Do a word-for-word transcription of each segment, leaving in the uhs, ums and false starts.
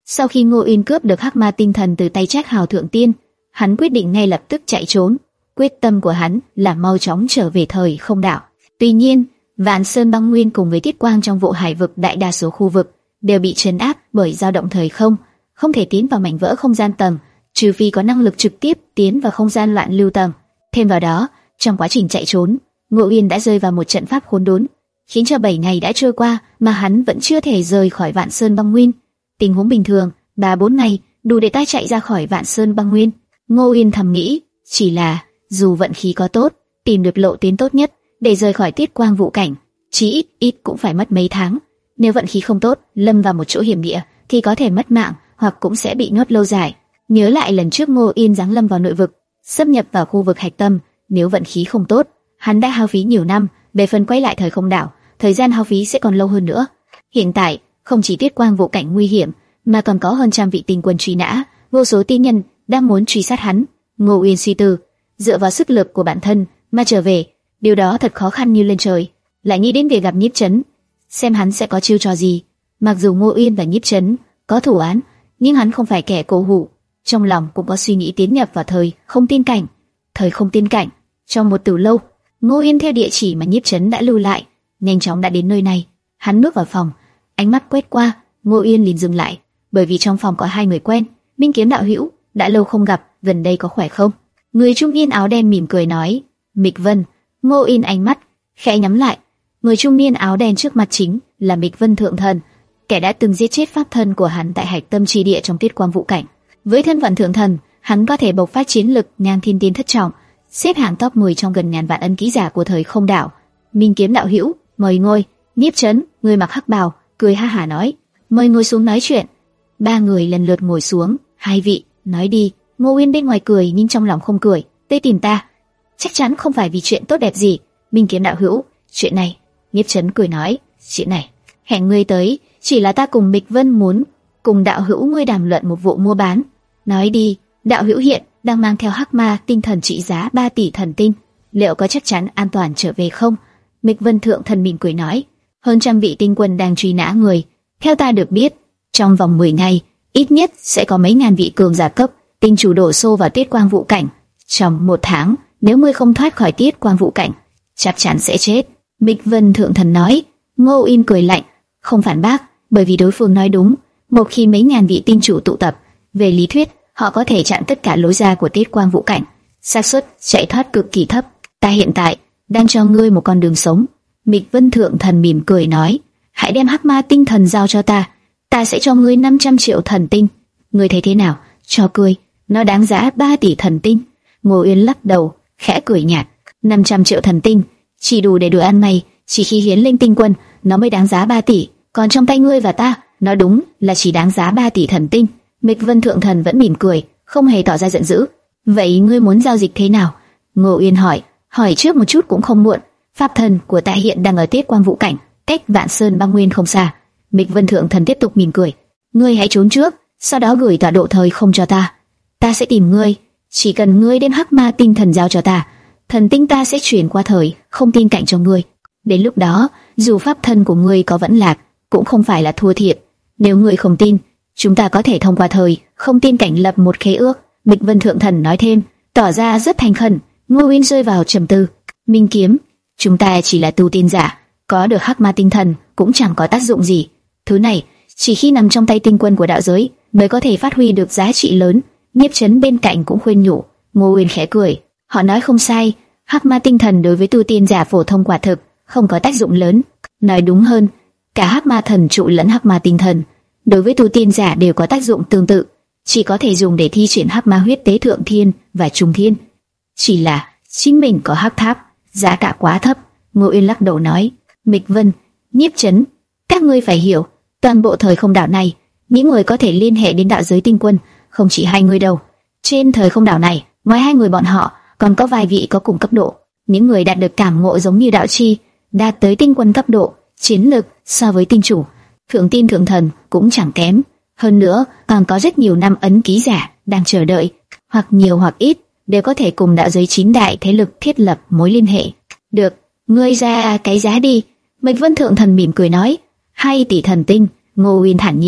Sau khi Ngô Uyên cướp được hắc ma tinh thần từ tay Trác Hào thượng tiên, hắn quyết định ngay lập tức chạy trốn. Quyết tâm của hắn là mau chóng trở về thời không đảo. Tuy nhiên, Vạn Sơn Băng Nguyên cùng với Tiết Quang trong Vụ Hải vực đại đa số khu vực đều bị trấn áp bởi dao động thời không, không thể tiến vào mảnh vỡ không gian tầng, trừ phi có năng lực trực tiếp tiến vào không gian loạn lưu tầng. Thêm vào đó, trong quá trình chạy trốn, Ngô Uyên đã rơi vào một trận pháp khốn đốn, khiến cho bảy ngày đã trôi qua mà hắn vẫn chưa thể rời khỏi Vạn Sơn Băng Nguyên. Tình huống bình thường, ba bốn ngày đủ để ta chạy ra khỏi Vạn Sơn Băng Nguyên. Ngô Uyên thầm nghĩ, chỉ là dù vận khí có tốt, tìm được lộ tuyến tốt nhất để rời khỏi Tiết Quang Vụ cảnh, chí ít ít cũng phải mất mấy tháng. Nếu vận khí không tốt, lâm vào một chỗ hiểm địa thì có thể mất mạng hoặc cũng sẽ bị nhốt lâu dài. Nhớ lại lần trước Ngô Uyên giáng lâm vào nội vực, xâm nhập vào khu vực hạch tâm, nếu vận khí không tốt, hắn đã hao phí nhiều năm. Về phần quay lại thời không đảo, thời gian hao phí sẽ còn lâu hơn nữa. Hiện tại, không chỉ Tiết Quang Vụ cảnh nguy hiểm, mà còn có hơn trăm vị tinh quân truy nã, vô số tiên nhân đang muốn truy sát hắn. Ngô Uyên suy tư, dựa vào sức lực của bản thân mà trở về, điều đó thật khó khăn như lên trời. Lại nghĩ đến việc gặp Nhiếp Chấn, xem hắn sẽ có chiêu trò gì. Mặc dù Ngô Uyên và Nhiếp Chấn có thủ án, nhưng hắn không phải kẻ cổ hủ, trong lòng cũng có suy nghĩ tiến nhập vào thời không tiên cảnh. Thời không tiên cảnh, trong một từ lâu, Ngô Uyên theo địa chỉ mà Nhiếp Chấn đã lưu lại, nhanh chóng đã đến nơi này. Hắn bước vào phòng, ánh mắt quét qua, Ngô Uyên liền dừng lại, bởi vì trong phòng có hai người quen. Minh Kiếm đạo hữu, đã lâu không gặp, gần đây có khỏe không? Người trung niên áo đen mỉm cười nói. Mịch Vân. Ngô Uyên ánh mắt khẽ nhắm lại. Người trung niên áo đen trước mặt chính là Mịch Vân thượng thần, kẻ đã từng giết chết pháp thân của hắn tại Hạch Tâm Chi Địa trong Tiết Quang Vụ cảnh. Với thân phận thượng thần, hắn có thể bộc phát chiến lực ngang thiên tiên thất trọng, xếp hạng top mười trong gần ngàn vạn ân ký giả của thời không đảo. Minh Kiếm đạo hữu, mời ngồi. Nhiếp Chấn, người mặc hắc bào, cười ha hả nói, mời ngồi xuống nói chuyện. Ba người lần lượt ngồi xuống. Hai vị, nói đi. Ngô Uyên bên ngoài cười nhưng trong lòng không cười. Tới tìm ta, chắc chắn không phải vì chuyện tốt đẹp gì. Minh Kiếm đạo hữu, chuyện này. Nhiếp Chấn cười nói, chuyện này, hẹn ngươi tới, chỉ là ta cùng Mịch Vân muốn cùng đạo hữu ngươi đàm luận một vụ mua bán. Nói đi. Đạo hữu hiện đang mang theo hắc ma tinh thần trị giá ba tỷ thần tinh, liệu có chắc chắn an toàn trở về không? Mịch Vân thượng thần mỉm cười nói, hơn trăm vị tinh quân đang truy nã người. Theo ta được biết, trong vòng mười ngày, ít nhất sẽ có mấy ngàn vị cường giả cấp tinh chủ đổ xô vào Tiết Quang Vụ cảnh. Trong một tháng, nếu ngươi không thoát khỏi Tiết Quang Vụ cảnh, chắc chắn sẽ chết. Mịch Vân thượng thần nói. Ngô Uyên cười lạnh, không phản bác, bởi vì đối phương nói đúng. Một khi mấy ngàn vị tinh chủ tụ tập, về lý thuyết họ có thể chặn tất cả lối ra của Tiết Quang Vụ cảnh, xác suất chạy thoát cực kỳ thấp. Ta hiện tại đang cho ngươi một con đường sống. Mịch Vân thượng thần mỉm cười nói, hãy đem hắc ma tinh thần giao cho ta, ta sẽ cho ngươi năm trăm triệu thần tinh. Ngươi thấy thế nào? Cho cười, nó đáng giá ba tỷ thần tinh. Ngô Uyên lắc đầu, khẽ cười nhạt, năm trăm triệu thần tinh chỉ đủ để đổi ăn mày, chỉ khi hiến linh tinh quân nó mới đáng giá ba tỷ, còn trong tay ngươi và ta, nó đúng là chỉ đáng giá ba tỷ thần tinh. Mịch Vân thượng thần vẫn mỉm cười, không hề tỏ ra giận dữ. Vậy ngươi muốn giao dịch thế nào? Ngô Uyên hỏi. Hỏi trước một chút cũng không muộn. Pháp thân của ta hiện đang ở Tiết Quang Vụ cảnh, cách Vạn Sơn Băng Nguyên không xa. Mịch Vân thượng thần tiếp tục mỉm cười. Ngươi hãy trốn trước, sau đó gửi tọa độ thời không cho ta. Ta sẽ tìm ngươi, chỉ cần ngươi đem hắc ma tinh thần giao cho ta, thần tinh ta sẽ chuyển qua thời không tiên cảnh cho ngươi. Đến lúc đó, dù pháp thân của ngươi có vẫn lạc, cũng không phải là thua thiệt. Nếu ngươi không tin, chúng ta có thể thông qua thời không tiên cảnh lập một khế ước. Mịch Vân thượng thần nói thêm, tỏ ra rất thành khẩn. Ngô Uyên rơi vào trầm tư. Minh Kiếm, chúng ta chỉ là tu tiên giả, có được hắc ma tinh thần cũng chẳng có tác dụng gì. Thứ này chỉ khi nằm trong tay tinh quân của đạo giới mới có thể phát huy được giá trị lớn. Nhiếp Chấn bên cạnh cũng khuyên nhủ. Ngô Uyên khẽ cười, họ nói không sai, hắc ma tinh thần đối với tu tiên giả phổ thông quả thực không có tác dụng lớn. Nói đúng hơn, cả hắc ma thần trụ lẫn hắc ma tinh thần đối với tu tiên giả đều có tác dụng tương tự, chỉ có thể dùng để thi triển hắc ma huyết tế thượng thiên và trung thiên. Chỉ là chính mình có hắc tháp, giá cả quá thấp. Ngô Uyên lắc đầu nói. Mịch Vân, Nhiếp Chấn, các ngươi phải hiểu, toàn bộ thời không đảo này, những người có thể liên hệ đến đạo giới tinh quân không chỉ hai người đâu. Trên thời không đảo này, ngoài hai người bọn họ, còn có vài vị có cùng cấp độ, những người đạt được cảm ngộ giống như đạo chi, đạt tới tinh quân cấp độ, chiến lực so với tinh chủ, thượng tiên thượng thần cũng chẳng kém. Hơn nữa, còn có rất nhiều năm ấn ký giả đang chờ đợi, hoặc nhiều hoặc ít đều có thể cùng đạo giới chín đại thế lực thiết lập mối liên hệ. Được, ngươi ra cái giá đi. Mịch Vân thượng thần mỉm cười nói. Hai tỷ thần tinh. Ngô Uyên thản nhiên đáp.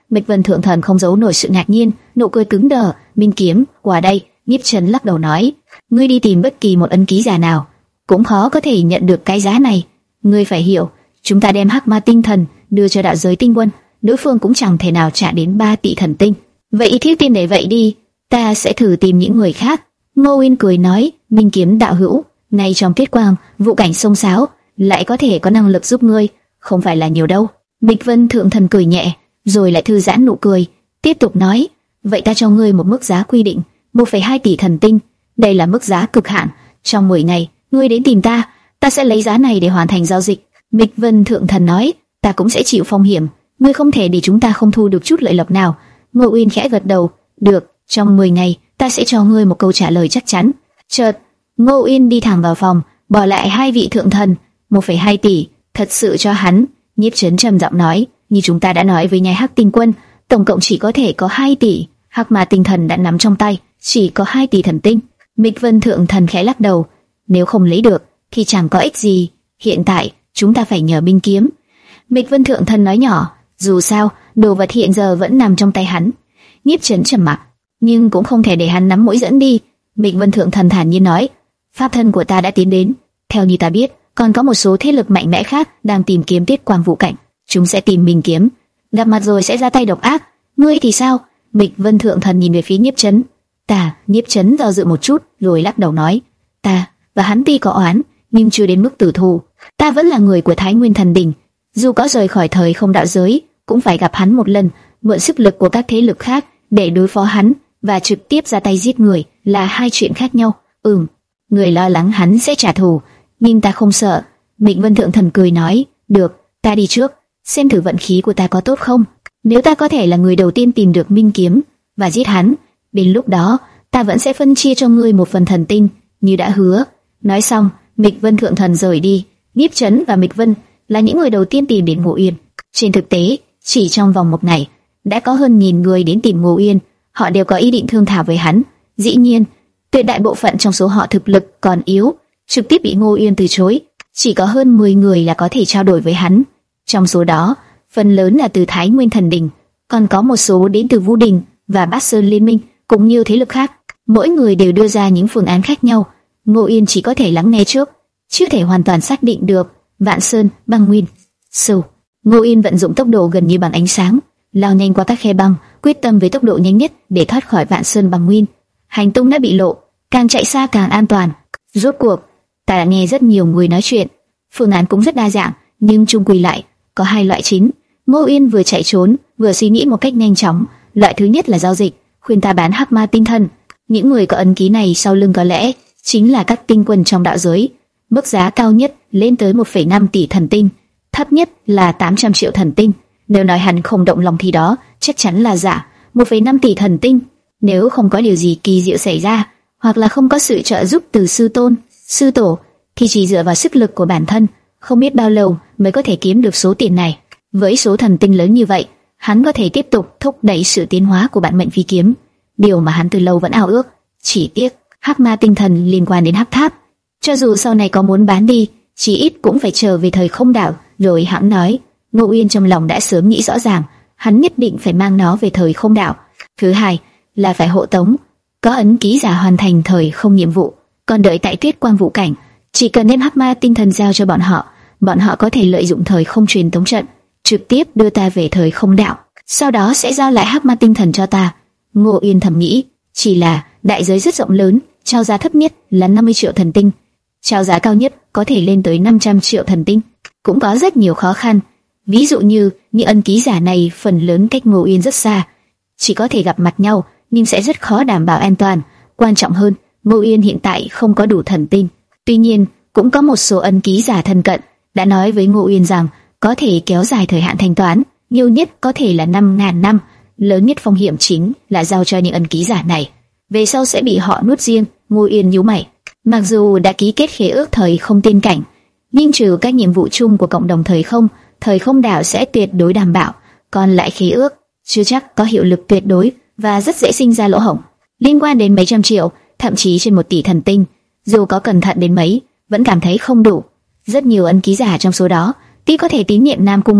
Mịch Vân Thượng Thần không giấu nổi sự ngạc nhiên, nụ cười cứng đờ. Minh kiếm, qua đây. Nhiếp Chấn lắc đầu nói, ngươi đi tìm bất kỳ một ấn ký giả nào, cũng khó có thể nhận được cái giá này. Ngươi phải hiểu, chúng ta đem hắc ma tinh thần đưa cho đạo giới tinh quân, đối phương cũng chẳng thể nào trả đến ba tỷ thần tinh. Vậy thiếu tiên để vậy đi, ta sẽ thử tìm những người khác. Ngô Uyên cười nói, Minh kiếm đạo hữu, ngay trong tiết quang, vụ cảnh sông sáo, lại có thể có năng lực giúp ngươi, không phải là nhiều đâu. Mịch Vân Thượng Thần cười nhẹ, rồi lại thư giãn nụ cười, tiếp tục nói, vậy ta cho ngươi một mức giá quy định, một phẩy hai tỷ thần tinh, đây là mức giá cực hạn. Trong mười ngày, ngươi đến tìm ta, ta sẽ lấy giá này để hoàn thành giao dịch. Mịch Vân Thượng Thần nói, ta cũng sẽ chịu phong hiểm, ngươi không thể để chúng ta không thu được chút lợi lộc nào. Ngô Uyên khẽ gật đầu, được, trong mười ngày, ta sẽ cho ngươi một câu trả lời chắc chắn. Chợt, Ngô Uyên đi thẳng vào phòng, bỏ lại hai vị thượng thần. một phẩy hai tỷ, thật sự cho hắn. Nhiếp Chấn trầm giọng nói, như chúng ta đã nói với Nhai Hắc Tinh Quân, tổng cộng chỉ có thể có hai tỷ. Hắc Ma tinh thần đã nắm trong tay, chỉ có hai tỷ thần tinh. Mịch Vân Thượng Thần khẽ lắc đầu, nếu không lấy được thì chẳng có ích gì, hiện tại chúng ta phải nhờ binh kiếm. Mịch Vân Thượng Thần nói nhỏ, dù sao đồ vật hiện giờ vẫn nằm trong tay hắn. Nhiếp Chấn trầm mặc, nhưng cũng không thể để hắn nắm mũi dẫn đi. Mịch Vân Thượng Thần thản nhiên nói, pháp thân của ta đã tiến đến, theo như ta biết, còn có một số thế lực mạnh mẽ khác đang tìm kiếm tiết quang vũ cảnh, chúng sẽ tìm mình kiếm, gặp mặt rồi sẽ ra tay độc ác. Ngươi thì sao? Mịch Vân Thượng Thần nhìn về phía Nhiếp Chấn. Ta, Nhiếp Chấn do dự một chút, rồi lắc đầu nói, ta và hắn tuy có oán, nhưng chưa đến mức tử thù. Ta vẫn là người của Thái Nguyên Thần Đình, dù có rời khỏi thời không đạo giới, cũng phải gặp hắn một lần, mượn sức lực của các thế lực khác để đối phó hắn, và trực tiếp ra tay giết người là hai chuyện khác nhau. Ừm, người lo lắng hắn sẽ trả thù, nhưng ta không sợ. Mịch Vân Thượng Thần cười nói, được, ta đi trước, xem thử vận khí của ta có tốt không. Nếu ta có thể là người đầu tiên tìm được Minh kiếm và giết hắn, đến lúc đó ta vẫn sẽ phân chia cho ngươi một phần thần tinh, như đã hứa. Nói xong, Mịch Vân Thượng Thần rời đi. Nhiếp Chấn và Mịch Vân là những người đầu tiên tìm đến Ngô Uyên. Trên thực tế, chỉ trong vòng một ngày, đã có hơn nghìn người đến tìm Ngô Uyên. Họ đều có ý định thương thảo với hắn. Dĩ nhiên, tuyệt đại bộ phận trong số họ thực lực còn yếu, trực tiếp bị Ngô Uyên từ chối. Chỉ có hơn mười người là có thể trao đổi với hắn. Trong số đó, phần lớn là từ Thái Nguyên Thần Đình, còn có một số đến từ Vũ Đình và Bát Sơn Liên Minh, cũng như thế lực khác. Mỗi người đều đưa ra những phương án khác nhau. Ngô Uyên chỉ có thể lắng nghe trước, chưa thể hoàn toàn xác định được. Vạn Sơn, băng nguyên, sâu. Ngô Uyên vận dụng tốc độ gần như bằng ánh sáng, lao nhanh qua các khe băng, quyết tâm với tốc độ nhanh nhất để thoát khỏi Vạn Sơn băng nguyên. Hành tung đã bị lộ, càng chạy xa càng an toàn. Rốt cuộc, ta đã nghe rất nhiều người nói chuyện, phương án cũng rất đa dạng, nhưng chung quy lại có hai loại chính. Ngô Uyên vừa chạy trốn, vừa suy nghĩ một cách nhanh chóng. Loại thứ nhất là giao dịch, khuyên ta bán hắc ma tinh thần. Những người có ấn ký này sau lưng có lẽ chính là các tinh quân trong đạo giới. Mức giá cao nhất lên tới một phẩy năm tỷ thần tinh, thấp nhất là tám trăm triệu thần tinh. Nếu nói hắn không động lòng thì đó chắc chắn là giả. một phẩy năm tỷ thần tinh, nếu không có điều gì kỳ diệu xảy ra, hoặc là không có sự trợ giúp từ sư tôn, sư tổ, thì chỉ dựa vào sức lực của bản thân, không biết bao lâu mới có thể kiếm được số tiền này. Với số thần tinh lớn như vậy, hắn có thể tiếp tục thúc đẩy sự tiến hóa của bản mệnh phi kiếm, điều mà hắn từ lâu vẫn ao ước. Chỉ tiếc, hắc ma tinh thần liên quan đến hắc tháp, cho dù sau này có muốn bán đi, chỉ ít cũng phải chờ về thời không đảo rồi hãng nói. Ngô Uyên trong lòng đã sớm nghĩ rõ ràng, hắn nhất định phải mang nó về thời không đảo. Thứ hai là phải hộ tống, có ấn ký giả hoàn thành thời không nhiệm vụ, còn đợi tại Tuyết Quang Vũ cảnh, chỉ cần đem hắc ma tinh thần giao cho bọn họ, bọn họ có thể lợi dụng thời không truyền tống trận, trực tiếp đưa ta về thời không đảo, sau đó sẽ giao lại hắc ma tinh thần cho ta. Ngô Uyên thầm nghĩ, chỉ là đại giới rất rộng lớn, trao giá thấp nhất là năm mươi triệu thần tinh, trao giá cao nhất có thể lên tới năm trăm triệu thần tinh. Cũng có rất nhiều khó khăn, ví dụ như những ân ký giả này phần lớn cách Ngô Uyên rất xa, chỉ có thể gặp mặt nhau nhưng sẽ rất khó đảm bảo an toàn. Quan trọng hơn, Ngô Uyên hiện tại không có đủ thần tinh. Tuy nhiên, cũng có một số ân ký giả thân cận đã nói với Ngô Uyên rằng có thể kéo dài thời hạn thanh toán, nhiều nhất có thể là năm ngàn năm. Lớn nhất phong hiểm chính là giao cho những ân ký giả này, về sau sẽ bị họ nuốt riêng. Ngô Uyên nhíu mày, mặc dù đã ký kết khế ước thời không tiên cảnh, nhưng trừ các nhiệm vụ chung của cộng đồng thời không, thời không đảo sẽ tuyệt đối đảm bảo, còn lại khế ước chưa chắc có hiệu lực tuyệt đối và rất dễ sinh ra lỗ hổng. Liên quan đến mấy trăm triệu, thậm chí trên một tỷ thần tinh, dù có cẩn thận đến mấy, vẫn cảm thấy không đủ. Rất nhiều ân ký giả trong số đó, tuy có thể tín nhiệm Nam Cung Mộng,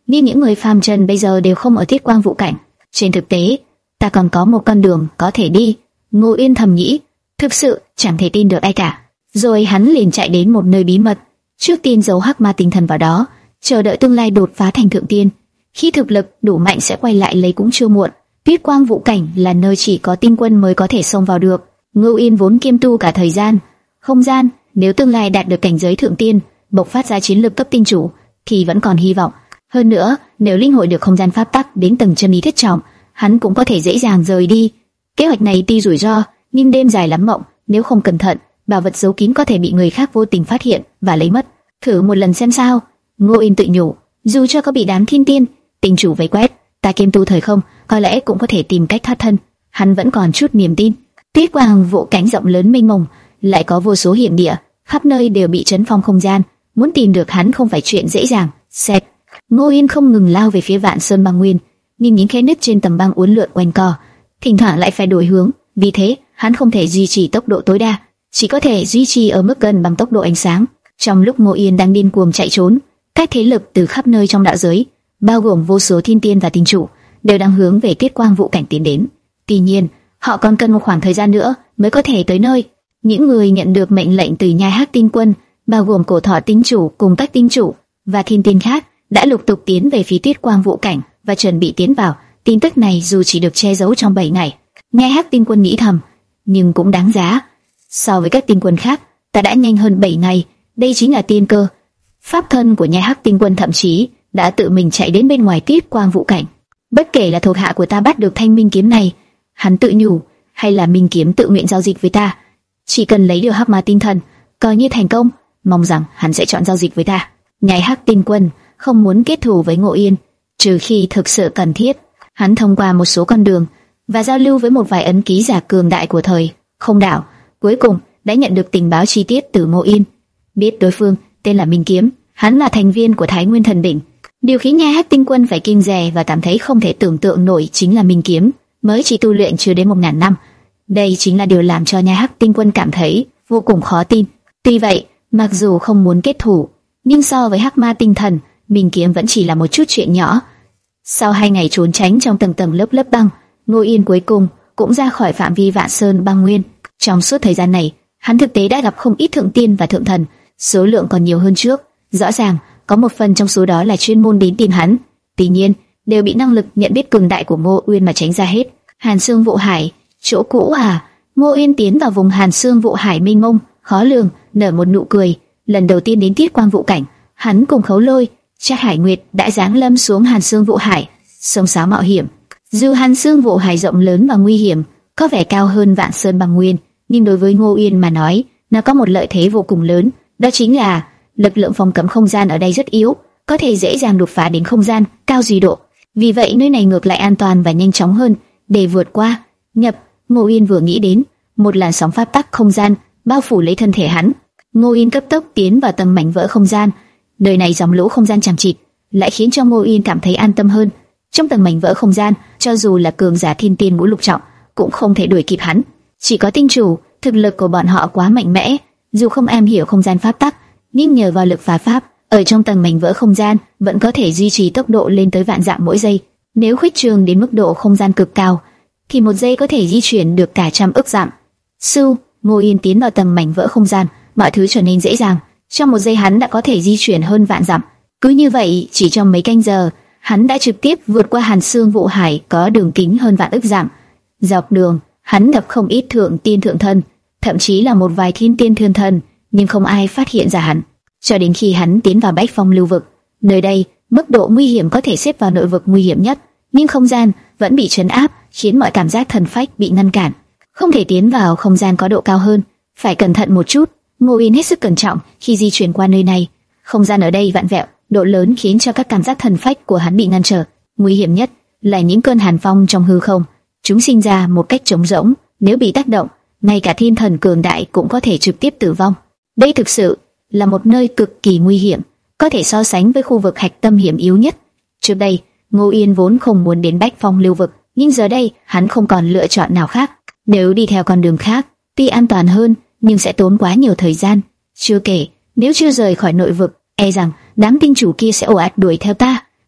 nhưng những người phàm trần bây giờ đều không ở Tiết Quang Vũ Cảnh. Trên thực tế, ta còn có một con đường có thể đi. Ngô Uyên thầm nghĩ, thực sự chẳng thể tin được ai cả. Rồi hắn liền chạy đến một nơi bí mật, trước tiên giấu hắc ma tinh thần vào đó, chờ đợi tương lai đột phá thành thượng tiên. Khi thực lực đủ mạnh sẽ quay lại lấy cũng chưa muộn. Tiết Quang Vũ Cảnh là nơi chỉ có tinh quân mới có thể xông vào được. Ngô Uyên vốn kiêm tu cả thời gian, không gian, nếu tương lai đạt được cảnh giới thượng tiên, bộc phát ra chiến lực cấp tinh chủ, thì vẫn còn hy vọng. Hơn nữa, nếu linh hội được không gian pháp tắc đến tầng chân ý thất trọng, hắn cũng có thể dễ dàng rời đi. Kế hoạch này tuy rủi ro, nhưng đêm dài lắm mộng, nếu không cẩn thận, bảo vật giấu kín có thể bị người khác vô tình phát hiện và lấy mất. Thử một lần xem sao. Ngô Uyên tự nhủ, dù cho có bị đám thiên tiên, tinh chủ vây quét, ta kiêm tu thời không, có lẽ cũng có thể tìm cách thoát thân. Hắn vẫn còn chút niềm tin. Tiết Quang Vũ Cảnh rộng lớn mênh mông, lại có vô số hiểm địa, khắp nơi đều bị trấn phong không gian, muốn tìm được hắn không phải chuyện dễ dàng. Xẹt, Ngô Uyên không ngừng lao về phía Vạn Sơn Băng Nguyên, nhưng những khe nứt trên tầng băng uốn lượn quanh co, thỉnh thoảng lại phải đổi hướng, vì thế hắn không thể duy trì tốc độ tối đa, chỉ có thể duy trì ở mức gần bằng tốc độ ánh sáng. Trong lúc Ngô Uyên đang điên cuồng chạy trốn, các thế lực từ khắp nơi trong đạo giới, bao gồm vô số thiên tiên và tinh chủ, đều đang hướng về Tiết Quang Vũ Cảnh tiến đến. Tuy nhiên, họ còn cần một khoảng thời gian nữa mới có thể tới nơi. Những người nhận được mệnh lệnh từ Nhai Hắc Tinh Quân, bao gồm Cổ Thỏ Tinh Chủ cùng các tinh chủ và thiên tiên khác, đã lục tục tiến về phía Tiết Quang Vũ Cảnh và chuẩn bị tiến vào. Tin tức này dù chỉ được che giấu trong bảy ngày, Nhai Hắc Tinh Quân nghĩ thầm, nhưng cũng đáng giá. So với các tinh quân khác, ta đã nhanh hơn bảy ngày, đây chính là tiên cơ. Pháp thân của Nhai Hắc Tinh Quân thậm chí đã tự mình chạy đến bên ngoài Tiết Quang Vũ Cảnh. Bất kể là thuộc hạ của ta bắt được thanh minh kiếm này, hắn tự nhủ, hay là minh kiếm tự nguyện giao dịch với ta, chỉ cần lấy được hắc ma tinh thần, coi như thành công, mong rằng hắn sẽ chọn giao dịch với ta. Nhai Hắc Tinh Quân không muốn kết thù với Ngô Uyên, trừ khi thực sự cần thiết. Hắn thông qua một số con đường và giao lưu với một vài ấn ký giả cường đại của thời không đảo, cuối cùng đã nhận được tình báo chi tiết từ Ngô Uyên. Biết đối phương tên là Minh Kiếm, hắn là thành viên của Thái Nguyên Thần Đỉnh. Điều khiến Nhai Hắc Tinh Quân phải kinh dè và cảm thấy không thể tưởng tượng nổi chính là Minh Kiếm mới chỉ tu luyện chưa đến một ngàn năm. Đây chính là điều làm cho Nhai Hắc Tinh Quân cảm thấy vô cùng khó tin. Tuy vậy, mặc dù không muốn kết thù, nhưng so với Hắc Ma Tinh Thần, Minh Kiếm vẫn chỉ là một chút chuyện nhỏ. Sau hai ngày trốn tránh trong tầng tầng lớp lớp băng, Ngô Uyên cuối cùng cũng ra khỏi phạm vi Vạn Sơn Băng Nguyên. Trong suốt thời gian này, hắn thực tế đã gặp không ít thượng tiên và thượng thần, số lượng còn nhiều hơn trước. Rõ ràng, có một phần trong số đó là chuyên môn đến tìm hắn. Tuy nhiên, đều bị năng lực nhận biết cường đại của Ngô Uyên mà tránh ra hết. Hàn Xương Vụ Hải, chỗ cũ à? Ngô Uyên tiến vào vùng Hàn Xương Vụ Hải mênh mông, khó lường, nở một nụ cười. Lần đầu tiên đến Tiết Quang Vũ Cảnh, hắn cùng Khấu Lôi, Trác Hải Nguyệt đã giáng lâm xuống Hàn Xương Vụ Hải, sông sáo mạo hiểm. Dù Hàn Xương Vụ Hải rộng lớn và nguy hiểm, có vẻ cao hơn Vạn Sơn Băng Nguyên, nhưng đối với Ngô Uyên mà nói, nó có một lợi thế vô cùng lớn, đó chính là lực lượng phòng cấm không gian ở đây rất yếu, có thể dễ dàng đột phá đến không gian cao duy độ. Vì vậy nơi này ngược lại an toàn và nhanh chóng hơn để vượt qua. Nhập, Ngô Uyên vừa nghĩ đến, một làn sóng pháp tắc không gian bao phủ lấy thân thể hắn. Ngô Uyên cấp tốc tiến vào tầng mảnh vỡ không gian. Nơi này dòng lũ không gian chằng chịt, lại khiến cho Ngô Uyên cảm thấy an tâm hơn. Trong tầng mảnh vỡ không gian, cho dù là cường giả thiên tiên ngũ lục trọng, cũng không thể đuổi kịp hắn. Chỉ có tinh chủ, thực lực của bọn họ quá mạnh mẽ, dù không am hiểu không gian pháp tắc, nhưng nhờ vào lực phá pháp, ở trong tầng mảnh vỡ không gian vẫn có thể duy trì tốc độ lên tới vạn dặm mỗi giây. Nếu khuếch trường đến mức độ không gian cực cao, thì một giây có thể di chuyển được cả trăm ức dặm. Su, Ngô Uyên tiến vào tầng mảnh vỡ không gian, mọi thứ trở nên dễ dàng. Trong một giây hắn đã có thể di chuyển hơn vạn dặm. Cứ như vậy, chỉ trong mấy canh giờ, hắn đã trực tiếp vượt qua Hàn Xương Vụ Hải có đường kính hơn vạn ức dặm. Dọc đường, hắn gặp không ít thượng tiên thượng thần, thậm chí là một vài thiên tiên thiên thần, nhưng không ai phát hiện ra hắn. Cho đến khi hắn tiến vào Bách Phong lưu vực, nơi đây mức độ nguy hiểm có thể xếp vào nội vực nguy hiểm nhất, nhưng không gian vẫn bị trấn áp, khiến mọi cảm giác thần phách bị ngăn cản, không thể tiến vào không gian có độ cao hơn. Phải cẩn thận một chút. Ngô Uyên hết sức cẩn trọng khi di chuyển qua nơi này. Không gian ở đây vặn vẹo, độ lớn khiến cho các cảm giác thần phách của hắn bị ngăn trở. Nguy hiểm nhất là những cơn hàn phong trong hư không, chúng sinh ra một cách trống rỗng, nếu bị tác động, ngay cả thiên thần cường đại cũng có thể trực tiếp tử vong. Đây thực sự là một nơi cực kỳ nguy hiểm, có thể so sánh với khu vực hạch tâm hiểm yếu nhất. Trước đây, Ngô Uyên vốn không muốn đến Bách Phong lưu vực, nhưng giờ đây hắn không còn lựa chọn nào khác. Nếu đi theo con đường khác, tuy an toàn hơn, nhưng sẽ tốn quá nhiều thời gian. Chưa kể, nếu chưa rời khỏi nội vực, e rằng đám tinh chủ kia sẽ ồ ạt đuổi theo ta.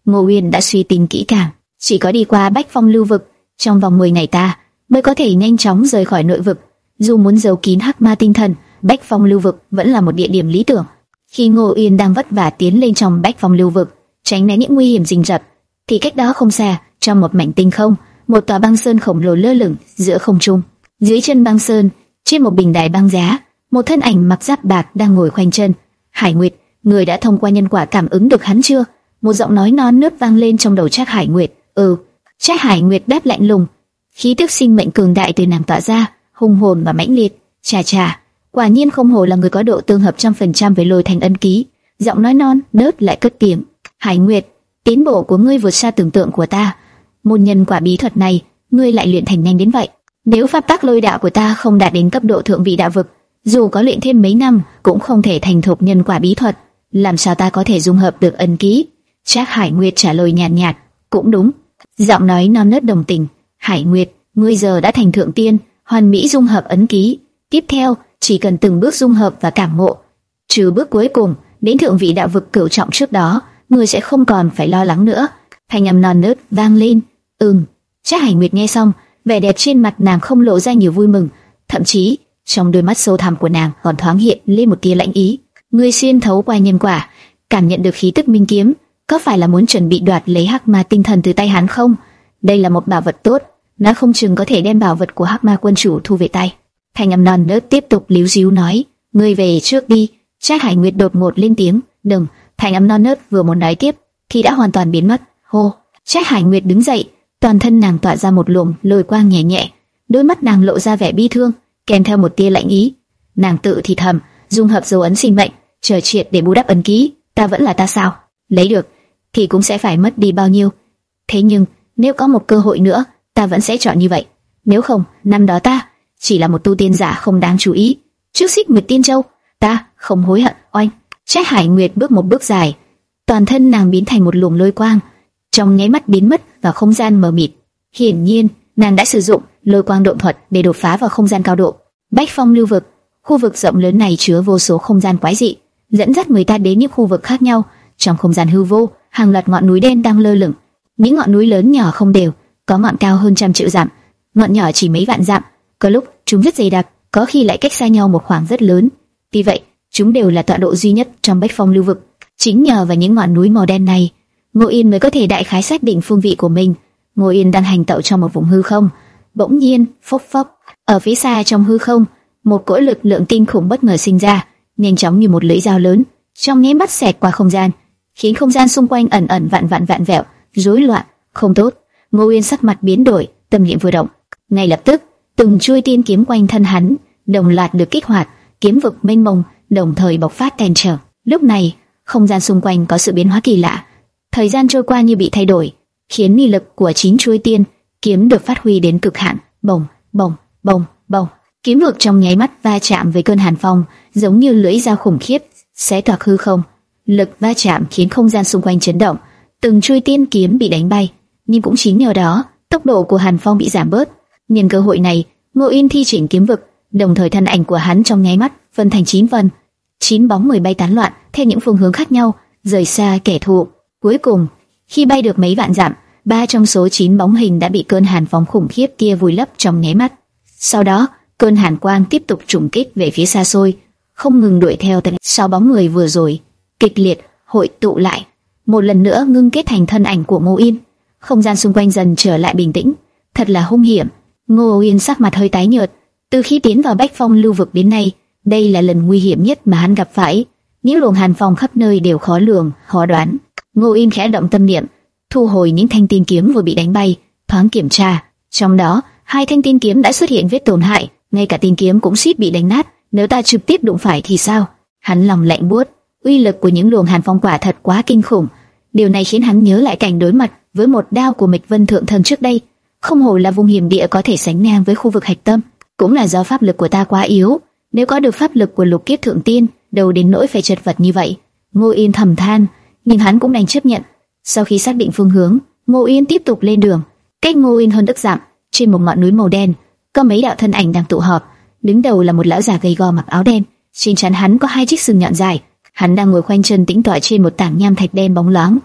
Ngô Uyên đã suy tính kỹ càng, chỉ có đi qua Bách Phong lưu vực, trong vòng mười ngày ta mới có thể nhanh chóng rời khỏi nội vực. Dù muốn giấu kín hắc ma tinh thần, Bách Phong lưu vực vẫn là một địa điểm lý tưởng. Khi Ngô Uyên đang vất vả tiến lên trong Bách Phong lưu vực, tránh né những nguy hiểm rình rập, thì cách đó không xa, trong một mảnh tinh không, một tòa băng sơn khổng lồ lơ lửng giữa không trung. Dưới chân băng sơn, trên một bình đài băng giá, một thân ảnh mặc giáp bạc đang ngồi khoanh chân. Hải Nguyệt, người đã thông qua nhân quả cảm ứng được hắn chưa? Một giọng nói non nớt vang lên trong đầu Trác Hải Nguyệt. Ừ. Trác Hải Nguyệt đáp lạnh lùng. Khí tức sinh mệnh cường đại từ nàng tỏa ra, hùng hồn và mãnh liệt. Chà chà, quả nhiên không hổ là người có độ tương hợp trăm phần trăm với Lôi Thành ân ký. Giọng nói non nớt lại cất tiếng. Hải Nguyệt, tiến bộ của ngươi vượt xa tưởng tượng của ta. Môn nhân quả bí thuật này, ngươi lại luyện thành nhanh đến vậy. Nếu pháp tắc lôi đạo của ta không đạt đến cấp độ thượng vị đạo vực, dù có luyện thêm mấy năm cũng không thể thành thục nhân quả bí thuật. Làm sao ta có thể dung hợp được ân ký? Trác Hải Nguyệt trả lời nhàn nhạt, nhạt, cũng đúng. Giọng nói non nớt đồng tình. Hải Nguyệt, ngươi giờ đã thành thượng tiên, hoàn mỹ dung hợp ấn ký. Tiếp theo, chỉ cần từng bước dung hợp và cảm ngộ, trừ bước cuối cùng đến thượng vị đạo vực cửu trọng trước đó, ngươi sẽ không còn phải lo lắng nữa. Thanh âm non nớt vang lên. Ừm. Trác Hải Nguyệt nghe xong, vẻ đẹp trên mặt nàng không lộ ra nhiều vui mừng, thậm chí trong đôi mắt sâu thẳm của nàng còn thoáng hiện lên một tia lãnh ý. Ngươi xuyên thấu qua nhân quả, cảm nhận được khí tức minh kiếm, có phải là muốn chuẩn bị đoạt lấy hắc ma tinh thần từ tay hắn không? Đây là một bảo vật tốt, nó không chừng có thể đem bảo vật của hắc ma quân chủ thu về tay. Thanh âm non nớt tiếp tục líu ríu nói, ngươi về trước đi. Trác Hải Nguyệt đột ngột lên tiếng. Đừng. Thanh âm non nớt vừa muốn nói tiếp thì đã hoàn toàn biến mất. Hô. Trác Hải Nguyệt đứng dậy, toàn thân nàng tỏa ra một luồng lôi quang nhẹ nhẹ, đôi mắt nàng lộ ra vẻ bi thương, kèm theo một tia lạnh ý. Nàng tự thì thầm, dung hợp dấu ấn sinh mệnh, chờ triệt để bù đắp ấn ký, ta vẫn là ta sao? Lấy được thì cũng sẽ phải mất đi bao nhiêu? Thế nhưng nếu có một cơ hội nữa, ta vẫn sẽ chọn như vậy. Nếu không, năm đó ta chỉ là một tu tiên giả không đáng chú ý. Trước Xích Nguyệt Tiên Châu, ta không hối hận. Oanh! Trác Hải Nguyệt bước một bước dài, toàn thân nàng biến thành một luồng lôi quang, trong nháy mắt biến mất vào không gian mờ mịt. Hiển nhiên, nàng đã sử dụng lôi quang độn thuật để đột phá vào không gian cao độ. Bách Phong lưu vực, khu vực rộng lớn này chứa vô số không gian quái dị, dẫn dắt người ta đến những khu vực khác nhau. Trong không gian hư vô, hàng loạt ngọn núi đen đang lơ lửng. Những ngọn núi lớn nhỏ không đều, có ngọn cao hơn trăm triệu dặm, ngọn nhỏ chỉ mấy vạn dặm. Có lúc chúng rất dày đặc, có khi lại cách xa nhau một khoảng rất lớn. Vì vậy, chúng đều là tọa độ duy nhất trong Bách Phong lưu vực. Chính nhờ vào những ngọn núi màu đen này, Ngô Yên mới có thể đại khái xác định phương vị của mình. Ngô Yên đang hành tẩu trong một vùng hư không. Bỗng nhiên, phốc phốc, ở phía xa trong hư không, một cỗ lực lượng kinh khủng bất ngờ sinh ra, nhanh chóng như một lưỡi dao lớn, trong nháy mắt xẹt qua không gian, khiến không gian xung quanh ẩn ẩn vạn vạn vạn vẹo, rối loạn, không tốt. Ngô Yên sắc mặt biến đổi, tâm niệm vừa động, ngay lập tức, từng chuôi tiên kiếm quanh thân hắn đồng loạt được kích hoạt, kiếm vực mênh mông đồng thời bộc phát càn trở. Lúc này, không gian xung quanh có sự biến hóa kỳ lạ, thời gian trôi qua như bị thay đổi, khiến uy lực của chín chuôi tiên kiếm được phát huy đến cực hạn. Bồng, bồng, bồng, bồng, kiếm vực trong nháy mắt va chạm với cơn hàn phong, giống như lưỡi dao khủng khiếp xé toạc hư không. Lực va chạm khiến không gian xung quanh chấn động, từng chuôi tiên kiếm bị đánh bay, nhưng cũng chính nhờ đó, tốc độ của hàn phong bị giảm bớt. Nhân cơ hội này, Ngô Yên thi triển kiếm vực, đồng thời thân ảnh của hắn trong nháy mắt phân thành chín phần, chín bóng người bay tán loạn theo những phương hướng khác nhau, rời xa kẻ thù. Cuối cùng, khi bay được mấy vạn dặm, ba trong số chín bóng hình đã bị cơn hàn phong khủng khiếp kia vùi lấp trong nháy mắt. Sau đó, cơn hàn quang tiếp tục trùng kích về phía xa xôi, không ngừng đuổi theo. Sáu bóng người vừa rồi kịch liệt hội tụ lại, một lần nữa ngưng kết thành thân ảnh của Ngô Yên. Không gian xung quanh dần trở lại bình tĩnh. Thật là hung hiểm. Ngô Yên sắc mặt hơi tái nhợt. Từ khi tiến vào Bách Phong lưu vực đến nay, đây là lần nguy hiểm nhất mà hắn gặp phải. Những luồng hàn phong khắp nơi đều khó lường, khó đoán. Ngô Yên khẽ động tâm niệm, thu hồi những thanh tiên kiếm vừa bị đánh bay, thoáng kiểm tra, trong đó hai thanh tiên kiếm đã xuất hiện vết tổn hại, ngay cả tiên kiếm cũng suýt bị đánh nát. Nếu ta trực tiếp đụng phải thì sao? Hắn lòng lạnh buốt. Uy lực của những luồng hàn phong quả thật quá kinh khủng. Điều này khiến hắn nhớ lại cảnh đối mặt với một đao của Mịch Vân Thượng Thần trước đây. Không hổ là vùng hiểm địa có thể sánh ngang với khu vực hạch tâm. Cũng là do pháp lực của ta quá yếu. Nếu có được pháp lực của lục kiếp thượng tiên, đâu đến nỗi phải chật vật như vậy. Ngô Yên thầm than, nhưng hắn cũng đành chấp nhận. Sau khi xác định phương hướng, Ngô Yên tiếp tục lên đường. Cách Ngô Yên hơn ức dặm, trên một ngọn núi màu đen, có mấy đạo thân ảnh đang tụ họp. Đứng đầu là một lão già gầy gò mặc áo đen, trên trán hắn có hai chiếc sừng nhọn dài. Hắn đang ngồi khoanh chân tĩnh tọa trên một tảng nham thạch đen bóng loáng.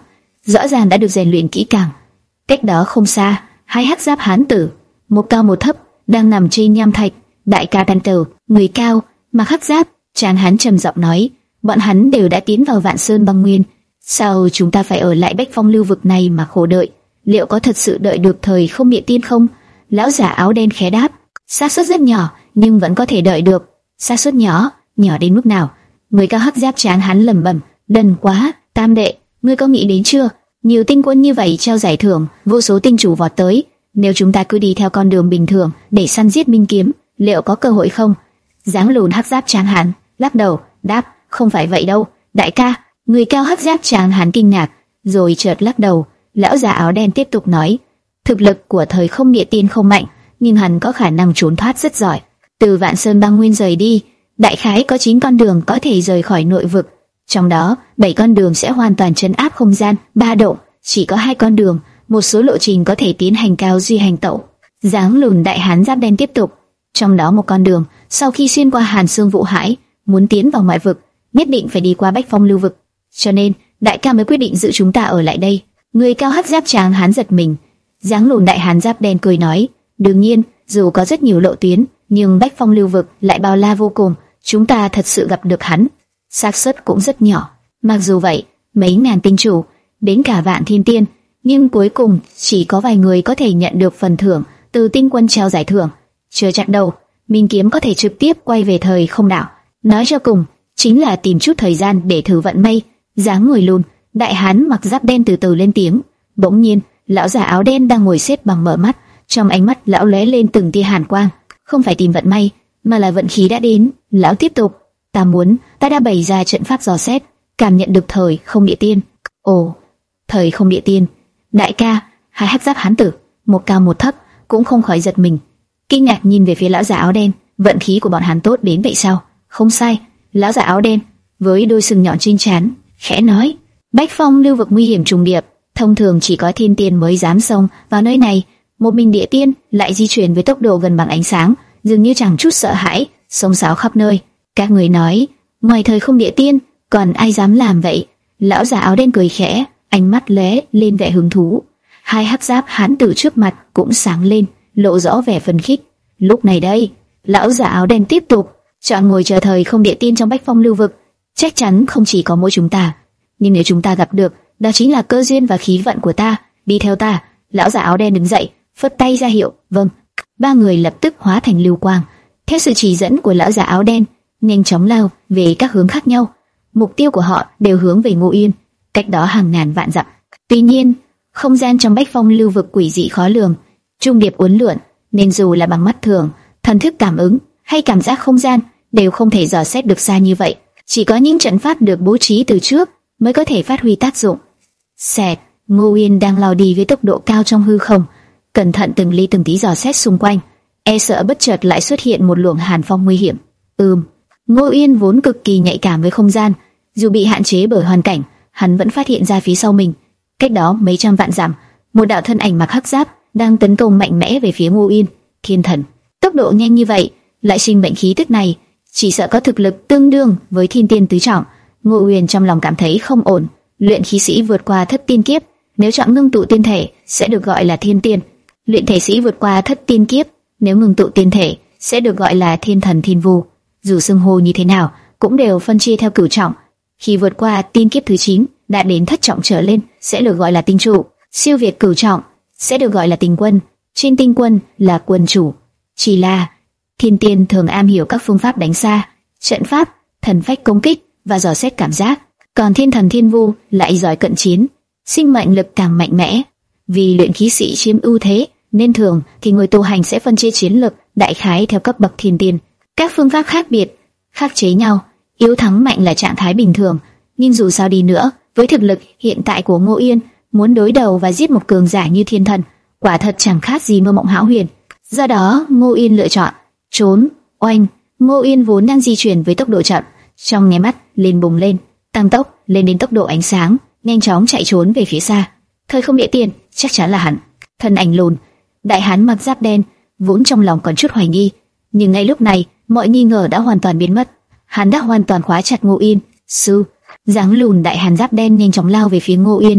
rõ ràng đã được rèn luyện kỹ càng. Cách đó không xa, hai hắc giáp hán tử, một cao một thấp, đang nằm trên nham thạch. Đại ca Tan Tờ, người cao, mặc hắc giáp, tráng hán trầm giọng nói, bọn hắn đều đã tiến vào Vạn Sơn Băng Nguyên, sao chúng ta phải ở lại Bách Phong lưu vực này mà khổ đợi? Liệu có thật sự đợi được thời không địa tiên không? Lão giả áo đen khẽ đáp, xác suất rất nhỏ, nhưng vẫn có thể đợi được. Xác suất nhỏ, nhỏ đến mức nào? Người cao hắc giáp tráng hán lẩm bẩm, đần quá. Tam đệ, ngươi có nghĩ đến chưa? Nhiều tinh quân như vậy trao giải thưởng, vô số tinh chủ vọt tới. Nếu chúng ta cứ đi theo con đường bình thường để săn giết minh kiếm, liệu có cơ hội không? Dáng lùn hắc giáp tráng hán lắc đầu, đáp, không phải vậy đâu, đại ca. Người cao hắc giáp tráng hán kinh ngạc, rồi chợt lắc đầu. Lão già áo đen tiếp tục nói, thực lực của thời không địa tiên không mạnh, nhưng hắn có khả năng trốn thoát rất giỏi. Từ Vạn Sơn Băng Nguyên rời đi, đại khái có chín con đường có thể rời khỏi nội vực. Trong đó, bảy con đường sẽ hoàn toàn trấn áp không gian ba độ, chỉ có hai con đường, một số lộ trình có thể tiến hành cao duy hành tẩu. Dáng lùn đại hán giáp đen tiếp tục, trong đó một con đường, sau khi xuyên qua Hàn Xương Vũ Hải, muốn tiến vào ngoại vực, nhất định phải đi qua Bách Phong lưu vực. Cho nên, đại ca mới quyết định giữ chúng ta ở lại đây. Người cao hắc giáp tráng hán giật mình. Dáng lùn đại hán giáp đen cười nói, đương nhiên, dù có rất nhiều lộ tuyến, nhưng Bách Phong lưu vực lại bao la vô cùng, chúng ta thật sự gặp được hắn, xác suất cũng rất nhỏ. Mặc dù vậy, mấy ngàn tinh chủ, đến cả vạn thiên tiên, nhưng cuối cùng chỉ có vài người có thể nhận được phần thưởng từ tinh quân trao giải thưởng. Chưa chắc đâu, minh kiếm có thể trực tiếp quay về thời không đảo. Nói cho cùng, chính là tìm chút thời gian để thử vận may. Dáng người lùn, đại hán mặc giáp đen từ từ lên tiếng. Bỗng nhiên, lão già áo đen đang ngồi xếp bằng mở mắt, trong ánh mắt lão lóe lên từng tia hàn quang. Không phải tìm vận may, mà là vận khí đã đến. Lão tiếp tục, ta muốn, ta đã bày ra trận pháp dò xét, cảm nhận được thời không địa tiên. Ồ, thời không địa tiên. Đại ca, hai hắc giáp hán tử, một cao một thấp, cũng không khỏi giật mình, kinh ngạc nhìn về phía lão già áo đen. Vận khí của bọn hắn tốt đến vậy sao? Không sai. Lão già áo đen với đôi sừng nhọn trên trán khẽ nói, Bách Phong lưu vực nguy hiểm trùng điệp, thông thường chỉ có thiên tiên mới dám xông vào nơi này. Một mình địa tiên lại di chuyển với tốc độ gần bằng ánh sáng, dường như chẳng chút sợ hãi, xông xáo khắp nơi. Các người nói, ngoài thời không địa tiên, còn ai dám làm vậy? Lão già áo đen cười khẽ, ánh mắt lóe lên vẻ hứng thú. Hai hắc giáp hán tử trước mặt cũng sáng lên, lộ rõ vẻ phấn khích. Lúc này đây, lão già áo đen tiếp tục, chọn ngồi chờ thời không địa tiên trong Bách Phong lưu vực, chắc chắn không chỉ có mỗi chúng ta. Nhưng nếu chúng ta gặp được, đó chính là cơ duyên và khí vận của ta. Đi theo ta. Lão già áo đen đứng dậy, phất tay ra hiệu. Vâng. Ba người lập tức hóa thành lưu quang, theo sự chỉ dẫn của lão già áo đen, nhanh chóng lao về các hướng khác nhau. Mục tiêu của họ đều hướng về Ngô Yên, cách đó hàng ngàn vạn dặm. Tuy nhiên, không gian trong Bách Phong lưu vực quỷ dị khó lường, trung điệp uốn lượn, nên dù là bằng mắt thường, thần thức cảm ứng hay cảm giác không gian đều không thể dò xét được xa như vậy. Chỉ có những trận pháp được bố trí từ trước mới có thể phát huy tác dụng. Xẹt, Ngô Yên đang lao đi với tốc độ cao trong hư không, cẩn thận từng ly từng tí dò xét xung quanh, e sợ bất chợt lại xuất hiện một luồng hàn phong nguy hiểm. Ừm, Ngô Yên vốn cực kỳ nhạy cảm với không gian, dù bị hạn chế bởi hoàn cảnh, hắn vẫn phát hiện ra phía sau mình, cách đó mấy trăm vạn dặm, một đạo thân ảnh mặc hắc giáp đang tấn công mạnh mẽ về phía Ngô Yên. Thiên thần, tốc độ nhanh như vậy, lại sinh mệnh khí tức này, chỉ sợ có thực lực tương đương với thiên tiên tứ trọng. Ngô Uyên trong lòng cảm thấy không ổn. Luyện khí sĩ vượt qua thất tiên kiếp, nếu chọn ngưng tụ tiên thể sẽ được gọi là thiên tiên. Luyện thể sĩ vượt qua thất tiên kiếp, nếu ngưng tụ tiên thể sẽ được gọi là thiên thần thiên vu. Dù xưng hô như thế nào, cũng đều phân chia theo cửu trọng. Khi vượt qua tiên kiếp thứ chín, đã đến thất trọng trở lên sẽ được gọi là tinh trụ. Siêu việt cửu trọng sẽ được gọi là tinh quân. Trên tinh quân là quân chủ. Chỉ là thiên tiên thường am hiểu các phương pháp đánh xa, trận pháp, thần phách công kích và dò xét cảm giác, còn thiên thần thiên vu lại giỏi cận chiến, sinh mệnh lực càng mạnh mẽ. Vì luyện khí sĩ chiếm ưu thế, nên thường thì người tu hành sẽ phân chia chiến lực đại khái theo cấp bậc thiên tiên. Các phương pháp khác biệt, khắc chế nhau, yếu thắng mạnh là trạng thái bình thường. Nhưng dù sao đi nữa, với thực lực hiện tại của Ngô Yên, muốn đối đầu và giết một cường giả như thiên thần, quả thật chẳng khác gì mơ mộng hão huyền. Do đó, Ngô Yên lựa chọn trốn. Oanh, Ngô Yên vốn đang di chuyển với tốc độ chậm, trong nháy mắt lên bùng lên, tăng tốc lên đến tốc độ ánh sáng, nhanh chóng chạy trốn về phía xa. Thời không địa tiên, chắc chắn là hắn. Thân ảnh lùn, đại hán mặc giáp đen, vốn trong lòng còn chút hoài nghi, nhưng ngay lúc này, mọi nghi ngờ đã hoàn toàn biến mất. Hắn đã hoàn toàn khóa chặt Ngô Yên. Sư, dáng lùn đại hán giáp đen nhanh chóng lao về phía Ngô Yên,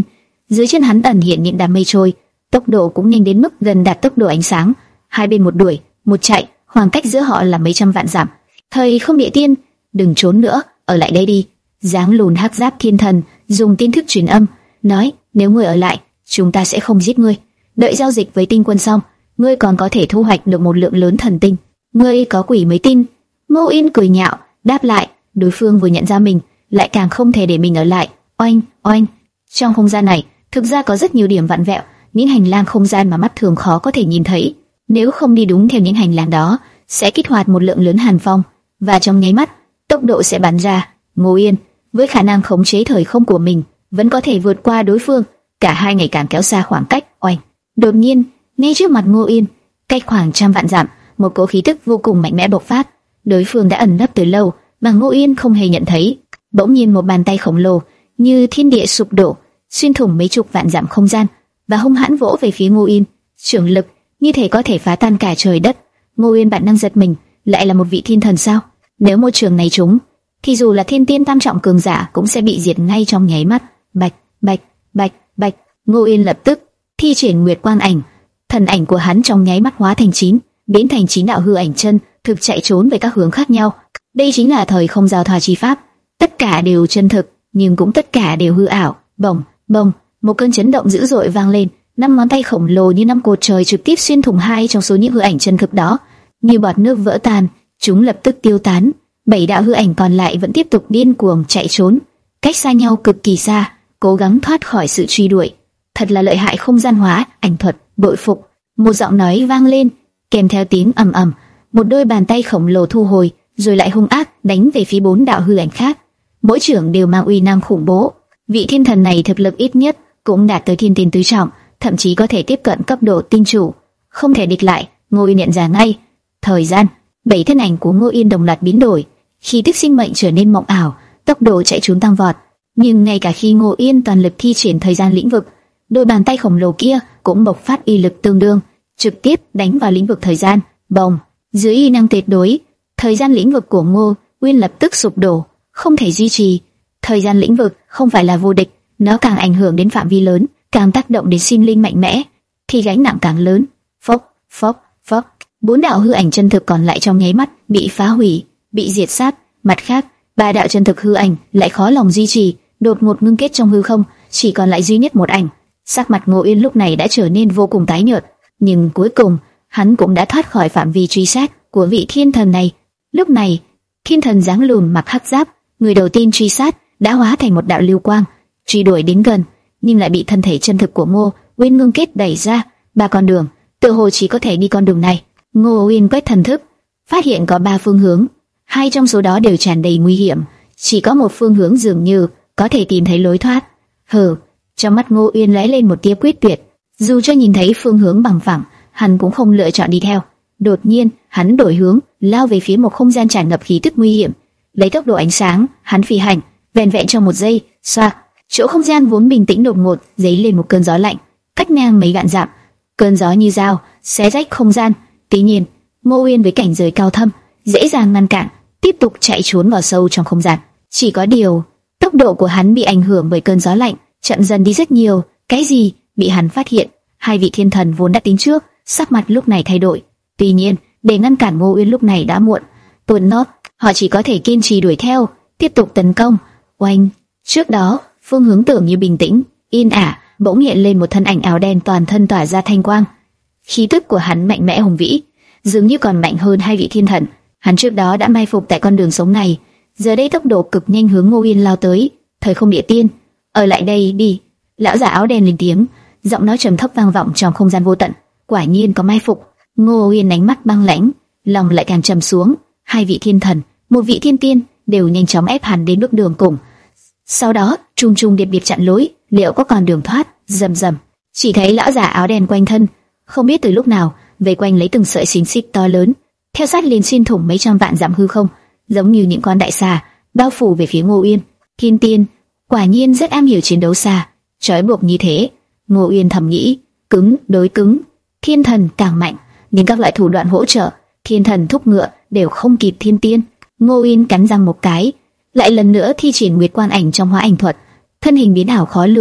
Dưới chân hắn ẩn hiện những đám mây trôi, tốc độ cũng nhanh đến mức gần đạt tốc độ ánh sáng. Hai bên một đuổi, một chạy, khoảng cách giữa họ là mấy trăm vạn dặm. Thời Không Địa Tiên, đừng trốn nữa, ở lại đây đi. Dáng lùn hắc giáp thiên thần dùng tin thức truyền âm, nói nếu ngươi ở lại, chúng ta sẽ không giết ngươi. Đợi giao dịch với tinh quân xong, ngươi còn có thể thu hoạch được một lượng lớn thần tinh. Ngươi có quỷ mới tin. Ngô Yên cười nhạo, đáp lại, đối phương vừa nhận ra mình, lại càng không thể để mình ở lại. Oanh, oanh. Trong không gian này, thực ra có rất nhiều điểm vặn vẹo, những hành lang không gian mà mắt thường khó có thể nhìn thấy. Nếu không đi đúng theo những hành lang đó, sẽ kích hoạt một lượng lớn hàn phong, và trong nháy mắt, tốc độ sẽ bắn ra. Ngô Yên, với khả năng khống chế thời không của mình, vẫn có thể vượt qua đối phương. Cả hai ngày càng kéo xa khoảng cách. Oanh. Đột nhiên, ngay trước mặt Ngô Yên, cách khoảng trăm vạn dặm, một cỗ khí tức vô cùng mạnh mẽ bộc phát. Đối phương đã ẩn nấp từ lâu, mà Ngô Yên không hề nhận thấy. Bỗng nhiên một bàn tay khổng lồ, như thiên địa sụp đổ, xuyên thủng mấy chục vạn dặm không gian, và hung hãn vỗ về phía Ngô Yên. Trường lực như thể có thể phá tan cả trời đất. Ngô Yên bản năng giật mình, lại là một vị thiên thần sao? Nếu một trường này trúng, thì dù là thiên tiên tam trọng cường giả cũng sẽ bị diệt ngay trong nháy mắt. Bạch, bạch, bạch, bạch. Ngô Yên lập tức thi triển Nguyệt Quang Ảnh, thần ảnh của hắn trong nháy mắt hóa thành chín, biến thành chín đạo hư ảnh chân thực chạy trốn về các hướng khác nhau. Đây chính là thời không giao thoa chi pháp, tất cả đều chân thực, nhưng cũng tất cả đều hư ảo. Bồng, bồng, một cơn chấn động dữ dội vang lên, năm ngón tay khổng lồ như năm cột trời trực tiếp xuyên thủng hai trong số những hư ảnh chân thực đó, như bọt nước vỡ tan, chúng lập tức tiêu tán. Bảy đạo hư ảnh còn lại vẫn tiếp tục điên cuồng chạy trốn, cách xa nhau cực kỳ xa, cố gắng thoát khỏi sự truy đuổi. Thật là lợi hại không gian hóa ảnh thuật, bội phục. Một giọng nói vang lên, kèm theo tiếng ầm ầm, một đôi bàn tay khổng lồ thu hồi, rồi lại hung ác đánh về phía bốn đạo hư ảnh khác. Mỗi trưởng đều mang uy năng khủng bố. Vị thiên thần này thực lực ít nhất cũng đạt tới thiên tiên tứ trọng, thậm chí có thể tiếp cận cấp độ tinh chủ, không thể địch lại. Ngô Yên nhận ra ngay. Thời gian, bảy thân ảnh của Ngô Yên đồng loạt biến đổi, khí tức sinh mệnh trở nên mộng ảo, tốc độ chạy trốn tăng vọt. Nhưng ngay cả khi Ngô Yên toàn lực thi triển thời gian lĩnh vực, đôi bàn tay khổng lồ kia cũng bộc phát uy lực tương đương, trực tiếp đánh vào lĩnh vực thời gian. Bồng, dưới uy năng tuyệt đối, thời gian lĩnh vực của Ngô Uyên lập tức sụp đổ, không thể duy trì. Thời gian lĩnh vực không phải là vô địch, nó càng ảnh hưởng đến phạm vi lớn, càng tác động đến sinh linh mạnh mẽ, thì gánh nặng càng lớn. Phốc, phốc, phốc, bốn đạo hư ảnh chân thực còn lại trong nháy mắt bị phá hủy, bị diệt sát. Mặt khác, ba đạo chân thực hư ảnh lại khó lòng duy trì, đột ngột ngưng kết trong hư không, chỉ còn lại duy nhất một ảnh. Sắc mặt Ngô Uyên lúc này đã trở nên vô cùng tái nhợt, nhưng cuối cùng hắn cũng đã thoát khỏi phạm vi truy sát của vị thiên thần này. Lúc này, thiên thần dáng lùn mặc hắc giáp, người đầu tiên truy sát, đã hóa thành một đạo lưu quang, truy đuổi đến gần, nhưng lại bị thân thể chân thực của Ngô Uyên ngưng kết đẩy ra. Ba con đường, tự hồ chỉ có thể đi con đường này. Ngô Uyên quét thần thức, phát hiện có ba phương hướng, hai trong số đó đều tràn đầy nguy hiểm, chỉ có một phương hướng dường như có thể tìm thấy lối thoát. Hừ, trong mắt Ngô Uyên lóe lên một tia quyết tuyệt, dù cho nhìn thấy phương hướng bằng phẳng, hắn cũng không lựa chọn đi theo. Đột nhiên, hắn đổi hướng, lao về phía một không gian tràn ngập khí tức nguy hiểm. Lấy tốc độ ánh sáng, hắn phi hành, vẻn vẹn trong một giây, xoa, chỗ không gian vốn bình tĩnh đột ngột dấy lên một cơn gió lạnh, cách ngang mấy vạn dặm. Cơn gió như dao, xé rách không gian. Tuy nhiên, Ngô Uyên với cảnh giới cao thâm, dễ dàng ngăn cản, tiếp tục chạy trốn vào sâu trong không gian. Chỉ có điều, tốc độ của hắn bị ảnh hưởng bởi cơn gió lạnh, chậm dần đi rất nhiều. Cái gì? Bị hắn phát hiện. Hai vị thiên thần vốn đã tính trước, sắc mặt lúc này thay đổi. Tuy nhiên, để ngăn cản Ngô Uyên lúc này đã muộn. Tuần nót, họ chỉ có thể kiên trì đuổi theo, tiếp tục tấn công. Oanh! Trước đó, phương hướng tưởng như bình tĩnh, yên ả, bỗng hiện lên một thân ảnh áo đen toàn thân tỏa ra thanh quang. Khí tức của hắn mạnh mẽ hùng vĩ, dường như còn mạnh hơn hai vị thiên thần. Hắn trước đó đã mai phục tại con đường sống này, giờ đây tốc độ cực nhanh hướng Ngô Uyên lao tới. Thời Không Địa Tiên, ở lại đây đi! Lão giả áo đen lên tiếng, giọng nói trầm thấp vang vọng trong không gian vô tận. Quả nhiên có mai phục. Ngô Uyên ánh mắt băng lãnh, lòng lại càng trầm xuống. Hai vị thiên thần, một vị thiên tiên đều nhanh chóng ép hắn đến bước đường cùng. Sau đó, trung trung điệp điệp chặn lối, liệu có còn đường thoát? Rầm rầm, chỉ thấy lão giả áo đen quanh thân, không biết từ lúc nào vây quanh lấy từng sợi xiềng xích to lớn, theo sát liền xuyên thủng mấy trăm vạn dặm hư không, giống như những con đại xà bao phủ về phía Ngô Uyên. Thiên tiên, quả nhiên rất am hiểu chiến đấu xa, trói buộc như thế. Ngô Uyên thầm nghĩ, cứng đối cứng, thiên thần càng mạnh, nhưng các loại thủ đoạn hỗ trợ, thiên thần thúc ngựa đều không kịp thiên tiên. Ngô Uyên cắn răng một cái, lại lần nữa thi triển Nguyệt Quang Ảnh trong hóa ảnh thuật, thân hình biến ảo khó lường,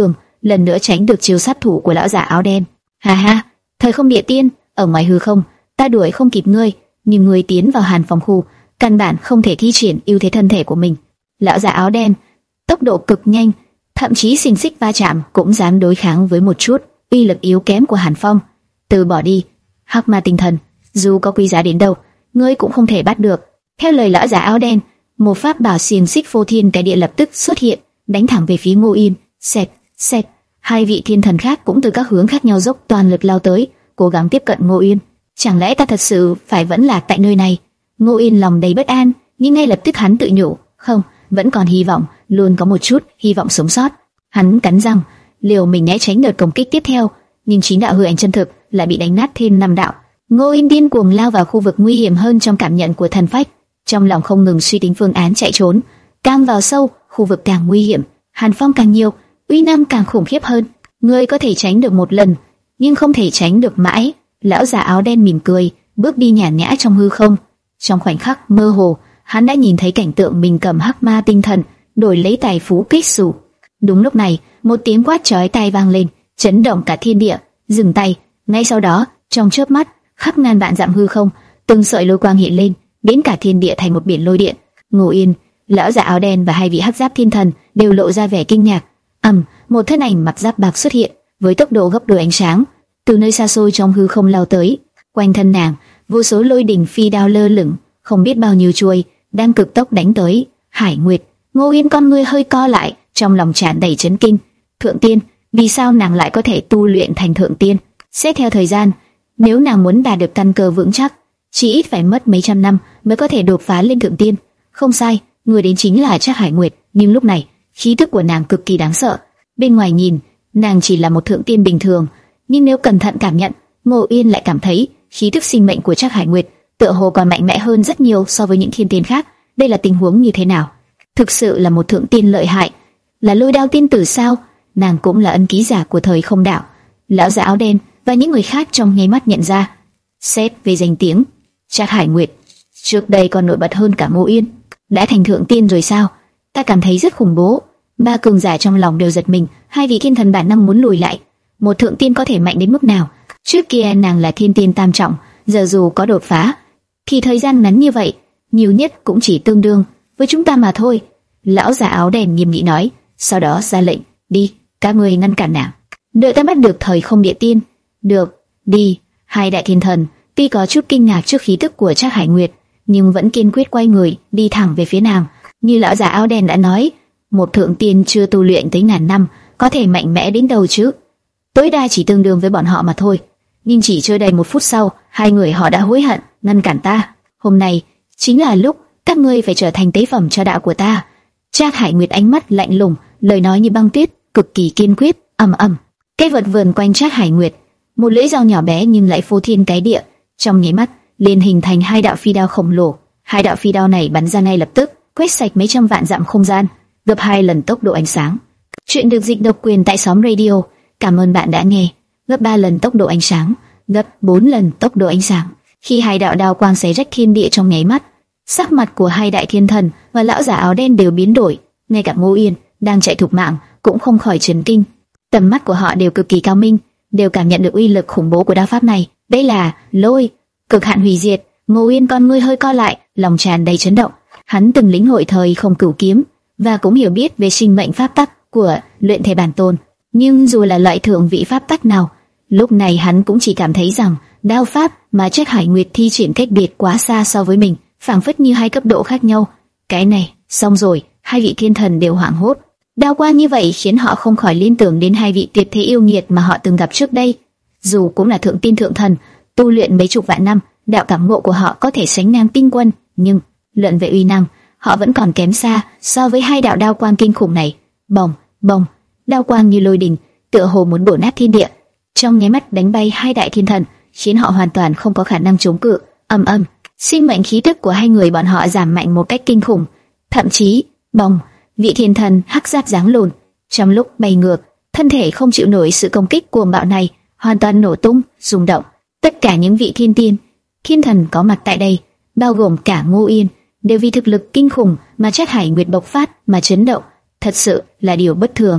lần nữa tránh được chiêu sát thủ của lão già áo đen. Ha ha, thời không địa tiên, ở ngoài hư không, ta đuổi không kịp ngươi, nhưng ngươi tiến vào hàn phòng khu, căn bản không thể thi triển ưu thế thân thể của mình. Lão già áo đen, tốc độ cực nhanh, thậm chí xình xích va chạm cũng dám đối kháng với một chút uy lực yếu kém của Hàn Phong. Từ bỏ đi, hắc ma tinh thần, dù có quý giá đến đâu, ngươi cũng không thể bắt được. Theo lời lão già áo đen, một pháp bảo xiềng xích phô thiên cái địa lập tức xuất hiện, đánh thẳng về phía Ngô Yên. Xẹt, xẹt, hai vị thiên thần khác cũng từ các hướng khác nhau dốc toàn lực lao tới, cố gắng tiếp cận Ngô Yên. Chẳng lẽ ta thật sự phải vẫn lạc tại nơi này? Ngô Yên lòng đầy bất an, nhưng ngay lập tức hắn tự nhủ, không, vẫn còn hy vọng, luôn có một chút hy vọng sống sót. Hắn cắn răng, liều mình né tránh đợt công kích tiếp theo, nhưng chín đạo hư ảnh chân thực lại bị đánh nát thêm năm đạo. Ngô Yên điên cuồng lao vào khu vực nguy hiểm hơn trong cảm nhận của thần phách, trong lòng không ngừng suy tính phương án chạy trốn. Càng vào sâu, khu vực càng nguy hiểm, Hàn Phong càng nhiều, uy năng càng khủng khiếp hơn. Ngươi có thể tránh được một lần, nhưng không thể tránh được mãi. Lão già áo đen mỉm cười, bước đi nhàn nhã trong hư không. Trong khoảnh khắc mơ hồ, hắn đã nhìn thấy cảnh tượng mình cầm hắc ma tinh thần đổi lấy tài phú kích xù. Đúng lúc này, một tiếng quát chói tai vang lên, chấn động cả thiên địa. Dừng tay. Ngay sau đó, trong chớp mắt, khắp ngàn vạn dặm hư không, từng sợi lôi quang hiện lên, biến cả thiên địa thành một biển lôi điện. Ngô Yên, lão già áo đen và hai vị hắc giáp thiên thần đều lộ ra vẻ kinh ngạc. ầm, một thân ảnh mặc giáp bạc xuất hiện, với tốc độ gấp đôi ánh sáng, từ nơi xa xôi trong hư không lao tới. Quanh thân nàng, vô số lôi đỉnh phi đao lơ lửng, không biết bao nhiêu chuôi đang cực tốc đánh tới. Hải Nguyệt. Ngô Yên con ngươi hơi co lại, trong lòng tràn đầy chấn kinh. Thượng tiên, vì sao nàng lại có thể tu luyện thành thượng tiên? Xét theo thời gian, nếu nàng muốn đạt được căn cơ vững chắc, chỉ ít phải mất mấy trăm năm mới có thể đột phá lên thượng tiên. Không sai, người đến chính là Trác Hải Nguyệt, nhưng lúc này, khí tức của nàng cực kỳ đáng sợ. Bên ngoài nhìn, nàng chỉ là một thượng tiên bình thường, nhưng nếu cẩn thận cảm nhận, Ngô Yên lại cảm thấy khí tức sinh mệnh của Trác Hải Nguyệt tựa hồ còn mạnh mẽ hơn rất nhiều so với những thiên tiên khác. Đây là tình huống như thế nào? Thực sự là một thượng tiên lợi hại, là Lôi Đao tiên tử sao? Nàng cũng là ân ký giả của thời không đạo. Lão già áo đen và những người khác trong nháy mắt nhận ra. Xét về danh tiếng, Trác Hải Nguyệt trước đây còn nổi bật hơn cả Ngô Yên. Đã thành thượng tiên rồi sao? Ta cảm thấy rất khủng bố. Ba cường giả trong lòng đều giật mình, hai vị thiên thần bản năng muốn lùi lại. Một thượng tiên có thể mạnh đến mức nào? Trước kia nàng là thiên tiên tam trọng, giờ dù có đột phá, thì thời gian ngắn như vậy, nhiều nhất cũng chỉ tương đương với chúng ta mà thôi. Lão già áo đen nghiêm nghị nói, sau đó ra lệnh, đi, các ngươi ngăn cản nàng, đợi ta bắt được thời không địa tiên. Được, đi. Hai đại thiên thần tuy có chút kinh ngạc trước khí tức của Trác Hải Nguyệt, nhưng vẫn kiên quyết quay người đi thẳng về phía nàng. Như lão già áo đen đã nói, một thượng tiên chưa tu luyện tới ngàn năm có thể mạnh mẽ đến đâu chứ? Tối đa chỉ tương đương với bọn họ mà thôi. Nhưng chỉ chưa đầy một phút sau, hai người họ đã hối hận ngăn cản ta. Hôm nay chính là lúc các ngươi phải trở thành tế phẩm cho đạo của ta. Trác Hải Nguyệt ánh mắt lạnh lùng, lời nói như băng tuyết, cực kỳ kiên quyết. Ầm ầm, cây vật vườn quanh Trác Hải Nguyệt, một lưỡi dao nhỏ bé nhưng lại phô thiên cái địa, trong nháy mắt liền hình thành hai đạo phi đao khổng lồ. Hai đạo phi đao này bắn ra ngay lập tức, quét sạch mấy trăm vạn dặm không gian, gấp hai lần tốc độ ánh sáng. Chuyện được dịch độc quyền tại Xóm Radio. Cảm ơn bạn đã nghe. Gấp ba lần tốc độ ánh sáng, gấp bốn lần tốc độ ánh sáng. Khi hai đạo đao quang xé rách thiên địa trong nháy mắt, sắc mặt của hai đại thiên thần và lão giả áo đen đều biến đổi. Ngay cả Ngô Yên đang chạy thục mạng cũng không khỏi chấn kinh. Tầm mắt của họ đều cực kỳ cao minh, đều cảm nhận được uy lực khủng bố của đao pháp này. Đây là lôi, cực hạn hủy diệt. Ngô Yên con ngươi hơi co lại, lòng tràn đầy chấn động. Hắn từng lĩnh hội thời không cửu kiếm và cũng hiểu biết về sinh mệnh pháp tắc của luyện thể bản tôn. Nhưng dù là loại thượng vị pháp tắc nào, lúc này hắn cũng chỉ cảm thấy rằng đao pháp mà Trác Hải Nguyệt thi triển cách biệt quá xa so với mình, phảng phất như hai cấp độ khác nhau. Cái này, xong rồi, hai vị thiên thần đều hoảng hốt. Đao quang như vậy khiến họ không khỏi liên tưởng đến hai vị tuyệt thế yêu nghiệt mà họ từng gặp trước đây. Dù cũng là thượng tiên thượng thần, tu luyện mấy chục vạn năm, đạo cảm ngộ của họ có thể sánh ngang tinh quân, nhưng luận về uy năng, họ vẫn còn kém xa so với hai đạo đao quang kinh khủng này. Bồng, bồng, đao quang như lôi đình, tựa hồ muốn bổ nát thiên địa, trong nháy mắt đánh bay hai đại thiên thần, khiến họ hoàn toàn không có khả năng chống cự. Ầm ầm, sinh mệnh khí tức của hai người bọn họ giảm mạnh một cách kinh khủng, thậm chí, bồng, vị thiên thần hắc giáp giáng lùn, trong lúc bay ngược, thân thể không chịu nổi sự công kích cuồng bạo này, hoàn toàn nổ tung, rung động. Tất cả những vị thiên tiên, thiên thần có mặt tại đây, bao gồm cả Ngô Yên, đều vì thực lực kinh khủng mà Trác Hải Nguyệt bộc phát mà chấn động. Thật sự là điều bất thường.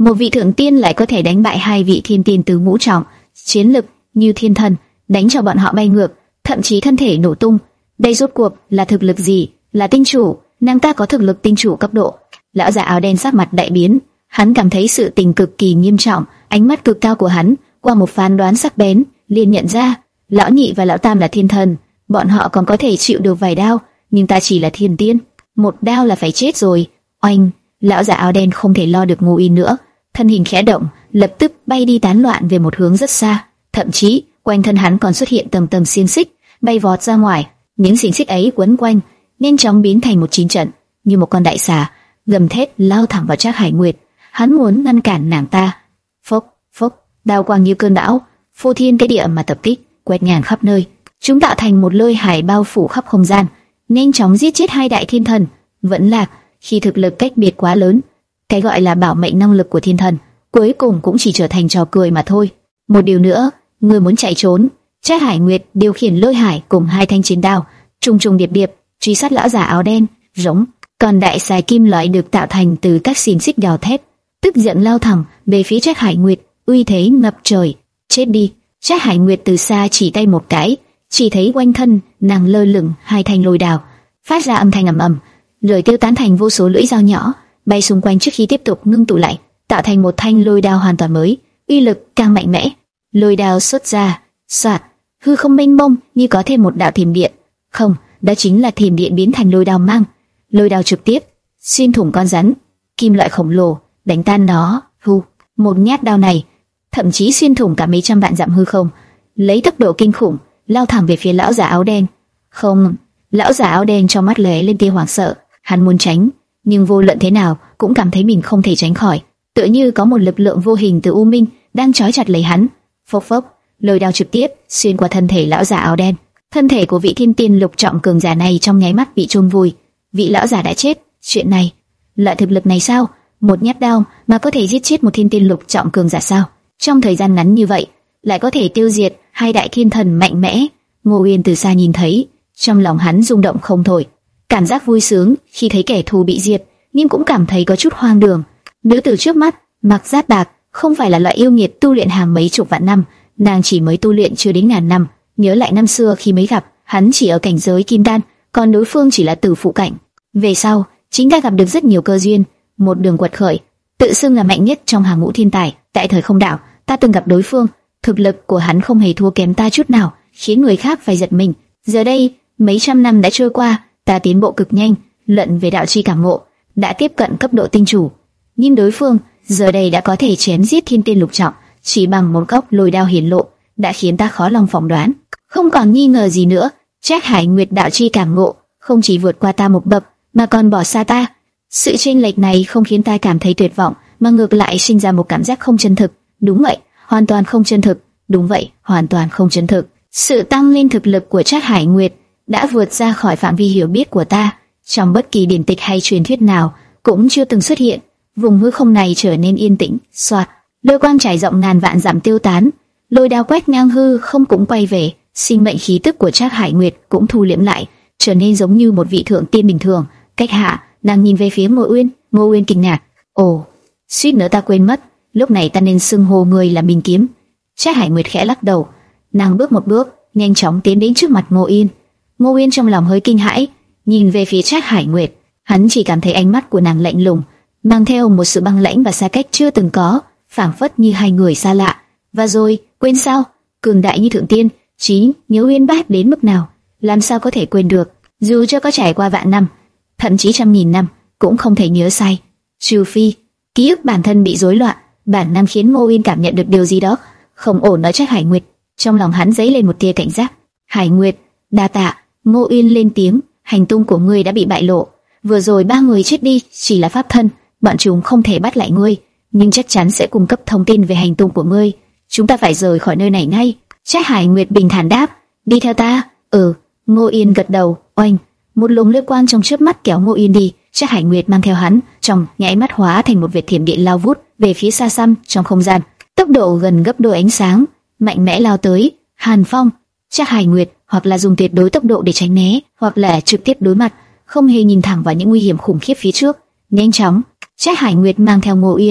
một vị thượng tiên lại có thể đánh bại hai vị thiên tiên tứ ngũ trọng, chiến lực như thiên thần, đánh cho bọn họ bay ngược, thậm chí thân thể nổ tung. Đây rốt cuộc là thực lực gì? Là tinh chủ? Nàng ta có thực lực tinh chủ cấp độ. Lão già áo đen sắc mặt đại biến, hắn cảm thấy sự tình cực kỳ nghiêm trọng. Ánh mắt cực cao của hắn qua một phán đoán sắc bén liền nhận ra lão nhị và lão tam là thiên thần, bọn họ còn có thể chịu được vài đao, nhưng ta chỉ là thiên tiên, một đao là phải chết rồi. Oanh! Lão già áo đen không thể lo được Ngô Yên nữa, thân hình khẽ động, lập tức bay đi tán loạn về một hướng rất xa. Thậm chí quanh thân hắn còn xuất hiện tầng tầng xiềng xích bay vọt ra ngoài. Những xiềng xích ấy quấn quanh, nhanh chóng biến thành một chiến trận, như một con đại xà gầm thét lao thẳng vào Trác Hải Nguyệt. Hắn muốn ngăn cản nàng ta. Phốc phốc, đao quang như cơn bão, phô thiên cái địa mà tập kích, quét ngang khắp nơi. Chúng tạo thành một lôi hải bao phủ khắp không gian, nhanh chóng giết chết hai đại thiên thần. Vẫn là khi thực lực cách biệt quá lớn, cái gọi là bảo mệnh năng lực của thiên thần cuối cùng cũng chỉ trở thành trò cười mà thôi. Một điều nữa, người muốn chạy trốn. Trác Hải Nguyệt điều khiển lôi hải cùng hai thanh chiến đao, trùng trùng điệp điệp truy sát lão già áo đen. Giống, còn đại xà kim loại được tạo thành từ các xiềng xích gào thét, tức giận lao thẳng về phía Trác Hải Nguyệt, uy thế ngập trời. Chết đi! Trác Hải Nguyệt từ xa chỉ tay một cái, chỉ thấy quanh thân nàng lơ lửng hai thanh lôi đao, phát ra âm thanh ầm ầm, rồi tiêu tán thành vô số lưỡi dao nhỏ bay xung quanh trước khi tiếp tục ngưng tụ lại, tạo thành một thanh lôi đao hoàn toàn mới, uy lực càng mạnh mẽ. Lôi đao xuất ra, xoạt, hư không mênh mông như có thêm một đạo thiểm điện. Không, đó chính là thiểm điện biến thành lôi đao mang. Lôi đao trực tiếp xuyên thủng con rắn kim loại khổng lồ, đánh tan nó. Hu, một nhát đao này thậm chí xuyên thủng cả mấy trăm vạn dặm hư không, lấy tốc độ kinh khủng lao thẳng về phía lão già áo đen. Không, lão già áo đen trong mắt lóe lên tia hoảng sợ, hắn muốn tránh, nhưng vô luận thế nào cũng cảm thấy mình không thể tránh khỏi, tựa như có một lực lượng vô hình từ u minh đang trói chặt lấy hắn. Phốc phốc, lôi đao trực tiếp xuyên qua thân thể lão già áo đen. Thân thể của vị thiên tiên lục trọng cường giả này trong nháy mắt bị chôn vùi. Vị lão giả đã chết. Chuyện này, loại thực lực này sao? Một nhát đao mà có thể giết chết một thiên tiên lục trọng cường giả sao? Trong thời gian ngắn như vậy, lại có thể tiêu diệt hai đại thiên thần mạnh mẽ. Ngô Uyên từ xa nhìn thấy, trong lòng hắn rung động không thôi, cảm giác vui sướng khi thấy kẻ thù bị diệt, nhưng cũng cảm thấy có chút hoang đường. Nữ tử trước mắt, mặc giáp bạc, không phải là loại yêu nghiệt tu luyện hàng mấy chục vạn năm, nàng chỉ mới tu luyện chưa đến ngàn năm. Nhớ lại năm xưa khi mới gặp, hắn chỉ ở cảnh giới kim đan, còn đối phương chỉ là tử phụ cảnh. Về sau, chính ta gặp được rất nhiều cơ duyên, một đường quật khởi, tự xưng là mạnh nhất trong hàng ngũ thiên tài. Tại thời không đạo, ta từng gặp đối phương, thực lực của hắn không hề thua kém ta chút nào, khiến người khác phải giật mình. Giờ đây, mấy trăm năm đã trôi qua, ta tiến bộ cực nhanh, luận về đạo chi cảm ngộ, đã tiếp cận cấp độ tinh chủ. Nhưng đối phương giờ đây đã có thể chém giết thiên tiên lục trọng, chỉ bằng một góc lôi đao hiển lộ, đã khiến ta khó lòng phỏng đoán. Không còn nghi ngờ gì nữa, Trác Hải Nguyệt đạo chi cảm ngộ không chỉ vượt qua ta một bậc, mà còn bỏ xa ta. Sự chênh lệch này không khiến ta cảm thấy tuyệt vọng, mà ngược lại sinh ra một cảm giác không chân thực. Đúng vậy, hoàn toàn không chân thực. Đúng vậy, hoàn toàn không chân thực. Sự tăng lên thực lực của Trác Hải Nguyệt đã vượt ra khỏi phạm vi hiểu biết của ta. Trong bất kỳ điển tịch hay truyền thuyết nào cũng chưa từng xuất hiện. Vùng hư không này trở nên yên tĩnh. Soạt, lôi quang trải rộng ngàn vạn dặm tiêu tán, lôi đao quét ngang hư không cũng quay về. Sinh mệnh khí tức của Trác Hải Nguyệt cũng thu liễm lại, trở nên giống như một vị thượng tiên bình thường. Cách hạ, nàng nhìn về phía Ngô Uyên. Ngô Uyên kinh ngạc, ồ, suýt nữa ta quên mất, lúc này ta nên xưng hô người là Minh Kiếm. Trác Hải Nguyệt khẽ lắc đầu, nàng bước một bước, nhanh chóng tiến đến trước mặt Ngô Uyên. Ngô Uyên trong lòng hơi kinh hãi, nhìn về phía Trác Hải Nguyệt, hắn chỉ cảm thấy ánh mắt của nàng lạnh lùng, mang theo một sự băng lãnh và xa cách chưa từng có, phảng phất như hai người xa lạ. Và rồi, quên sao? Cường đại như thượng tiên, trí nhớ uyên bác đến mức nào, làm sao có thể quên được? Dù cho có trải qua vạn năm, thậm chí trăm nghìn năm, cũng không thể nhớ sai. Trừ phi ký ức bản thân bị rối loạn, bản năng khiến Ngô Uyên cảm nhận được điều gì đó không ổn ở Trác Hải Nguyệt. Trong lòng hắn dấy lên một tia cảnh giác. Hải Nguyệt, đa tạ. Ngô Uyên lên tiếng, hành tung của ngươi đã bị bại lộ. Vừa rồi ba người chết đi chỉ là pháp thân, bọn chúng không thể bắt lại ngươi, nhưng chắc chắn sẽ cung cấp thông tin về hành tung của ngươi. Chúng ta phải rời khỏi nơi này ngay. Trác Hải Nguyệt bình thản đáp, đi theo ta. Ừ. Ngô Uyên gật đầu. Oanh, một luồng lôi quang trong chớp mắt kéo Ngô Uyên đi. Trác Hải Nguyệt mang theo hắn, trong nháy mắt hóa thành một vệt thiểm điện lao vút về phía xa xăm trong không gian, tốc độ gần gấp đôi ánh sáng, mạnh mẽ lao tới. Hàn Phong. Trác Hải Nguyệt hoặc là dùng tuyệt đối tốc độ để tránh né, hoặc là trực tiếp đối mặt, không hề nhìn thẳng vào những nguy hiểm khủng khiếp phía trước. Nhanh chóng, Trác Hải Nguyệt mang theo Ngô Uyên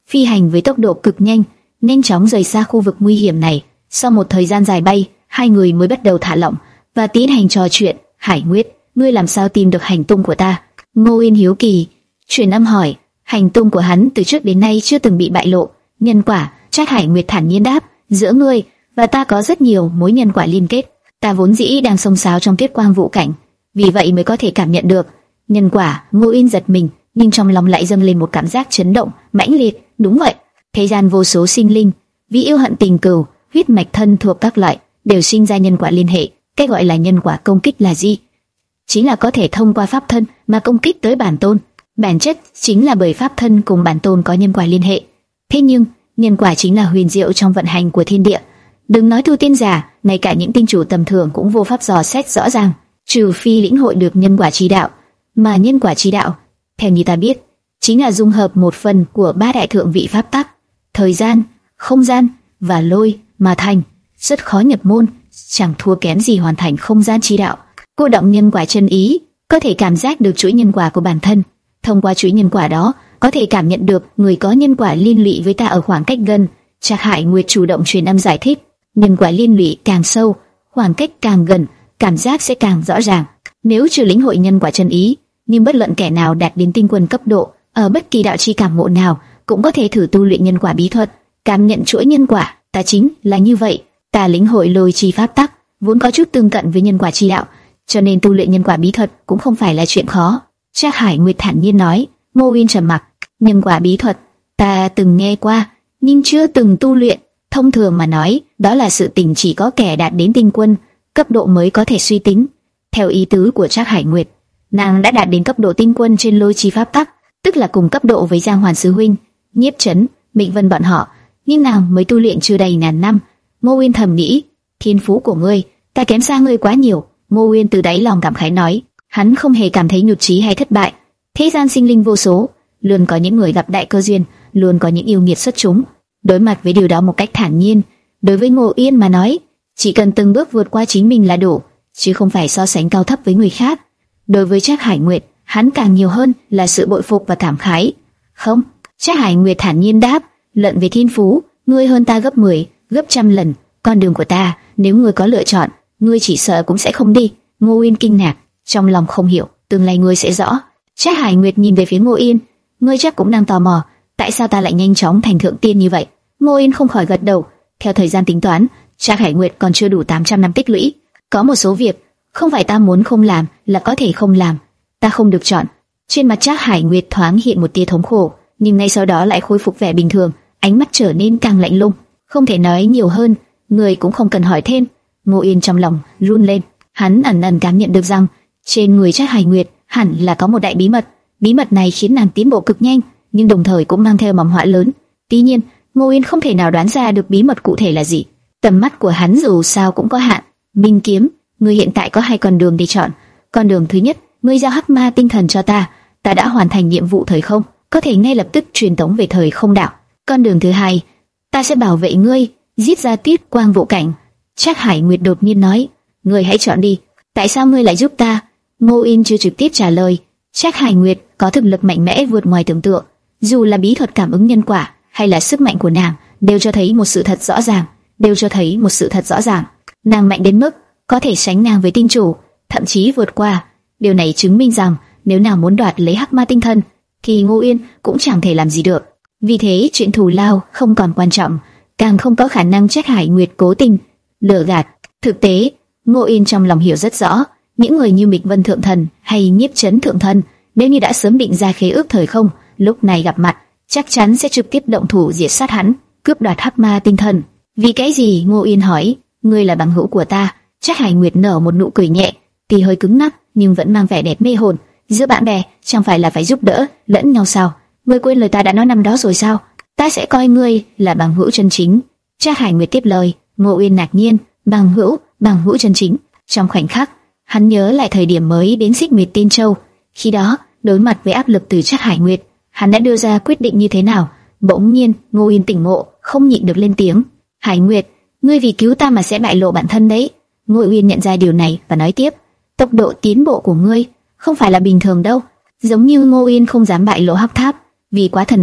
phi hành với tốc độ cực nhanh, nhanh chóng rời xa khu vực nguy hiểm này. Sau một thời gian dài bay, hai người mới bắt đầu thả lỏng và tiến hành trò chuyện. Hải Nguyệt, ngươi làm sao tìm được hành tung của ta? Ngô Yên hiếu kỳ truyền âm hỏi. Hành tung của hắn từ trước đến nay chưa từng bị bại lộ. Nhân quả, Trác Hải Nguyệt thản nhiên đáp, giữa ngươi và ta có rất nhiều mối nhân quả liên kết. Ta vốn dĩ đang xông xáo trong tuyết quang vũ cảnh, vì vậy mới có thể cảm nhận được nhân quả. Ngô Yên giật mình, nhưng trong lòng lại dâng lên một cảm giác chấn động mãnh liệt. Đúng vậy, thế gian vô số sinh linh vì yêu hận tình cừu, huyết mạch thân thuộc các loại đều sinh ra nhân quả liên hệ. Cái gọi là nhân quả công kích là gì? Chính là có thể thông qua pháp thân mà công kích tới bản tôn. Bản chất chính là bởi pháp thân cùng bản tôn có nhân quả liên hệ. Thế nhưng nhân quả chính là huyền diệu trong vận hành của thiên địa. Đừng nói tu tiên giả, ngay cả những tinh chủ tầm thường cũng vô pháp dò xét rõ ràng, trừ phi lĩnh hội được nhân quả chi đạo. Mà nhân quả chi đạo, theo như ta biết, chính là dung hợp một phần của ba đại thượng vị pháp tắc, thời gian, không gian và lôi mà thành, rất khó nhập môn, chẳng thua kém gì hoàn thành không gian chi đạo. Cô động nhân quả chân ý, có thể cảm giác được chuỗi nhân quả của bản thân. Thông qua chuỗi nhân quả đó, có thể cảm nhận được người có nhân quả liên lụy với ta ở khoảng cách gần. Trác Hải Nguyệt chủ động truyền âm giải thích, nhân quả liên lụy càng sâu, khoảng cách càng gần, cảm giác sẽ càng rõ ràng. Nếu chưa lĩnh hội nhân quả chân ý, nhưng bất luận kẻ nào đạt đến tinh quân cấp độ, ở bất kỳ đạo chi cảm ngộ nào, cũng có thể thử tu luyện nhân quả bí thuật, cảm nhận chuỗi nhân quả. Ta chính là như vậy, ta lĩnh hội lôi chi pháp tắc, vốn có chút tương cận với nhân quả chi đạo, cho nên tu luyện nhân quả bí thuật cũng không phải là chuyện khó. Trác Hải Nguyệt thản nhiên nói. Ngô Uyên trầm mặc. Nhân quả bí thuật, ta từng nghe qua, nhưng chưa từng tu luyện. Thông thường mà nói, đó là sự tình chỉ có kẻ đạt đến tinh quân cấp độ mới có thể suy tính. Theo ý tứ của Trác Hải Nguyệt, nàng đã đạt đến cấp độ tinh quân trên lôi chi pháp tắc, tức là cùng cấp độ với Giang Hoàn sư huynh, Nhiếp Chấn, Mịch Vân bọn họ, nhưng nàng mới tu luyện chưa đầy ngàn năm. Ngô Uyên thầm nghĩ, thiên phú của ngươi, ta kém xa ngươi quá nhiều. Ngô Uyên từ đáy lòng cảm khái nói, hắn không hề cảm thấy nhụt chí hay thất bại. Thế gian sinh linh vô số, luôn có những người gặp đại cơ duyên, luôn có những yêu nghiệt xuất chúng. Đối mặt với điều đó một cách thản nhiên, đối với Ngô Uyên mà nói, chỉ cần từng bước vượt qua chính mình là đủ, chứ không phải so sánh cao thấp với người khác. Đối với Trác Hải Nguyệt, hắn càng nhiều hơn là sự bội phục và cảm khái. Không, Trác Hải Nguyệt thản nhiên đáp, luận về thiên phú, ngươi hơn ta gấp mười, gấp trăm lần. Con đường của ta, nếu ngươi có lựa chọn, ngươi chỉ sợ cũng sẽ không đi. Ngô Uyên kinh ngạc, trong lòng không hiểu, tương lai ngươi sẽ rõ. Trác Hải Nguyệt nhìn về phía Ngô Uyên, ngươi chắc cũng đang tò mò, tại sao ta lại nhanh chóng thành thượng tiên như vậy? Ngô Uyên không khỏi gật đầu. Theo thời gian tính toán, Trác Hải Nguyệt còn chưa đủ tám trăm năm tích lũy. Có một số việc, không phải ta muốn không làm là có thể không làm, ta không được chọn. Trên mặt Trác Hải Nguyệt thoáng hiện một tia thống khổ, nhưng ngay sau đó lại khôi phục vẻ bình thường, ánh mắt trở nên càng lạnh lùng. Không thể nói nhiều hơn, người cũng không cần hỏi thêm. Ngô Uyên trong lòng run lên, hắn ẩn ẩn cảm nhận được rằng trên người Trác Hải Nguyệt hẳn là có một đại bí mật. Bí mật này khiến nàng tiến bộ cực nhanh, nhưng đồng thời cũng mang theo mầm họa lớn. Tuy nhiên, Ngô Uyên không thể nào đoán ra được bí mật cụ thể là gì. Tầm mắt của hắn dù sao cũng có hạn. Minh kiếm, ngươi hiện tại có hai con đường để chọn. Con đường thứ nhất, ngươi giao hắc ma tinh thần cho ta, ta đã hoàn thành nhiệm vụ thời không, có thể ngay lập tức truyền tống về thời không đảo. Con đường thứ hai, ta sẽ bảo vệ ngươi, giết ra tiết quang vũ cảnh. Trác Hải Nguyệt đột nhiên nói, ngươi hãy chọn đi. Tại sao ngươi lại giúp ta? Ngô Uyên chưa trực tiếp trả lời. Trác Hải Nguyệt có thực lực mạnh mẽ vượt ngoài tưởng tượng, dù là bí thuật cảm ứng nhân quả hay là sức mạnh của nàng, đều cho thấy một sự thật rõ ràng, đều cho thấy một sự thật rõ ràng. Nàng mạnh đến mức có thể sánh ngang với tinh chủ, thậm chí vượt qua. Điều này chứng minh rằng nếu nàng muốn đoạt lấy hắc ma tinh thần, thì Ngô Uyên cũng chẳng thể làm gì được. Vì thế chuyện thù lao không còn quan trọng, càng không có khả năng Trác Hải Nguyệt cố tình lừa gạt. Thực tế, Ngô Uyên trong lòng hiểu rất rõ, những người như Mịch Vân Thượng Thần hay Nhiếp Chấn Thượng Thần, nếu như đã sớm định ra khế ước thời không, lúc này gặp mặt chắc chắn sẽ trực tiếp động thủ diệt sát hắn, cướp đoạt hắc ma tinh thần. Vì cái gì? Ngô Uyên hỏi. Ngươi là bằng hữu của ta. Trác Hải Nguyệt nở một nụ cười nhẹ, tuy hơi cứng nhắc nhưng vẫn mang vẻ đẹp mê hồn. Giữa bạn bè chẳng phải là phải giúp đỡ lẫn nhau sao? Ngươi quên lời ta đã nói năm đó rồi sao? Ta sẽ coi ngươi là bằng hữu chân chính. Trác Hải Nguyệt tiếp lời. Ngô Uyên ngạc nhiên, bằng hữu, bằng hữu chân chính. Trong khoảnh khắc, hắn nhớ lại thời điểm mới đến Xích Nguyệt Tiên Châu. Khi đó, đối mặt với áp lực từ Trác Hải Nguyệt, hắn đã đưa ra quyết định như thế nào? Bỗng nhiên, Ngô Uyên tỉnh ngộ, không nhịn được lên tiếng. Hải Nguyệt, ngươi vì cứu ta mà sẽ bại lộ bản thân đấy. Ngô Uyên nhận ra điều này và nói tiếp, tốc độ tiến bộ của ngươi không phải là bình thường đâu. Giống như Ngô Uyên không dám bại lộ hắc tháp vì quá thần bí,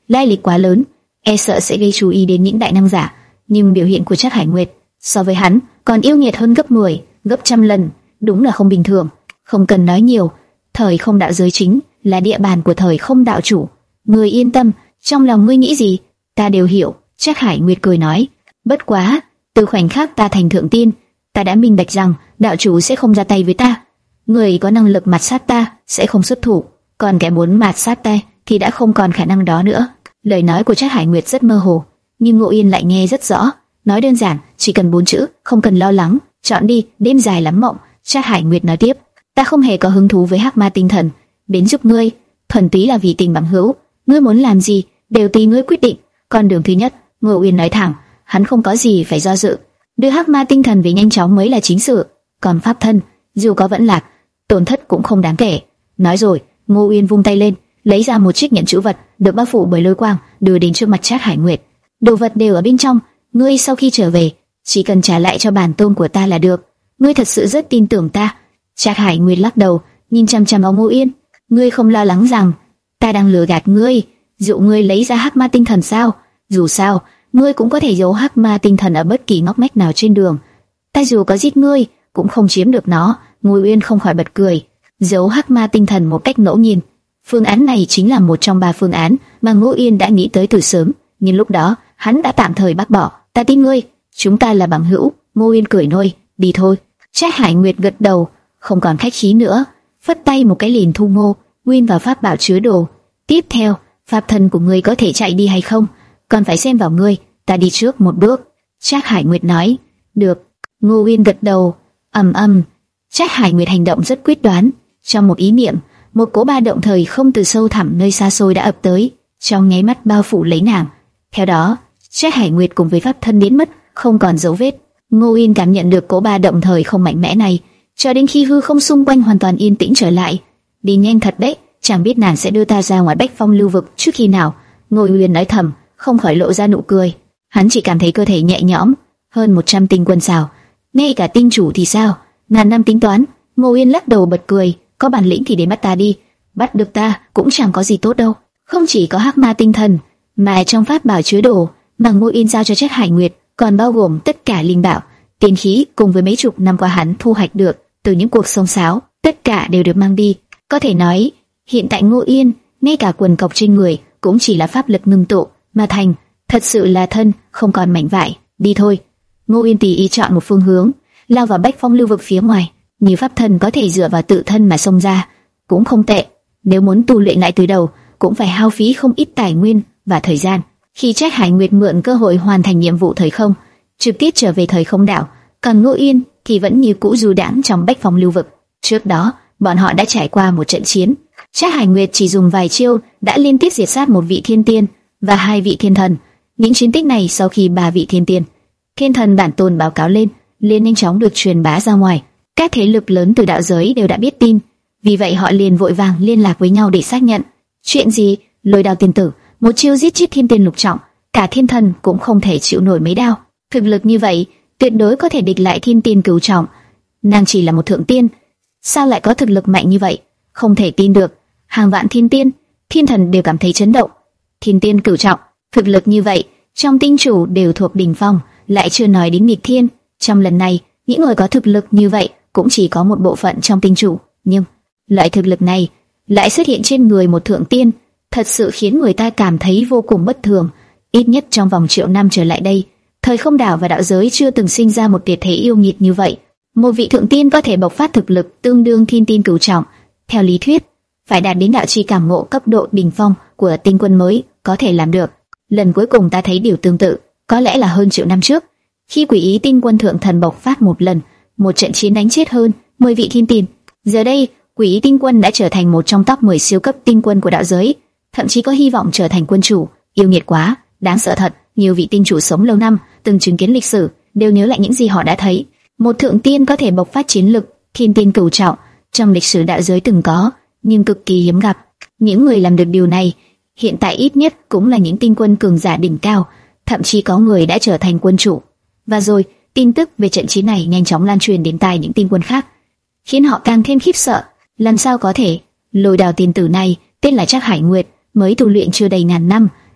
lai lịch quá lớn, e sợ sẽ gây chú ý đến những đại năng giả. Nhưng biểu hiện của Trác Hải Nguyệt so với hắn còn yêu nghiệt hơn gấp mười, gấp trăm lần, đúng là không bình thường. Không cần nói nhiều, thời không đạo giới chính là địa bàn của thời không đạo chủ. Ngươi yên tâm, trong lòng ngươi nghĩ gì, ta đều hiểu. Trác Hải Nguyệt cười nói. Bất quá, từ khoảnh khắc ta thành thượng tiên, ta đã minh bạch rằng đạo chủ sẽ không ra tay với ta. Người có năng lực mạt sát ta sẽ không xuất thủ, còn kẻ muốn mạt sát ta thì đã không còn khả năng đó nữa. Lời nói của Trác Hải Nguyệt rất mơ hồ, nhưng Ngô Yên lại nghe rất rõ. Nói đơn giản, chỉ cần bốn chữ, không cần lo lắng. Chọn đi, đêm dài lắm mộng. Trác Hải Nguyệt nói tiếp, ta không hề có hứng thú với hắc ma tinh thần, đến giúp ngươi thuần túy là vì tình bằng hữu. Ngươi muốn làm gì đều tùy ngươi quyết định. Con đường thứ nhất, Ngô Uyên nói thẳng, hắn không có gì phải do dự. Đưa hắc ma tinh thần về nhanh chóng mới là chính sự. Còn pháp thân, dù có vẫn lạc, tổn thất cũng không đáng kể. Nói rồi, Ngô Uyên vung tay lên, lấy ra một chiếc nhẫn trữ vật được bao phủ bởi lôi quang, đưa đến trước mặt Trác Hải Nguyệt. Đồ vật đều ở bên trong, ngươi sau khi trở về chỉ cần trả lại cho bản tôn của ta là được. Ngươi thật sự rất tin tưởng ta? Trác Hải Nguyệt lắc đầu, nhìn chăm chăm vào Ngô Uyên. Ngươi không lo lắng rằng ta đang lừa gạt ngươi, dụ ngươi lấy ra hắc ma tinh thần sao? Dù sao, ngươi cũng có thể giấu hắc ma tinh thần ở bất kỳ ngóc ngách nào trên đường. Ta dù có giết ngươi, cũng không chiếm được nó. Ngô Uyên không khỏi bật cười. Giấu hắc ma tinh thần một cách ngẫu nhiên, phương án này chính là một trong ba phương án mà Ngô Uyên đã nghĩ tới từ sớm, nhưng lúc đó hắn đã tạm thời bác bỏ. Ta tin ngươi, chúng ta là bằng hữu. Ngô Uyên cười nôi, đi thôi. Trác Hải Nguyệt gật đầu, không còn khách khí nữa, phất tay một cái liền thu Ngô Uyên vào pháp bảo chứa đồ. Tiếp theo, pháp thân của ngươi có thể chạy đi hay không, còn phải xem vào ngươi. Ta đi trước một bước. Trác Hải Nguyệt nói. Được. Ngô Uyên gật đầu. Ầm ầm. Trác Hải Nguyệt hành động rất quyết đoán. Trong một ý niệm, một cỗ ba động thời không từ sâu thẳm nơi xa xôi đã ập tới, trong nháy mắt bao phủ lấy nàng. Theo đó, Trác Hải Nguyệt cùng với pháp thân biến mất, không còn dấu vết. Ngô Uyên cảm nhận được cỗ ba động thời không mạnh mẽ này, cho đến khi hư không xung quanh hoàn toàn yên tĩnh trở lại. Đi nhanh thật đấy, chẳng biết nàng sẽ đưa ta ra ngoài Bách Phong lưu vực trước khi nào. Ngô Uyên nói thầm, không khỏi lộ ra nụ cười. Hắn chỉ cảm thấy cơ thể nhẹ nhõm hơn một trăm tinh quân sao? Ngay cả tinh chủ thì sao? Ngàn năm tính toán. Ngô Uyên lắc đầu bật cười, có bản lĩnh thì đến bắt ta đi, bắt được ta cũng chẳng có gì tốt đâu. Không chỉ có hắc ma tinh thần, mà trong pháp bảo chứa đồ mà Ngô Uyên giao cho Trác Hải Nguyệt còn bao gồm tất cả linh bảo, tiên khí cùng với mấy chục năm qua hắn thu hoạch được từ những cuộc sông sáo, tất cả đều được mang đi. Có thể nói, hiện tại Ngô Uyên ngay cả quần cộc trên người cũng chỉ là pháp lực ngưng tụ mà thành, thật sự là thân không còn mảnh vải. Đi thôi. Ngô Uyên tùy ý chọn một phương hướng, lao vào Bách Phong lưu vực phía ngoài. Như pháp thân có thể dựa vào tự thân mà xông ra, cũng không tệ. Nếu muốn tu luyện lại từ đầu, cũng phải hao phí không ít tài nguyên và thời gian. Khi Trác Hải Nguyệt mượn cơ hội hoàn thành nhiệm vụ thời không, trực tiếp trở về thời không đảo, còn Ngô Uyên thì vẫn như cũ du đãng trong Bách Phong lưu vực. Trước đó, bọn họ đã trải qua một trận chiến. Trác Hải Nguyệt chỉ dùng vài chiêu đã liên tiếp diệt sát một vị thiên tiên và hai vị thiên thần. Những chiến tích này sau khi ba vị thiên tiên, thiên thần bản tôn báo cáo lên, liền nhanh chóng được truyền bá ra ngoài. Các thế lực lớn từ đạo giới đều đã biết tin, vì vậy họ liền vội vàng liên lạc với nhau để xác nhận. Chuyện gì? Lôi Đao tiên tử, một chiêu giết chết thiên tiên lục trọng, cả thiên thần cũng không thể chịu nổi mấy đao. Thực lực như vậy, tuyệt đối có thể địch lại thiên tiên cửu trọng. Nàng chỉ là một thượng tiên, sao lại có thực lực mạnh như vậy? Không thể tin được. Hàng vạn thiên tiên, thiên thần đều cảm thấy chấn động. Thiên tiên cửu trọng, thực lực như vậy, trong tinh chủ đều thuộc đỉnh phong, lại chưa nói đến nghịch thiên. Trong lần này, những người có thực lực như vậy cũng chỉ có một bộ phận trong tinh chủ, nhưng loại thực lực này lại xuất hiện trên người một thượng tiên, thật sự khiến người ta cảm thấy vô cùng bất thường. Ít nhất trong vòng triệu năm trở lại đây, thời không đảo và đạo giới chưa từng sinh ra một tuyệt thế yêu nghiệt như vậy. Một vị thượng tiên có thể bộc phát thực lực tương đương thiên tiên cửu trọng, theo lý thuyết phải đạt đến đạo chi cảm ngộ cấp độ đỉnh phong của tinh quân mới có thể làm được. Lần cuối cùng ta thấy điều tương tự, có lẽ là hơn triệu năm trước, khi Quỷ Ý tinh quân thượng thần bộc phát một lần, một trận chiến đánh chết hơn mười vị thiên tiên. Giờ đây, Quỷ Ý tinh quân đã trở thành một trong top mười siêu cấp tinh quân của đạo giới, thậm chí có hy vọng trở thành quân chủ. Yêu nghiệt quá, đáng sợ thật. Nhiều vị tinh chủ sống lâu năm, từng chứng kiến lịch sử, đều nhớ lại những gì họ đã thấy. Một thượng tiên có thể bộc phát chiến lực thiên tiên cửu trọng, trong lịch sử đạo giới từng có, nhưng cực kỳ hiếm gặp. Những người làm được điều này, hiện tại ít nhất cũng là những tinh quân cường giả đỉnh cao, thậm chí có người đã trở thành quân chủ. Và rồi, tin tức về trận chiến này nhanh chóng lan truyền đến tai những tinh quân khác, khiến họ càng thêm khiếp sợ. Làm sao có thể? Lôi Đao tiên tử này tên là Trác Hải Nguyệt, mới tu luyện chưa đầy ngàn năm,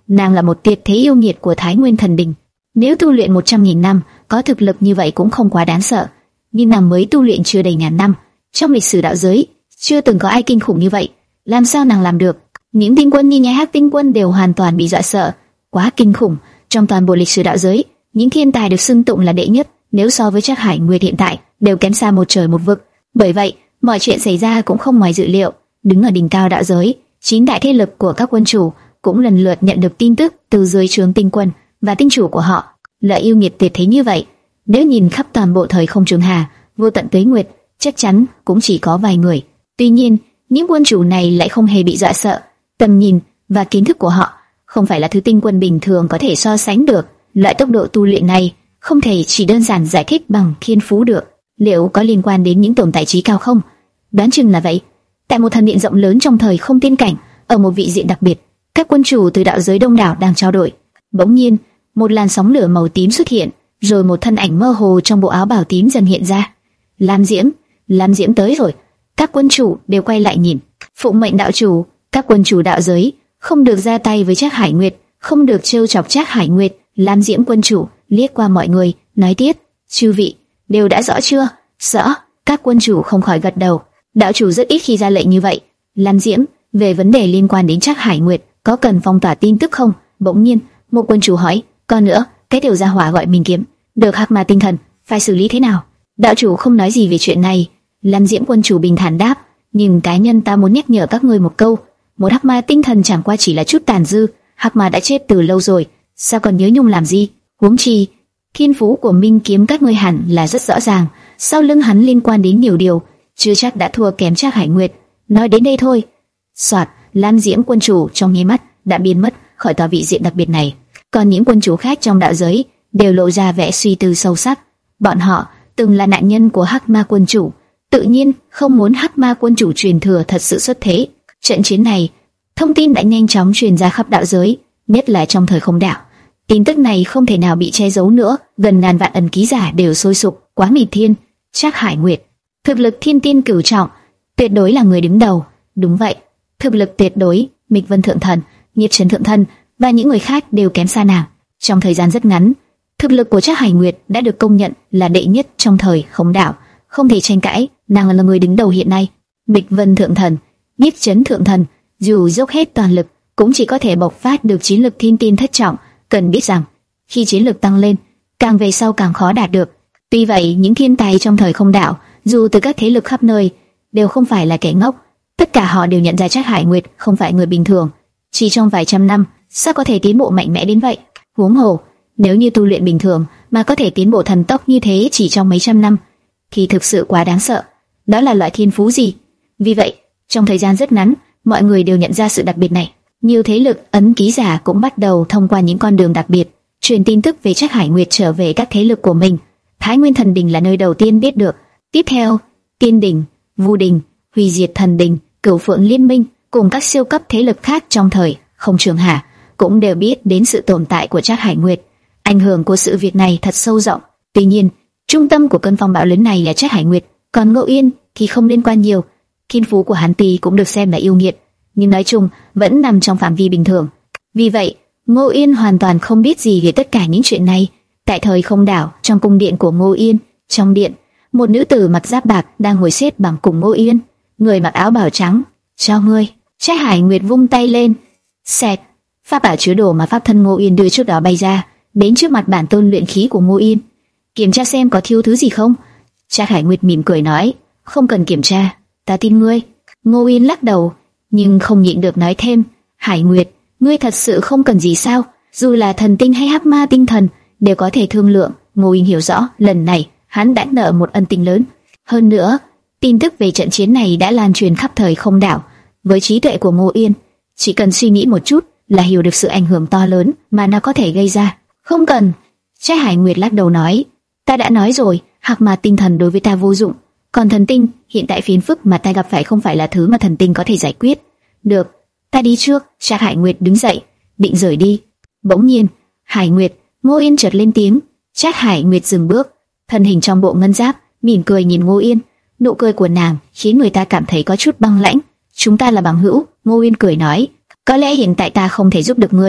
nàng là một tuyệt thế yêu nghiệt của Thái Nguyên Thần Đình. Nếu tu luyện một trăm nghìn năm, có thực lực như vậy cũng không quá đáng sợ. Nhưng nàng mới tu luyện chưa đầy ngàn năm, trong lịch sử đạo giới chưa từng có ai kinh khủng như vậy. Làm sao nàng làm được? Những tinh quân như Nhai Hắc tinh quân đều hoàn toàn bị dọa sợ. Quá kinh khủng! Trong toàn bộ lịch sử đạo giới, những thiên tài được xưng tụng là đệ nhất, nếu so với Trác Hải Nguyệt hiện tại, đều kém xa một trời một vực. Bởi vậy, mọi chuyện xảy ra cũng không ngoài dự liệu. Đứng ở đỉnh cao đạo giới, chín đại thế lực của các quân chủ cũng lần lượt nhận được tin tức từ dưới trướng tinh quân và tinh chủ của họ. Lợi yêu nghiệt tuyệt thế như vậy, nếu nhìn khắp toàn bộ thời không trường hà, vô tận tuế nguyệt, chắc chắn cũng chỉ có vài người. Tuy nhiên, những quân chủ này lại không hề bị dọa sợ. Tầm nhìn và kiến thức của họ không phải là thứ tinh quân bình thường có thể so sánh được. Loại tốc độ tu luyện này không thể chỉ đơn giản giải thích bằng thiên phú được. Liệu có liên quan đến những tồn tại trí cao không? Đoán chừng là vậy. Tại một thần điện rộng lớn trong thời không tiên cảnh, ở một vị diện đặc biệt, các quân chủ từ đạo giới đông đảo đang trao đổi. Bỗng nhiên, một làn sóng lửa màu tím xuất hiện, rồi một thân ảnh mơ hồ trong bộ áo bào tím dần hiện ra. Lam Diễm, Lam Diễm tới rồi. Các quân chủ đều quay lại nhìn. Phụng mệnh đạo chủ, các quân chủ đạo giới không được ra tay với Trác Hải Nguyệt, không được trêu chọc Trác Hải Nguyệt. Lam Diễm quân chủ liếc qua mọi người, nói tiếp: chư vị đều đã rõ chưa? Rõ. Các quân chủ không khỏi gật đầu. Đạo chủ rất ít khi ra lệnh như vậy. Lam Diễm, về vấn đề liên quan đến Trác Hải Nguyệt, có cần phong tỏa tin tức không? Bỗng nhiên, một quân chủ hỏi. Còn nữa, cái tiểu gia hỏa gọi mình kiếm, được Hắc Ma tinh thần, phải xử lý thế nào? Đạo chủ không nói gì về chuyện này. Lam Diễm quân chủ bình thản đáp: nhưng cá nhân ta muốn nhắc nhở các ngươi một câu, một Hắc Ma tinh thần chẳng qua chỉ là chút tàn dư, Hắc Ma đã chết từ lâu rồi, sao còn nhớ nhung làm gì? Huống chi, thiên phú của Minh kiếm các ngươi hẳn là rất rõ ràng, sau lưng hắn liên quan đến nhiều điều, chưa chắc đã thua kém Trác Hải Nguyệt. Nói đến đây thôi, soạt, Lam Diễm quân chủ trong nháy mắt đã biến mất khỏi tòa vị diện đặc biệt này. Còn những quân chủ khác trong đạo giới đều lộ ra vẻ suy tư sâu sắc. Bọn họ từng là nạn nhân của Hắc Ma quân chủ, tự nhiên không muốn Hắc Ma quân chủ truyền thừa thật sự xuất thế. Trận chiến này, thông tin đã nhanh chóng truyền ra khắp đạo giới, nhất là trong thời không đạo. Tin tức này không thể nào bị che giấu nữa, gần ngàn vạn ẩn ký giả đều sôi sục. Quá nghịch thiên, Trác Hải Nguyệt, thực lực thiên tiên cửu trọng, tuyệt đối là người đứng đầu. Đúng vậy, thực lực tuyệt đối, Mịch Vân Thượng Thần, Nhiệt Trấn Thượng Thần và những người khác đều kém xa nàng. Trong thời gian rất ngắn, thực lực của Trác Hải Nguyệt đã được công nhận là đệ nhất trong thời không đạo, không thể tranh cãi, nàng là người đứng đầu hiện nay. Mịch Vân Thượng Thần, Nhiếp Trấn Thượng Thần, dù dốc hết toàn lực, cũng chỉ có thể bộc phát được chiến lực thiên tiên thất trọng. Cần biết rằng, khi chiến lực tăng lên, càng về sau càng khó đạt được. Tuy vậy, những thiên tài trong thời không đạo, dù từ các thế lực khắp nơi, đều không phải là kẻ ngốc. Tất cả họ đều nhận ra Trác Hải Nguyệt không phải người bình thường. Chỉ trong vài trăm năm, sao có thể tiến bộ mạnh mẽ đến vậy? Huống hồ, nếu như tu luyện bình thường mà có thể tiến bộ thần tốc như thế chỉ trong mấy trăm năm, thì thực sự quá đáng sợ. Đó là loại thiên phú gì? Vì vậy, trong thời gian rất ngắn, mọi người đều nhận ra sự đặc biệt này. Nhiều thế lực ấn ký giả cũng bắt đầu thông qua những con đường đặc biệt truyền tin tức về Trác Hải Nguyệt trở về các thế lực của mình. Thái Nguyên Thần Đình là nơi đầu tiên biết được. Tiếp theo, Tiên Đình, Vu Đình, Hủy Diệt Thần Đình, Cửu Phượng Liên Minh cùng các siêu cấp thế lực khác trong thời không trường hạ cũng đều biết đến sự tồn tại của Trác Hải Nguyệt. Ảnh hưởng của sự việc này thật sâu rộng. Tuy nhiên, trung tâm của cơn phong bạo lớn này là Trác Hải Nguyệt, còn Ngô Yên thì không liên quan nhiều. Thiên phú của hắn tuy cũng được xem là yêu nghiệt, nhưng nói chung vẫn nằm trong phạm vi bình thường. Vì vậy, Ngô Yên hoàn toàn không biết gì về tất cả những chuyện này. Tại thời không đảo, trong cung điện của Ngô Yên, trong điện, một nữ tử mặc giáp bạc đang ngồi xếp bằng cùng Ngô Yên, người mặc áo bào trắng. Chào ngươi. Trác Hải Nguyệt vung tay lên, xẹt, pháp bảo chứa đồ mà pháp thân Ngô Yên đưa trước đó bay ra, đến trước mặt bản tôn luyện khí của Ngô Yên. Kiểm tra xem có thiếu thứ gì không. Trác Hải Nguyệt mỉm cười nói, không cần kiểm tra, ta tin ngươi. Ngô Yên lắc đầu, nhưng không nhịn được nói thêm, Hải Nguyệt, ngươi thật sự không cần gì sao? Dù là thần tinh hay Hắc Ma tinh thần đều có thể thương lượng. Ngô Yên hiểu rõ, lần này hắn đã nợ một ân tình lớn. Hơn nữa, tin tức về trận chiến này đã lan truyền khắp thời không đảo. Với trí tuệ của Ngô Yên, chỉ cần suy nghĩ một chút là hiểu được sự ảnh hưởng to lớn mà nó có thể gây ra. Không cần. Trác Hải Nguyệt lắc đầu nói, ta đã nói rồi, Hắc Ma tinh thần đối với ta vô dụng. Còn thần tinh, hiện tại phiền phức mà ta gặp phải không phải là thứ mà thần tinh có thể giải quyết. Được, ta đi trước. Trác Hải Nguyệt đứng dậy, định rời đi. Bỗng nhiên, Hải Nguyệt, Ngô Yên chợt lên tiếng. Trác Hải Nguyệt dừng bước, thân hình trong bộ ngân giáp, mỉm cười nhìn Ngô Yên. Nụ cười của nàng khiến người ta cảm thấy có chút băng lãnh. Chúng ta là bằng hữu, Ngô Yên cười nói. Có lẽ hiện tại ta không thể giúp được ngươi,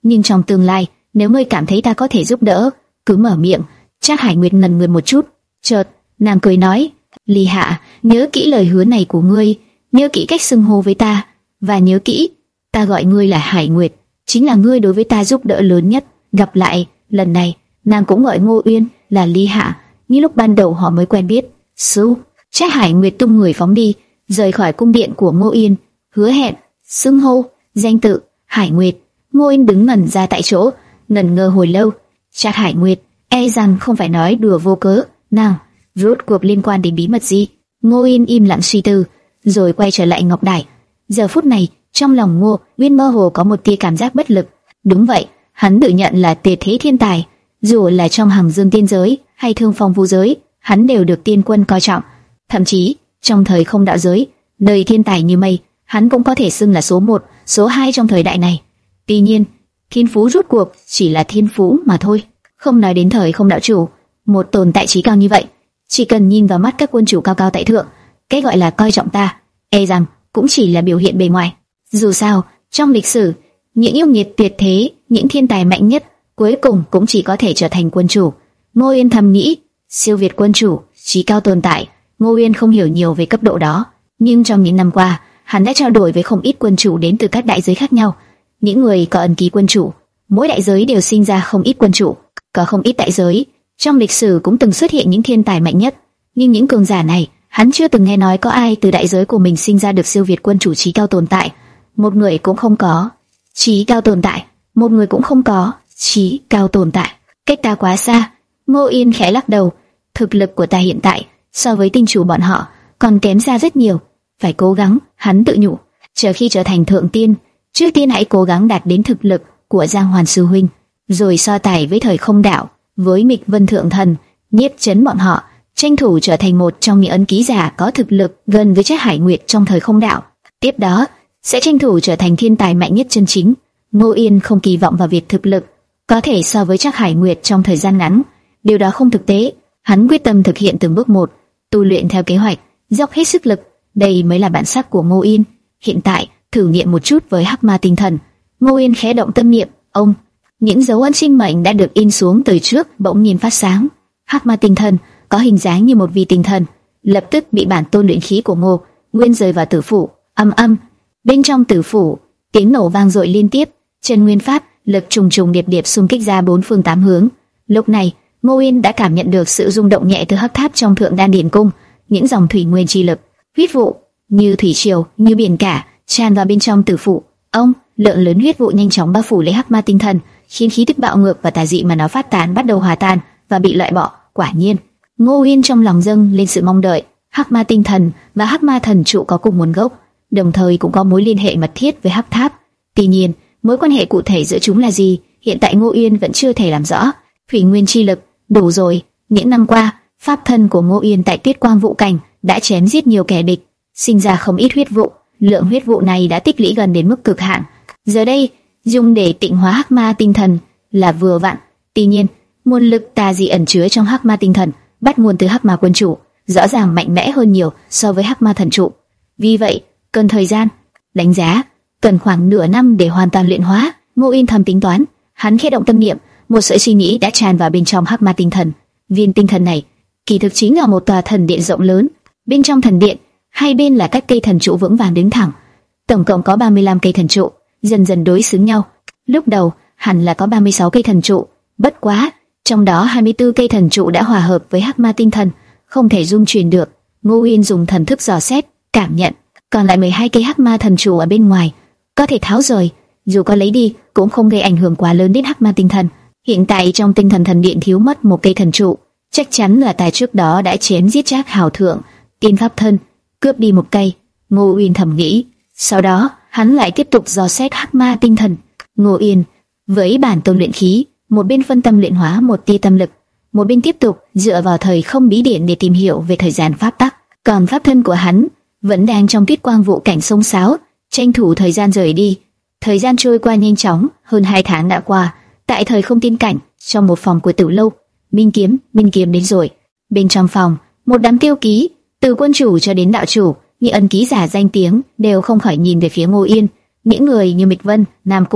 nhưng trong tương lai, nếu ngươi cảm thấy ta có thể giúp đỡ, cứ mở miệng. Trác Hải Nguyệt ngần người một chút, chợt nàng cười nói, Ly Hạ, nhớ kỹ lời hứa này của ngươi, nhớ kỹ cách xưng hô với ta, và nhớ kỹ, ta gọi ngươi là Hải Nguyệt, chính là ngươi đối với ta giúp đỡ lớn nhất. Gặp lại, lần này, nàng cũng gọi Ngô Uyên là Ly Hạ, như lúc ban đầu họ mới quen biết. Sư, Trác Hải Nguyệt tung người phóng đi, rời khỏi cung điện của Ngô Uyên, hứa hẹn, xưng hô, danh tự, Hải Nguyệt. Ngô Uyên đứng ngẩn ra tại chỗ, ngẩn ngơ hồi lâu. Trác Hải Nguyệt, e rằng không phải nói đùa vô cớ, nào, rốt cuộc liên quan đến bí mật gì? Ngô Uyên im lặng suy tư, rồi quay trở lại Ngọc Đài. Giờ phút này, trong lòng Ngô Uyên mơ hồ có một tia cảm giác bất lực. Đúng vậy, hắn tự nhận là tuyệt thế thiên tài, dù là trong hàng dương tiên giới hay thương phong vũ giới, hắn đều được tiên quân coi trọng. Thậm chí trong thời không đạo giới, nơi thiên tài như mây, hắn cũng có thể xưng là số một, số hai trong thời đại này. Tuy nhiên, thiên phú rốt cuộc chỉ là thiên phú mà thôi. Không nói đến thời không đạo chủ, một tồn tại trí cao như vậy, chỉ cần nhìn vào mắt các quân chủ cao cao tại thượng, cái gọi là coi trọng ta, e rằng cũng chỉ là biểu hiện bề ngoài. Dù sao, trong lịch sử, những yêu nghiệt tuyệt thế, những thiên tài mạnh nhất, cuối cùng cũng chỉ có thể trở thành quân chủ. Ngô Uyên thầm nghĩ, siêu việt quân chủ, trí cao tồn tại. Ngô Uyên không hiểu nhiều về cấp độ đó, nhưng trong những năm qua, hắn đã trao đổi với không ít quân chủ đến từ các đại giới khác nhau. Những người có ấn ký quân chủ, mỗi đại giới đều sinh ra không ít quân chủ, có không ít đại giới. Trong lịch sử cũng từng xuất hiện những thiên tài mạnh nhất, nhưng những cường giả này, hắn chưa từng nghe nói có ai từ đại giới của mình sinh ra được siêu việt quân chủ trí cao tồn tại. Một người cũng không có. Trí cao tồn tại, một người cũng không có. Trí cao tồn tại, cách ta quá xa. Ngô Yên khẽ lắc đầu, thực lực của ta hiện tại so với tinh chủ bọn họ còn kém xa rất nhiều, phải cố gắng. Hắn tự nhủ, chờ khi trở thành thượng tiên, trước tiên hãy cố gắng đạt đến thực lực của Giang Hoàn sư huynh, rồi so tài với thời không đạo, với Mịch Vân thượng thần, nhiếp chấn bọn họ, tranh thủ trở thành một trong những ấn ký giả có thực lực gần với Trác Hải Nguyệt trong thời không đạo. Tiếp đó sẽ tranh thủ trở thành thiên tài mạnh nhất chân chính. Ngô Yên không kỳ vọng vào việc thực lực có thể so với Trác Hải Nguyệt trong thời gian ngắn, điều đó không thực tế. Hắn quyết tâm thực hiện từng bước một, tu luyện theo kế hoạch, dốc hết sức lực. Đây mới là bản sắc của Ngô Yên. Hiện tại thử nghiệm một chút với Hắc Ma tinh thần. Ngô Yên khẽ động tâm niệm, ông, những dấu ấn sinh mệnh đã được in xuống từ trước bỗng nhiên phát sáng. Hắc Ma tinh thần có hình dáng như một vị tinh thần, lập tức bị bản tôn luyện khí của Ngô Nguyên rơi vào tử phủ. Âm âm, bên trong tử phủ, tiếng nổ vang dội liên tiếp, chân nguyên pháp lực trùng trùng điệp điệp xung kích ra bốn phương tám hướng. Lúc này, Ngô Uyên đã cảm nhận được sự rung động nhẹ từ hắc tháp trong Thượng Đan Điển Cung, những dòng thủy nguyên chi lực, huyết vụ như thủy triều, như biển cả, tràn vào bên trong tử phủ. Ông, lượng lớn huyết vụ nhanh chóng bao phủ lấy Hắc Ma tinh thần, khiến khí tức bạo ngược và tà dị mà nó phát tán bắt đầu hòa tan và bị loại bỏ. Quả nhiên, Ngô Uyên trong lòng dâng lên sự mong đợi. Hắc Ma tinh thần và Hắc Ma thần trụ có cùng nguồn gốc, đồng thời cũng có mối liên hệ mật thiết với hắc tháp. Tuy nhiên, mối quan hệ cụ thể giữa chúng là gì, hiện tại Ngô Uyên vẫn chưa thể làm rõ. Thủy nguyên chi lực, đủ rồi. Những năm qua, pháp thân của Ngô Uyên tại Tuyết Quang Vũ Cảnh đã chém giết nhiều kẻ địch, sinh ra không ít huyết vụ. Lượng huyết vụ này đã tích lũy gần đến mức cực hạn. Giờ đây, dùng để tịnh hóa Hắc Ma tinh thần là vừa vặn. Tuy nhiên, nguồn lực tà dị ẩn chứa trong Hắc Ma tinh thần bắt nguồn từ Hắc Ma quân chủ, rõ ràng mạnh mẽ hơn nhiều so với Hắc Ma thần trụ. Vì vậy, cần thời gian, đánh giá, cần khoảng nửa năm để hoàn toàn luyện hóa. Ngô Uyên thầm tính toán, hắn khẽ động tâm niệm, một sợi suy nghĩ đã tràn vào bên trong Hắc Ma tinh thần. Viên tinh thần này, kỳ thực chính là một tòa thần điện rộng lớn. Bên trong thần điện, hai bên là các cây thần trụ vững vàng đứng thẳng. Tổng cộng có ba mươi lăm cây thần trụ, dần dần đối xứng nhau. Lúc đầu, hẳn là có ba mươi sáu cây thần trụ, bất quá, trong đó hai mươi tư cây thần trụ đã hòa hợp với Hắc Ma tinh thần, không thể dung chuyển được. Ngô Uyên dùng thần thức dò xét, cảm nhận, còn lại mười hai cây Hắc Ma thần trụ ở bên ngoài, có thể tháo rời, dù có lấy đi cũng không gây ảnh hưởng quá lớn đến Hắc Ma tinh thần. Hiện tại trong tinh thần thần điện thiếu mất một cây thần trụ, chắc chắn là tài trước đó đã chém giết Trác Hào Thượng tiên pháp thân, cướp đi một cây. Ngô Uyên thầm nghĩ. Sau đó, hắn lại tiếp tục dò xét Hắc Ma tinh thần. Ngô Uyên với bản tôn luyện khí, một bên phân tâm luyện hóa một tia tâm lực, một bên tiếp tục dựa vào thời không bí điển để tìm hiểu về thời gian pháp tắc. Còn pháp thân của hắn vẫn đang trong Tuyết Quang Vũ Cảnh sông sáo, tranh thủ thời gian rời đi. Thời gian trôi qua nhanh chóng, hơn hai tháng đã qua. Tại thời không tiên cảnh, trong một phòng của Tử Lâu, Minh Kiếm, Minh Kiếm đến rồi. Bên trong phòng, một đám tiêu ký, từ quân chủ cho đến đạo chủ, những ân ký giả danh tiếng đều không khỏi nhìn về phía Ngô Yên. Những người như Mịch Vân, Nam Cung Mậu,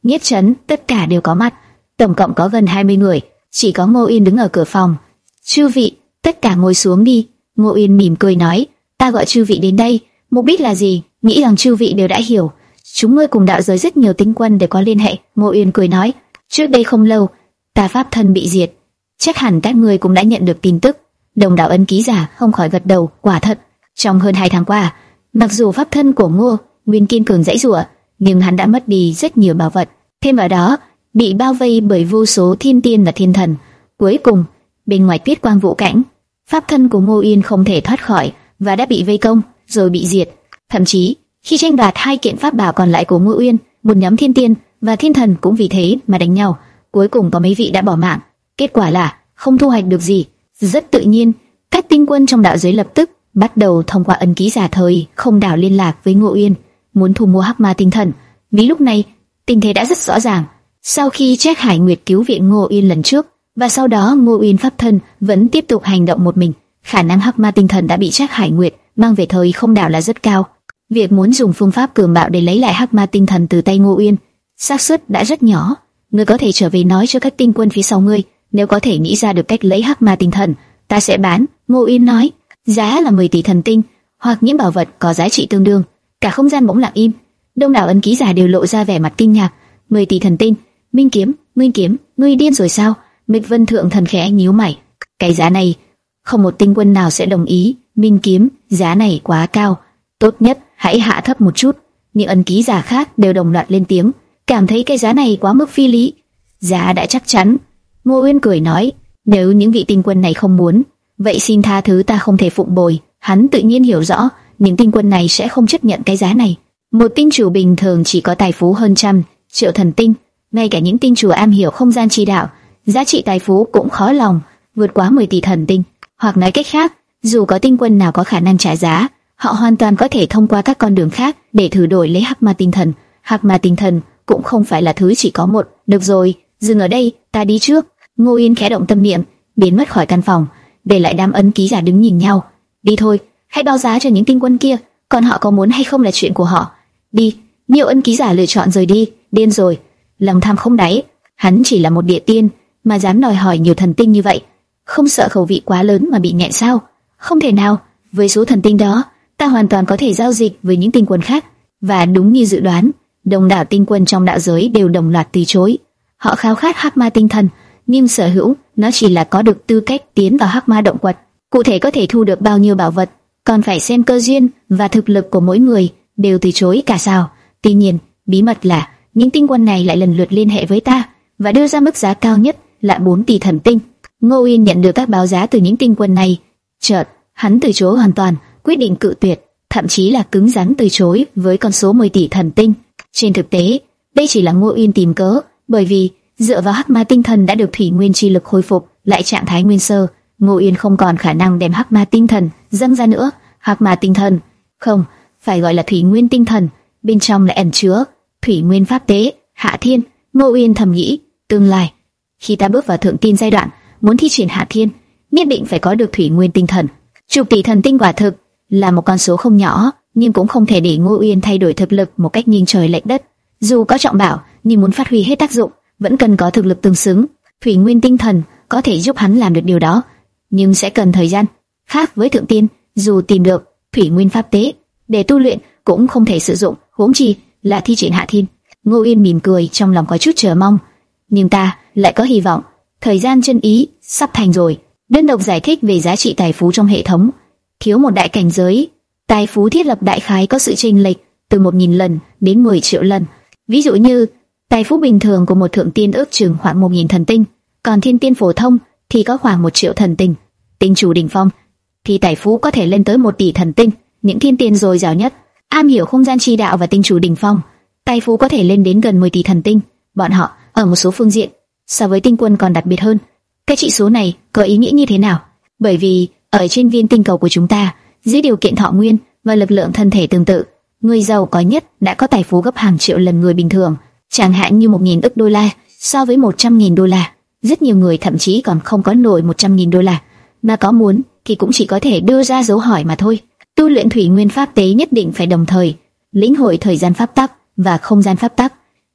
Nhiếp Chấn, tất cả đều có mặt. Tổng cộng có gần hai mươi người, chỉ có Ngô Yên đứng ở cửa phòng. Chư vị, tất cả ngồi xuống đi. Ngô Yên mỉm cười nói, ta gọi chư vị đến đây, mục đích là gì? Nghĩ rằng chư vị đều đã hiểu. Chúng ngươi cùng đạo giới rất nhiều tinh quân để có liên hệ. Ngô Yên cười nói, trước đây không lâu, ta pháp thân bị diệt, chắc hẳn các ngươi cũng đã nhận được tin tức. Đồng đạo ấn ký giả không khỏi gật đầu, quả thật. Trong hơn hai tháng qua, mặc dù pháp thân của Ngô Nguyên kiên cường dãy giụa, nhưng hắn đã mất đi rất nhiều bảo vật. Thêm vào đó, bị bao vây bởi vô số thiên tiên và thiên thần. Cuối cùng, bên ngoài tuyết quang vũ cảnh, pháp thân của Ngô Yên không thể thoát khỏi và đã bị vây công rồi bị diệt. Thậm chí, khi tranh đoạt hai kiện pháp bảo còn lại của Ngô Uyên, một nhóm thiên tiên và thiên thần cũng vì thế mà đánh nhau. Cuối cùng có mấy vị đã bỏ mạng. Kết quả là không thu hoạch được gì. Rất tự nhiên, các tinh quân trong đạo giới lập tức bắt đầu thông qua ấn ký giả thời không đảo liên lạc với Ngô Uyên, muốn thu mua hắc ma tinh thần. Vì lúc này tình thế đã rất rõ ràng. Sau khi Trác Hải Nguyệt cứu viện Ngô Uyên lần trước, và sau đó Ngô Uyên pháp thân vẫn tiếp tục hành động một mình, khả năng hắc ma tinh thần đã bị Trác Hải Nguyệt mang về thời không đảo là rất cao. Việc muốn dùng phương pháp cường bạo để lấy lại hắc ma tinh thần từ tay Ngô Uyên, xác suất đã rất nhỏ. Ngươi có thể trở về nói cho các tinh quân phía sau ngươi, nếu có thể nghĩ ra được cách lấy hắc ma tinh thần, ta sẽ bán. Ngô Uyên nói, giá là mười tỷ thần tinh, hoặc những bảo vật có giá trị tương đương. Cả không gian bỗng lặng im, đông đảo ấn ký giả đều lộ ra vẻ mặt kinh ngạc. Mười tỷ thần tinh, Minh kiếm, Nguyên kiếm, ngươi điên rồi sao? Mịch Vân Thượng Thần khẽ nhíu mày. Cái giá này, không một tinh quân nào sẽ đồng ý. Minh kiếm, giá này quá cao, tốt nhất hãy hạ thấp một chút. Những ấn ký giả khác đều đồng loạt lên tiếng, cảm thấy cái giá này quá mức phi lý. Giá đã chắc chắn. Ngô Uyên cười nói, nếu những vị tinh quân này không muốn, vậy xin tha thứ, ta không thể phụng bồi. Hắn tự nhiên hiểu rõ, những tinh quân này sẽ không chấp nhận cái giá này. Một tinh chủ bình thường chỉ có tài phú hơn trăm triệu thần tinh, ngay cả những tinh chủ am hiểu không gian chi đạo, giá trị tài phú cũng khó lòng vượt quá mười tỷ thần tinh. Hoặc nói cách khác, dù có tinh quân nào có khả năng trả giá, họ hoàn toàn có thể thông qua các con đường khác để thử đổi lấy hắc ma tinh thần. Hắc ma tinh thần cũng không phải là thứ chỉ có một. Được rồi, dừng ở đây, ta đi trước. Ngô Yên khẽ động tâm niệm, biến mất khỏi căn phòng, để lại đám ấn ký giả đứng nhìn nhau. Đi thôi, hãy báo giá cho những tinh quân kia, còn họ có muốn hay không là chuyện của họ. Đi. Nhiều ấn ký giả lựa chọn rời đi. Điên rồi, lòng tham không đáy. Hắn chỉ là một địa tiên mà dám đòi hỏi nhiều thần tinh như vậy, không sợ khẩu vị quá lớn mà bị nghẹn sao? Không thể nào. Với số thần tinh đó, ta hoàn toàn có thể giao dịch với những tinh quân khác. Và đúng như dự đoán, đông đảo tinh quân trong đạo giới đều đồng loạt từ chối. Họ khao khát hắc ma tinh thần, nhưng sở hữu nó chỉ là có được tư cách tiến vào hắc ma động quật. Cụ thể có thể thu được bao nhiêu bảo vật, còn phải xem cơ duyên và thực lực của mỗi người, đều từ chối cả sao. Tuy nhiên, bí mật là những tinh quân này lại lần lượt liên hệ với ta và đưa ra mức giá cao nhất là bốn tỷ thần tinh. Ngô Uyên nhận được các báo giá từ những tinh quân này, chợt hắn từ chối hoàn toàn, quyết định cự tuyệt, thậm chí là cứng rắn từ chối với con số mười tỷ thần tinh. Trên thực tế, đây chỉ là Ngô Uyên tìm cớ, bởi vì dựa vào hắc ma tinh thần đã được thủy nguyên chi lực khôi phục lại trạng thái nguyên sơ, Ngô Uyên không còn khả năng đem hắc ma tinh thần dâng ra nữa. Hắc ma tinh thần, không, phải gọi là thủy nguyên tinh thần, bên trong lại ẩn chứa thủy nguyên pháp tế, hạ thiên. Ngô Uyên thầm nghĩ, tương lai khi ta bước vào thượng tiên giai đoạn, muốn thi triển hạ thiên, nhất định phải có được thủy nguyên tinh thần. Chục tỷ thần tinh quả thực là một con số không nhỏ, nhưng cũng không thể để Ngô Uyên thay đổi thực lực một cách nghiêng trời lệch đất. Dù có trọng bảo, nhưng muốn phát huy hết tác dụng, vẫn cần có thực lực tương xứng. Thủy nguyên tinh thần có thể giúp hắn làm được điều đó, nhưng sẽ cần thời gian. Khác với thượng tiên, dù tìm được thủy nguyên pháp tế để tu luyện cũng không thể sử dụng, huống chi là thi triển hạ thiên. Ngô Uyên mỉm cười, trong lòng có chút chờ mong, nhưng ta lại có hy vọng. Thời gian chân ý sắp thành rồi. Đơn độc giải thích về giá trị tài phú trong hệ thống, thiếu một đại cảnh giới, tài phú thiết lập đại khái có sự chênh lệch từ một nghìn lần đến mười triệu lần. Ví dụ như tài phú bình thường của một thượng tiên ước chừng khoảng một nghìn thần tinh, còn thiên tiên phổ thông thì có khoảng một triệu thần tinh. Tinh chủ đỉnh phong thì tài phú có thể lên tới một tỷ thần tinh. Những thiên tiên dồi dào nhất, am hiểu không gian chi đạo và tinh chủ đỉnh phong, tài phú có thể lên đến gần mười tỷ thần tinh. Bọn họ ở một số phương diện so với tinh quân còn đặc biệt hơn. Cái chỉ số này có ý nghĩa như thế nào? Bởi vì ở trên viên tinh cầu của chúng ta, dưới điều kiện thọ nguyên và lực lượng thân thể tương tự, người giàu có nhất đã có tài phú gấp hàng triệu lần người bình thường, chẳng hạn như một nghìn ức đô la so với một trăm nghìn đô la. Rất nhiều người thậm chí còn không có nổi một trăm nghìn đô la, mà có muốn thì cũng chỉ có thể đưa ra dấu hỏi mà thôi. Tu luyện thủy nguyên pháp tế nhất định phải đồng thời lĩnh hội thời gian pháp tắc và không gian pháp tắc.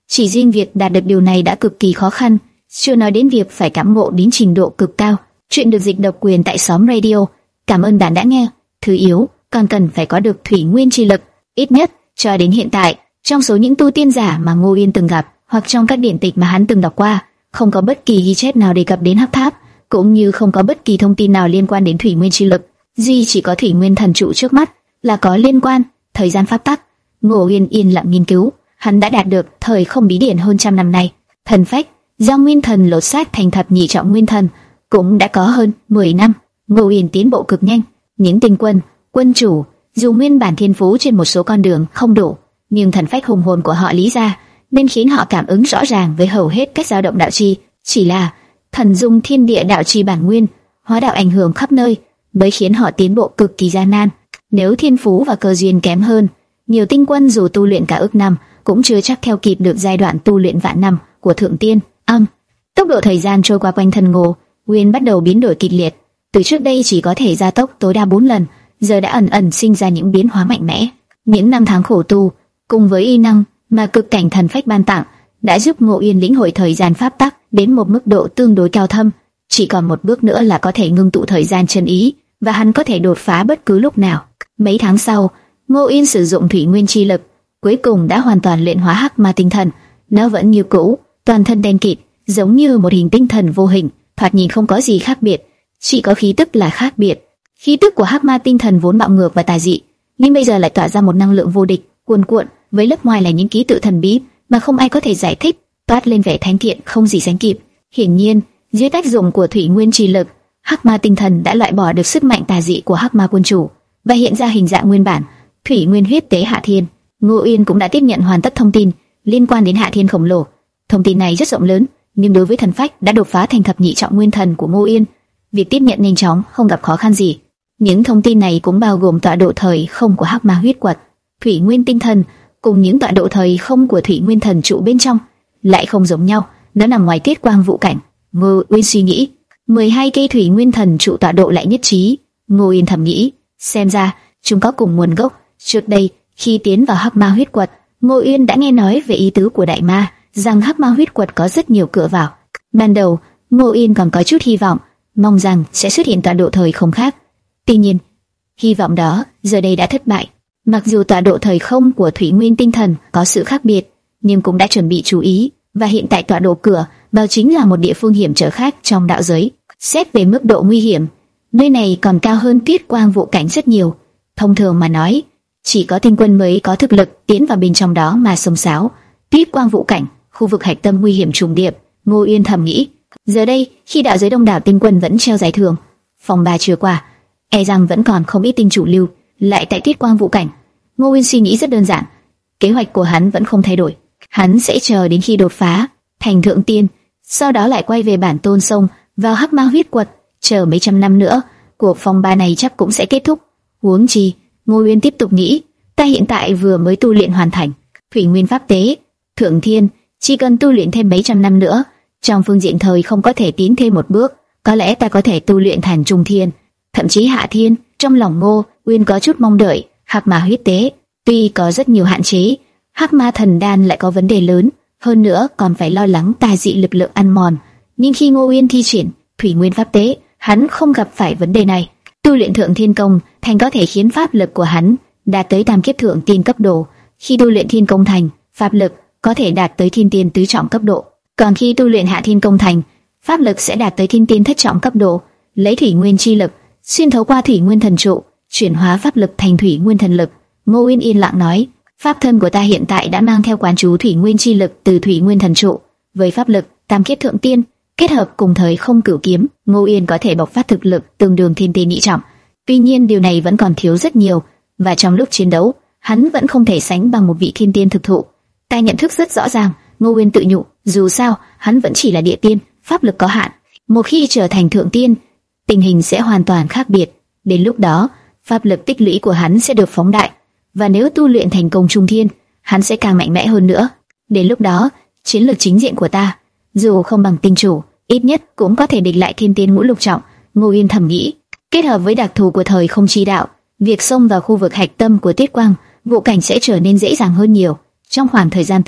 Chỉ riêng việc đạt được điều này đã cực kỳ khó khăn, chưa nói đến việc phải cảm ngộ đến trình độ cực cao. Chuyện được dịch độc quyền tại xóm radio. Cảm ơn bạn đã nghe. Thứ yếu, còn cần phải có được thủy nguyên chi lực. Ít nhất cho đến hiện tại, trong số những tu tiên giả mà Ngô Yên từng gặp, hoặc trong các điển tịch mà hắn từng đọc qua, không có bất kỳ ghi chép nào đề cập đến hắc tháp, cũng như không có bất kỳ thông tin nào liên quan đến thủy nguyên chi lực. Duy chỉ có thủy nguyên thần trụ trước mắt là có liên quan thời gian pháp tắc. Ngô Yên yên lặng nghiên cứu, hắn đã đạt được thời không bí điển hơn trăm năm nay. Thần phách do nguyên thần lột xác thành thập nhị trọng nguyên thần cũng đã có hơn mười năm. Ngô Yên tiến bộ cực nhanh. Những tinh quân, quân chủ, dù nguyên bản thiên phú trên một số con đường không đủ, nhưng thần phách hùng hồn của họ lý ra nên khiến họ cảm ứng rõ ràng với hầu hết các dao động đạo chi. Chỉ là thần dung thiên địa đạo chi bản nguyên, hóa đạo ảnh hưởng khắp nơi, mới khiến họ tiến bộ cực kỳ gian nan. Nếu thiên phú và cơ duyên kém hơn, nhiều tinh quân dù tu luyện cả ức năm cũng chưa chắc theo kịp được giai đoạn tu luyện vạn năm của thượng tiên. Âm, tốc độ thời gian trôi qua quanh thân Ngô Nguyên bắt đầu biến đổi kịch liệt. Từ trước đây chỉ có thể gia tốc tối đa bốn lần, giờ đã ẩn ẩn sinh ra những biến hóa mạnh mẽ. Những năm tháng khổ tu cùng với y năng mà cực cảnh thần phách ban tặng đã giúp Ngô Yên lĩnh hội thời gian pháp tắc đến một mức độ tương đối cao thâm. Chỉ còn một bước nữa là có thể ngưng tụ thời gian chân ý, và hắn có thể đột phá bất cứ lúc nào. Mấy tháng sau, Ngô Yên sử dụng thủy nguyên chi lực, cuối cùng đã hoàn toàn luyện hóa hắc ma tinh thần. Nó vẫn như cũ, toàn thân đen kịt, giống như một hình tinh thần vô hình, thoạt nhìn không có gì khác biệt, chỉ có khí tức là khác biệt. Khí tức của hắc ma tinh thần vốn bạo ngược và tà dị, nhưng bây giờ lại tỏa ra một năng lượng vô địch, cuồn cuộn, với lớp ngoài là những ký tự thần bí mà không ai có thể giải thích, toát lên vẻ thánh thiện không gì sánh kịp. Hiển nhiên, dưới tác dụng của thủy nguyên chi lực, hắc ma tinh thần đã loại bỏ được sức mạnh tà dị của hắc ma quân chủ và hiện ra hình dạng nguyên bản, thủy nguyên huyết tế Hạ Thiên. Ngô Yên cũng đã tiếp nhận hoàn tất thông tin liên quan đến Hạ Thiên khổng lồ. Thông tin này rất rộng lớn, nhưng đối với thần phách đã đột phá thành thập nhị trọng nguyên thần của Ngô Yên, việc tiếp nhận nhanh chóng, không gặp khó khăn gì. Những thông tin này cũng bao gồm tọa độ thời không của hắc ma huyết quật, thủy nguyên tinh thần cùng những tọa độ thời không của thủy nguyên thần trụ bên trong lại không giống nhau, nó nằm ngoài tiết quang vũ cảnh. Ngô Yên suy nghĩ, mười hai cây thủy nguyên thần trụ tọa độ lại nhất trí. Ngô Yên thầm nghĩ, xem ra chúng có cùng nguồn gốc. Trước đây, khi tiến vào hắc ma huyết quật, Ngô Yên đã nghe nói về ý tứ của đại ma, rằng hắc ma huyết quật có rất nhiều cửa vào. Ban đầu, Ngô Yên còn có chút hy vọng, mong rằng sẽ xuất hiện tọa độ thời không khác. Tuy nhiên, hy vọng đó giờ đây đã thất bại. Mặc dù tọa độ thời không của thủy nguyên tinh thần có sự khác biệt, nhưng cũng đã chuẩn bị chú ý, và hiện tại tọa độ cửa vào chính là một địa phương hiểm trở khác trong đạo giới. Xét về mức độ nguy hiểm, nơi này còn cao hơn tiết quang vũ cảnh rất nhiều. Thông thường mà nói, chỉ có tinh quân mới có thực lực tiến vào bên trong đó mà xông xáo. Tiết quang vũ cảnh, khu vực hạch tâm nguy hiểm trùng điệp. Ngô Yên thầm nghĩ, giờ đây khi đạo giới đông đảo tinh quân vẫn treo giải thưởng, phòng ba chưa qua, e rằng vẫn còn không ít tinh chủ lưu lại tại tiết quang vũ cảnh. Ngô Yên suy nghĩ rất đơn giản, kế hoạch của hắn vẫn không thay đổi. Hắn sẽ chờ đến khi đột phá thành thượng tiên, sau đó lại quay về bản tôn sông vào hắc ma huyết quật, chờ mấy trăm năm nữa, cuộc phong ba này chắc cũng sẽ kết thúc. Huống chi, Ngô Yên tiếp tục nghĩ, ta hiện tại vừa mới tu luyện hoàn thành thủy nguyên pháp tế, thượng thiên, chỉ cần tu luyện thêm mấy trăm năm nữa, trong phương diện thời không có thể tiến thêm một bước, có lẽ ta có thể tu luyện thành trung thiên, thậm chí hạ thiên. Trong lòng Ngô Uyên có chút mong đợi. Hắc ma huyết tế tuy có rất nhiều hạn chế, hắc ma thần đan lại có vấn đề lớn, hơn nữa còn phải lo lắng tà dị lực lượng ăn mòn. Nhưng khi Ngô Uyên thi triển thủy nguyên pháp tế, hắn không gặp phải vấn đề này. Tu luyện thượng thiên công thành có thể khiến pháp lực của hắn đạt tới tam kiếp thượng tiên cấp độ. Khi tu luyện thiên công thành, pháp lực có thể đạt tới thiên tiên tứ trọng cấp độ. Còn khi tu luyện hạ thiên công thành, pháp lực sẽ đạt tới thiên tiên thất trọng cấp độ. Lấy thủy nguyên chi lực xuyên thấu qua thủy nguyên thần trụ, chuyển hóa pháp lực thành thủy nguyên thần lực. Ngô Uyên yên lặng nói, pháp thân của ta hiện tại đã mang theo quán chú thủy nguyên chi lực từ thủy nguyên thần trụ với pháp lực tam kiếp thượng tiên, kết hợp cùng thời không cửu kiếm, Ngô Uyên có thể bộc phát thực lực tương đương thiên tiên nhị trọng. Tuy nhiên điều này vẫn còn thiếu rất nhiều, và trong lúc chiến đấu, hắn vẫn không thể sánh bằng một vị thiên tiên thực thụ. Ta nhận thức rất rõ ràng, Ngô Uyên tự nhủ, dù sao hắn vẫn chỉ là địa tiên, pháp lực có hạn. Một khi trở thành thượng tiên, tình hình sẽ hoàn toàn khác biệt. Đến lúc đó, pháp lực tích lũy của hắn sẽ được phóng đại, và nếu tu luyện thành công trung thiên, hắn sẽ càng mạnh mẽ hơn nữa. Đến lúc đó, chiến lược chính diện của ta, dù không bằng tinh chủ, ít nhất cũng có thể địch lại thiên tiên ngũ lục trọng. Ngô Yên thầm nghĩ, kết hợp với đặc thù của thời không chi đạo, việc xông vào khu vực hạch tâm của tiết quang vũ cảnh sẽ trở nên dễ dàng hơn nhiều. Trong khoảng thời gian tới,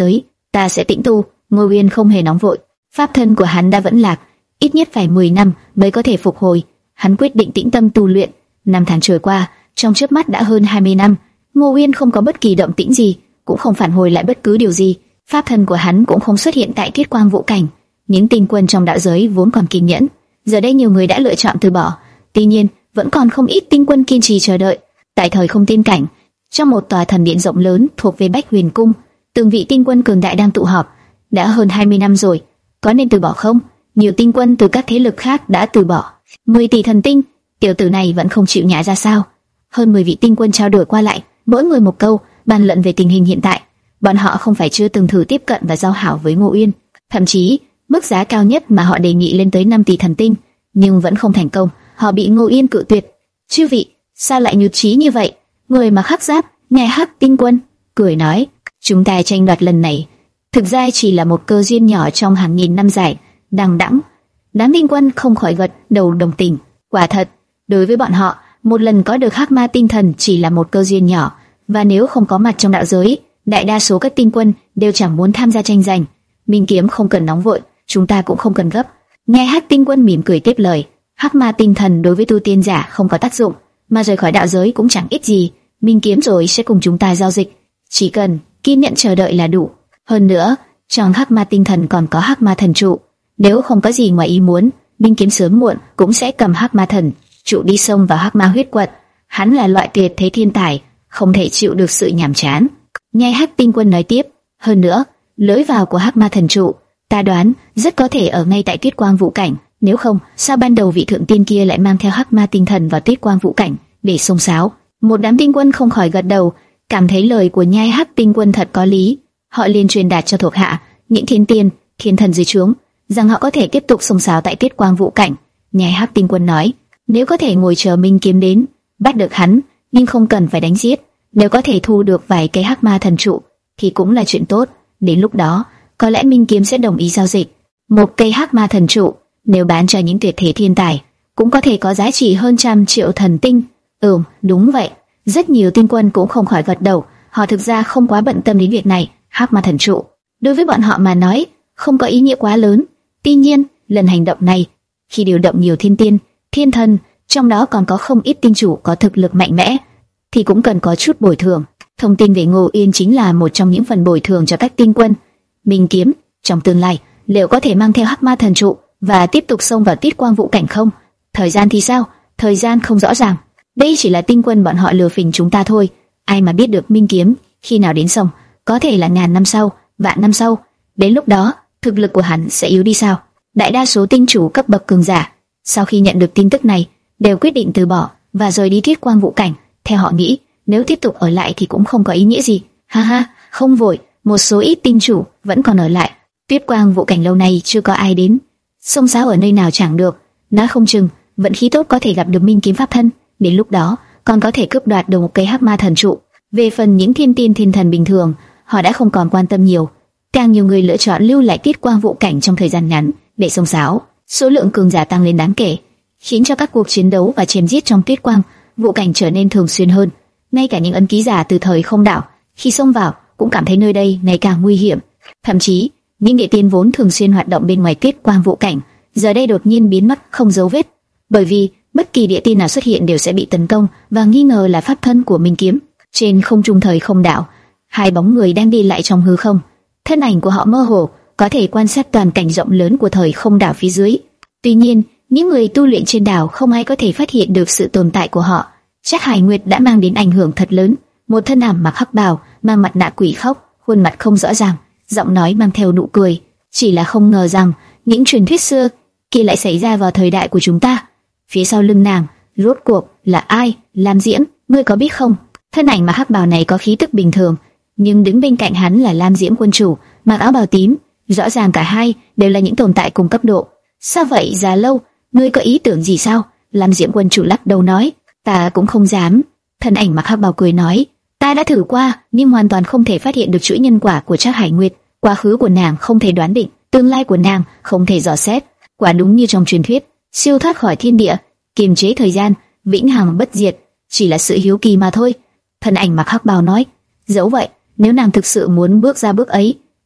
Ta sẽ tĩnh tu. Ngô Uyên không hề nóng vội. Pháp thân của hắn đã vẫn lạc, ít nhất phải mười năm mới có thể phục hồi. Hắn quyết định tĩnh tâm tu luyện. Năm tháng trôi qua, trong chớp mắt đã hơn hai mươi năm. Ngô Uyên không có bất kỳ động tĩnh gì, cũng không phản hồi lại bất cứ điều gì. Pháp thân của hắn cũng không xuất hiện tại Tuyết Quang Vũ Cảnh. Những tinh quân trong đạo giới vốn còn kiên nhẫn, giờ đây nhiều người đã lựa chọn từ bỏ. Tuy nhiên, vẫn còn không ít tinh quân kiên trì chờ đợi. Tại thời không tiên cảnh, trong một tòa thần điện rộng lớn thuộc về Bách Huyền Cung, từng vị tinh quân cường đại đang tụ họp. Đã hơn hai mươi năm rồi, có nên từ bỏ không? Nhiều tinh quân từ các thế lực khác đã từ bỏ. Mười tỷ thần tinh, tiểu tử này vẫn không chịu nhả ra sao? Hơn mười vị tinh quân trao đổi qua lại, mỗi người một câu, bàn luận về tình hình hiện tại. Bọn họ không phải chưa từng thử tiếp cận và giao hảo với Ngô Uyên, thậm chí mức giá cao nhất mà họ đề nghị lên tới năm tỷ thần tinh, nhưng vẫn không thành công. Họ bị Ngô Uyên cự tuyệt. Chư vị, sao lại nhụt chí như vậy? Người mặc hắc giáp, nghe hắc tinh quân, cười nói, chúng ta tranh đoạt lần này, thực ra chỉ là một cơ duyên nhỏ trong hàng nghìn năm dài, đằng đẵng. Đám tinh quân không khỏi gật đầu đồng tình. Quả thật, đối với bọn họ, một lần có được hắc ma tinh thần chỉ là một cơ duyên nhỏ, và nếu không có mặt trong đạo giới, đại đa số các tinh quân đều chẳng muốn tham gia tranh giành. Minh Kiếm không cần nóng vội, chúng ta cũng không cần gấp. Nghe hắc tinh quân mỉm cười tiếp lời, hắc ma tinh thần đối với tu tiên giả không có tác dụng, mà rời khỏi đạo giới cũng chẳng ít gì. Minh Kiếm rồi sẽ cùng chúng ta giao dịch, chỉ cần kiên nhẫn chờ đợi là đủ. Hơn nữa, trong hắc ma tinh thần còn có hắc ma thần trụ, nếu không có gì ngoài ý muốn, Minh Kiếm sớm muộn cũng sẽ cầm hắc ma thần trụ đi xông vào hắc ma huyết quật. Hắn là loại tuyệt thế thiên tài, không thể chịu được sự nhàm chán. Nghe hắc tinh quân nói tiếp, hơn nữa, lối vào của hắc ma thần trụ, ta đoán rất có thể ở ngay tại Tuyết Quang Vũ Cảnh. Nếu không, sao ban đầu vị thượng tiên kia lại mang theo hắc ma tinh thần vào Tuyết Quang Vũ Cảnh để xông xáo? Một đám tinh quân không khỏi gật đầu, cảm thấy lời của nhai hắc tinh quân thật có lý. Họ liền truyền đạt cho thuộc hạ, những thiên tiên, thiên thần dưới trướng, rằng họ có thể tiếp tục xông xáo tại Tuyết Quang Vũ Cảnh. Nhai hắc tinh quân nói, nếu có thể ngồi chờ Minh Kiếm đến, bắt được hắn, nhưng không cần phải đánh giết. Nếu có thể thu được vài cây hắc ma thần trụ, thì cũng là chuyện tốt. Đến lúc đó, có lẽ Minh Kiếm sẽ đồng ý giao dịch. Một cây hắc ma thần trụ, nếu bán cho những tuyệt thế thiên tài, cũng có thể có giá trị hơn trăm triệu thần tinh. Ừm, đúng vậy. Rất nhiều tinh quân cũng không khỏi gật đầu. Họ thực ra không quá bận tâm đến việc này. Hắc ma thần trụ, đối với bọn họ mà nói, không có ý nghĩa quá lớn. Tuy nhiên, lần hành động này, khi điều động nhiều thiên tiên, thiên thần, trong đó còn có không ít tinh chủ có thực lực mạnh mẽ, thì cũng cần có chút bồi thường. Thông tin về Ngô Uyên chính là một trong những phần bồi thường cho các tinh quân. Minh Kiếm, trong tương lai, liệu có thể mang theo hắc ma thần trụ và tiếp tục xông vào Tuyết Quang Vũ Cảnh không? Thời gian thì sao? Thời gian không rõ ràng. Đây chỉ là tinh quân bọn họ lừa phỉnh chúng ta thôi. Ai mà biết được Minh Kiếm khi nào đến sông? Có thể là ngàn năm sau, vạn năm sau. Đến lúc đó, thực lực của hắn sẽ yếu đi sao? Đại đa số tinh chủ cấp bậc cường giả, sau khi nhận được tin tức này, đều quyết định từ bỏ và rời đi Tuyết Quang Vũ Cảnh. Theo họ nghĩ, nếu tiếp tục ở lại thì cũng không có ý nghĩa gì. Ha ha, không vội, một số ít tinh chủ vẫn còn ở lại. Tuyết Quang Vũ Cảnh lâu nay chưa có ai đến, xông xáo ở nơi nào chẳng được. Nói không chừng, vận khí tốt có thể gặp được Minh Kiếm pháp thân, đến lúc đó còn có thể cướp đoạt được một cây hắc ma thần trụ. Về phần những thiên tiên thiên thần bình thường, họ đã không còn quan tâm nhiều. Càng nhiều người lựa chọn lưu lại Tuyết Quang Vũ Cảnh trong thời gian ngắn để xông xáo, số lượng cường giả tăng lên đáng kể, khiến cho các cuộc chiến đấu và chém giết trong Tuyết Quang Vũ Cảnh trở nên thường xuyên hơn. Ngay cả những ấn ký giả từ thời không đạo, khi xông vào cũng cảm thấy nơi đây ngày càng nguy hiểm. Thậm chí, những địa tiên vốn thường xuyên hoạt động bên ngoài Tuyết Quang Vũ Cảnh, giờ đây đột nhiên biến mất không dấu vết, bởi vì bất kỳ địa tiên nào xuất hiện đều sẽ bị tấn công và nghi ngờ là pháp thân của Minh Kiếm. Trên không trung thời không đạo, hai bóng người đang đi lại trong hư không, thân ảnh của họ mơ hồ, có thể quan sát toàn cảnh rộng lớn của thời không đảo phía dưới. Tuy nhiên, những người tu luyện trên đảo không ai có thể phát hiện được sự tồn tại của họ. Chắc Hải Nguyệt đã mang đến ảnh hưởng thật lớn. Một thân ảnh mặc hắc bào, mang mặt nạ quỷ khóc, khuôn mặt không rõ ràng, giọng nói mang theo nụ cười. Chỉ là không ngờ rằng những truyền thuyết xưa kia lại xảy ra vào thời đại của chúng ta. Phía sau lưng nàng, rốt cuộc là ai? Lam Diễm, ngươi có biết không? Thân ảnh mặc hắc bào này có khí tức bình thường, nhưng đứng bên cạnh hắn là Lam Diễm quân chủ, mặc áo bào tím. Rõ ràng cả hai đều là những tồn tại cùng cấp độ. Sao vậy Già Lâu, ngươi có ý tưởng gì sao? Lam Diễm quân chủ lắc đầu nói, ta cũng không dám. Thân ảnh mặc hắc bào cười nói, ta đã thử qua, nhưng hoàn toàn không thể phát hiện được chuỗi nhân quả của Trác Hải Nguyệt. Quá khứ của nàng không thể đoán định, tương lai của nàng không thể dò xét. Quả đúng như trong truyền thuyết, siêu thoát khỏi thiên địa, kiềm chế thời gian, vĩnh hằng bất diệt, chỉ là sự hiếu kỳ mà thôi. Thân ảnh mặc hắc bào nói, dẫu vậy, nếu nàng thực sự muốn bước ra bước ấy,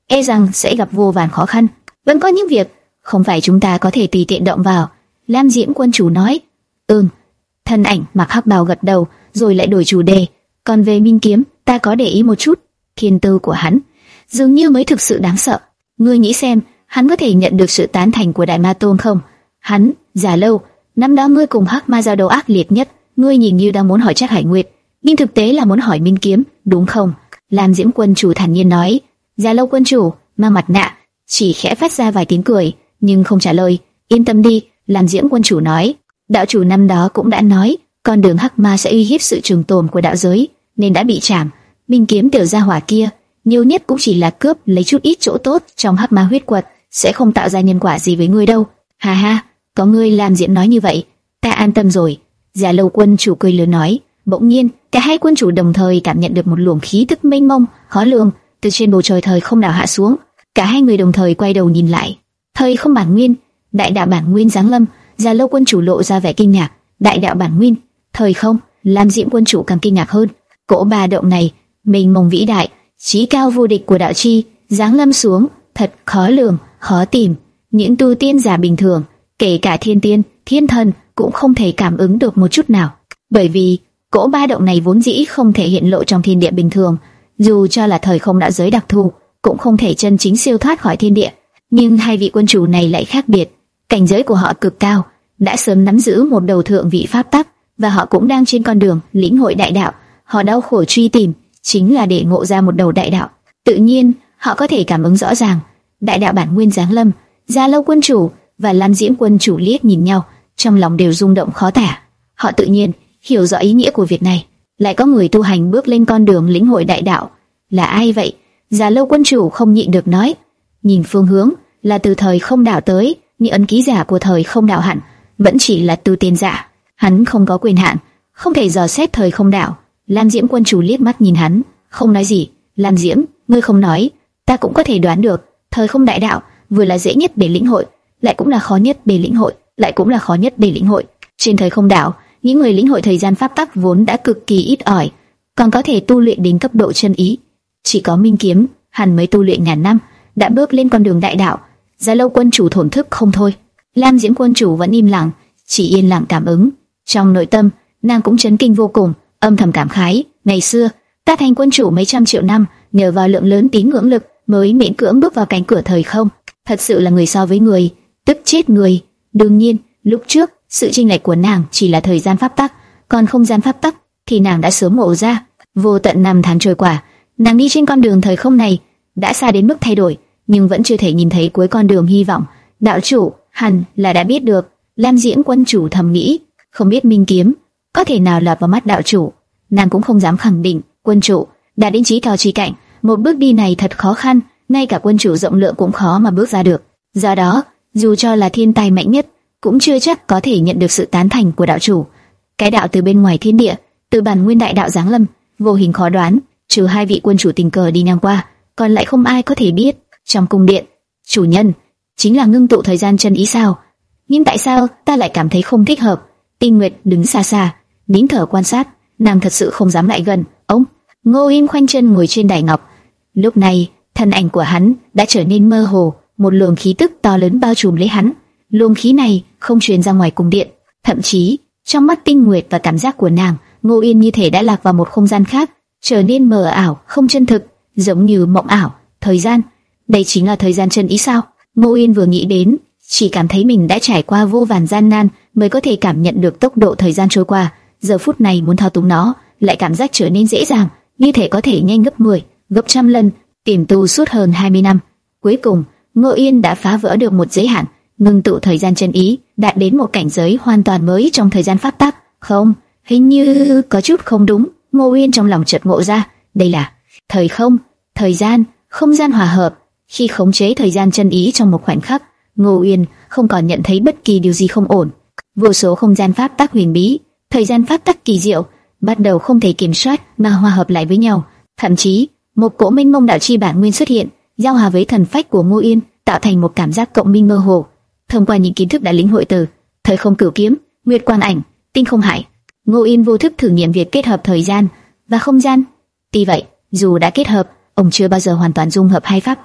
e rằng sẽ gặp vô vàn khó khăn. Vẫn có những việc không phải chúng ta có thể tùy tiện động vào. Lam Diễm quân chủ nói. Ừm. Thân ảnh mặc hắc bào gật đầu, rồi lại đổi chủ đề. Còn về Minh Kiếm, ta có để ý một chút, thiên tư của hắn dường như mới thực sự đáng sợ. Ngươi nghĩ xem, hắn có thể nhận được sự tán thành của Đại Ma Tôn không? Hắn, Già Lâu, năm đó ngươi cùng Hắc Ma giao đấu ác liệt nhất, ngươi nhìn như đang muốn hỏi Trác Hải Nguyệt, nhưng thực tế là muốn hỏi Minh Kiếm, đúng không? Lam Diễm quân chủ thản nhiên nói. Già Lâu quân chủ mang mặt nạ, chỉ khẽ phát ra vài tiếng cười, nhưng không trả lời. Yên tâm đi, Lam Diễm quân chủ nói. Đạo chủ năm đó cũng đã nói, con đường Hắc Ma sẽ uy hiếp sự trường tồn của đạo giới, nên đã bị trảm. Minh Kiếm tiểu gia hỏa kia, nhiều nhất cũng chỉ là cướp lấy chút ít chỗ tốt trong Hắc Ma huyết quật, sẽ không tạo ra nhân quả gì với ngươi đâu. Ha ha, có ngươi Lam Diễm nói như vậy, ta an tâm rồi. Già Lâu quân chủ cười lớn nói. Bỗng nhiên, cả hai quân chủ đồng thời cảm nhận được một luồng khí tức mênh mông, khó lường từ trên bầu trời thời không đảo hạ xuống. Cả hai người đồng thời quay đầu nhìn lại. Thời không bản nguyên, đại đạo bản nguyên giáng lâm. Già Lâu quân chủ lộ ra vẻ kinh ngạc. Đại đạo bản nguyên, thời không. Lam Diễm quân chủ càng kinh ngạc hơn. Cỗ ba động này, mênh mông vĩ đại, chí cao vô địch của đạo chi giáng lâm xuống, thật khó lường, khó tìm. Những tu tiên giả bình thường, kể cả thiên tiên, thiên thần cũng không thể cảm ứng được một chút nào, bởi vì cỗ ba động này vốn dĩ không thể hiện lộ trong thiên địa bình thường. Dù cho là thời không đạo giới đặc thù, cũng không thể chân chính siêu thoát khỏi thiên địa. Nhưng hai vị quân chủ này lại khác biệt, cảnh giới của họ cực cao, đã sớm nắm giữ một đầu thượng vị pháp tắc, và họ cũng đang trên con đường lĩnh hội đại đạo. Họ đau khổ truy tìm, chính là để ngộ ra một đầu đại đạo. Tự nhiên, họ có thể cảm ứng rõ ràng đại đạo bản nguyên giáng lâm. Già Lâu quân chủ và Lam Diễm quân chủ liếc nhìn nhau, trong lòng đều rung động khó tả. Họ tự nhiên hiểu rõ ý nghĩa của việc này. Lại có người tu hành bước lên con đường lĩnh hội đại đạo. Là ai vậy? Già Lâu quân chủ không nhịn được nói. Nhìn phương hướng, là từ thời không đạo tới, nhưng ấn ký giả của thời không đạo hẳn vẫn chỉ là tu tiên giả. Hắn không có quyền hạn, không thể dò xét thời không đạo. Lam Diễm quân chủ liếc mắt nhìn hắn, không nói gì. Lam Diễm, ngươi không nói, ta cũng có thể đoán được. Thời không đại đạo vừa là dễ nhất để lĩnh hội, lại cũng là khó nhất để lĩnh hội, lại cũng là khó nhất để lĩnh hội. Trên thời không đạo, những người lĩnh hội thời gian pháp tắc vốn đã cực kỳ ít ỏi, còn có thể tu luyện đến cấp độ chân ý. Chỉ có Minh Kiếm, hắn mới tu luyện ngàn năm, đã bước lên con đường đại đạo. Già Lâu quân chủ thổn thức không thôi. Lam Diễm quân chủ vẫn im lặng, chỉ yên lặng cảm ứng. Trong nội tâm, nàng cũng chấn kinh vô cùng, âm thầm cảm khái. Ngày xưa, ta thành quân chủ mấy trăm triệu năm, nhờ vào lượng lớn tín ngưỡng lực mới miễn cưỡng bước vào cánh cửa thời không. Thật sự là người so với người, tức chết người. Đương nhiên, lúc trước sự chênh lệch của nàng chỉ là thời gian pháp tắc, còn không gian pháp tắc thì nàng đã sớm ngộ ra. Vô tận năm tháng trôi qua, nàng đi trên con đường thời không này đã xa đến mức thay đổi, nhưng vẫn chưa thể nhìn thấy cuối con đường hy vọng. Đạo chủ hẳn là đã biết được. Lam Diễm quân chủ thầm nghĩ, không biết Minh Kiếm có thể nào lọt vào mắt đạo chủ, nàng cũng không dám khẳng định. Quân chủ đã đến chí cao chi cảnh, một bước đi này thật khó khăn, ngay cả quân chủ rộng lượng cũng khó mà bước ra được. Do đó, dù cho là thiên tài mạnh nhất, cũng chưa chắc có thể nhận được sự tán thành của đạo chủ. Cái đạo từ bên ngoài thiên địa, từ bản nguyên đại đạo giáng lâm, vô hình khó đoán, trừ hai vị quân chủ tình cờ đi ngang qua, còn lại không ai có thể biết. Trong cung điện, chủ nhân chính là ngưng tụ thời gian chân ý sao? Nhưng tại sao ta lại cảm thấy không thích hợp? Tinh Nguyệt đứng xa xa, nín thở quan sát, nàng thật sự không dám lại gần. Ông Ngô Yên khoanh chân ngồi trên đài ngọc. Lúc này, thân ảnh của hắn đã trở nên mơ hồ, một luồng khí tức to lớn bao trùm lấy hắn. Luồng khí này không truyền ra ngoài cung điện, thậm chí trong mắt Tinh Nguyệt và cảm giác của nàng, Ngô Yên như thể đã lạc vào một không gian khác, trở nên mờ ảo, không chân thực, giống như mộng ảo. Thời gian, đây chính là thời gian chân ý sao? Ngô Yên vừa nghĩ đến, chỉ cảm thấy mình đã trải qua vô vàn gian nan mới có thể cảm nhận được tốc độ thời gian trôi qua. Giờ phút này muốn thao túng nó, lại cảm giác trở nên dễ dàng, như thể có thể nhanh gấp mười, gấp trăm lần. Tiềm tu suốt hơn hai mươi năm, cuối cùng Ngô Yên đã phá vỡ được một giới hạn, ngưng tụ thời gian chân ý, đạt đến một cảnh giới hoàn toàn mới trong thời gian pháp tắc. Không, hình như có chút không đúng. Ngô Yên trong lòng chợt ngộ ra, đây là thời không, thời gian, không gian hòa hợp. Khi khống chế thời gian chân ý trong một khoảnh khắc, Ngô Yên không còn nhận thấy bất kỳ điều gì không ổn. Vô số không gian pháp tắc huyền bí, thời gian pháp tắc kỳ diệu, bắt đầu không thể kiểm soát mà hòa hợp lại với nhau. Thậm chí, một cỗ mênh mông đạo chi bản nguyên xuất hiện, giao hòa với thần phách của Ngô Yên, tạo thành một cảm giác cộng minh mơ hồ. Thông qua những kiến thức đã lĩnh hội từ thời không cửu kiếm, nguyệt quan ảnh, tinh không hải, Ngô Yên vô thức thử nghiệm việc kết hợp thời gian và không gian. Tuy vậy, dù đã kết hợp, ông chưa bao giờ hoàn toàn dung hợp hai pháp tắc,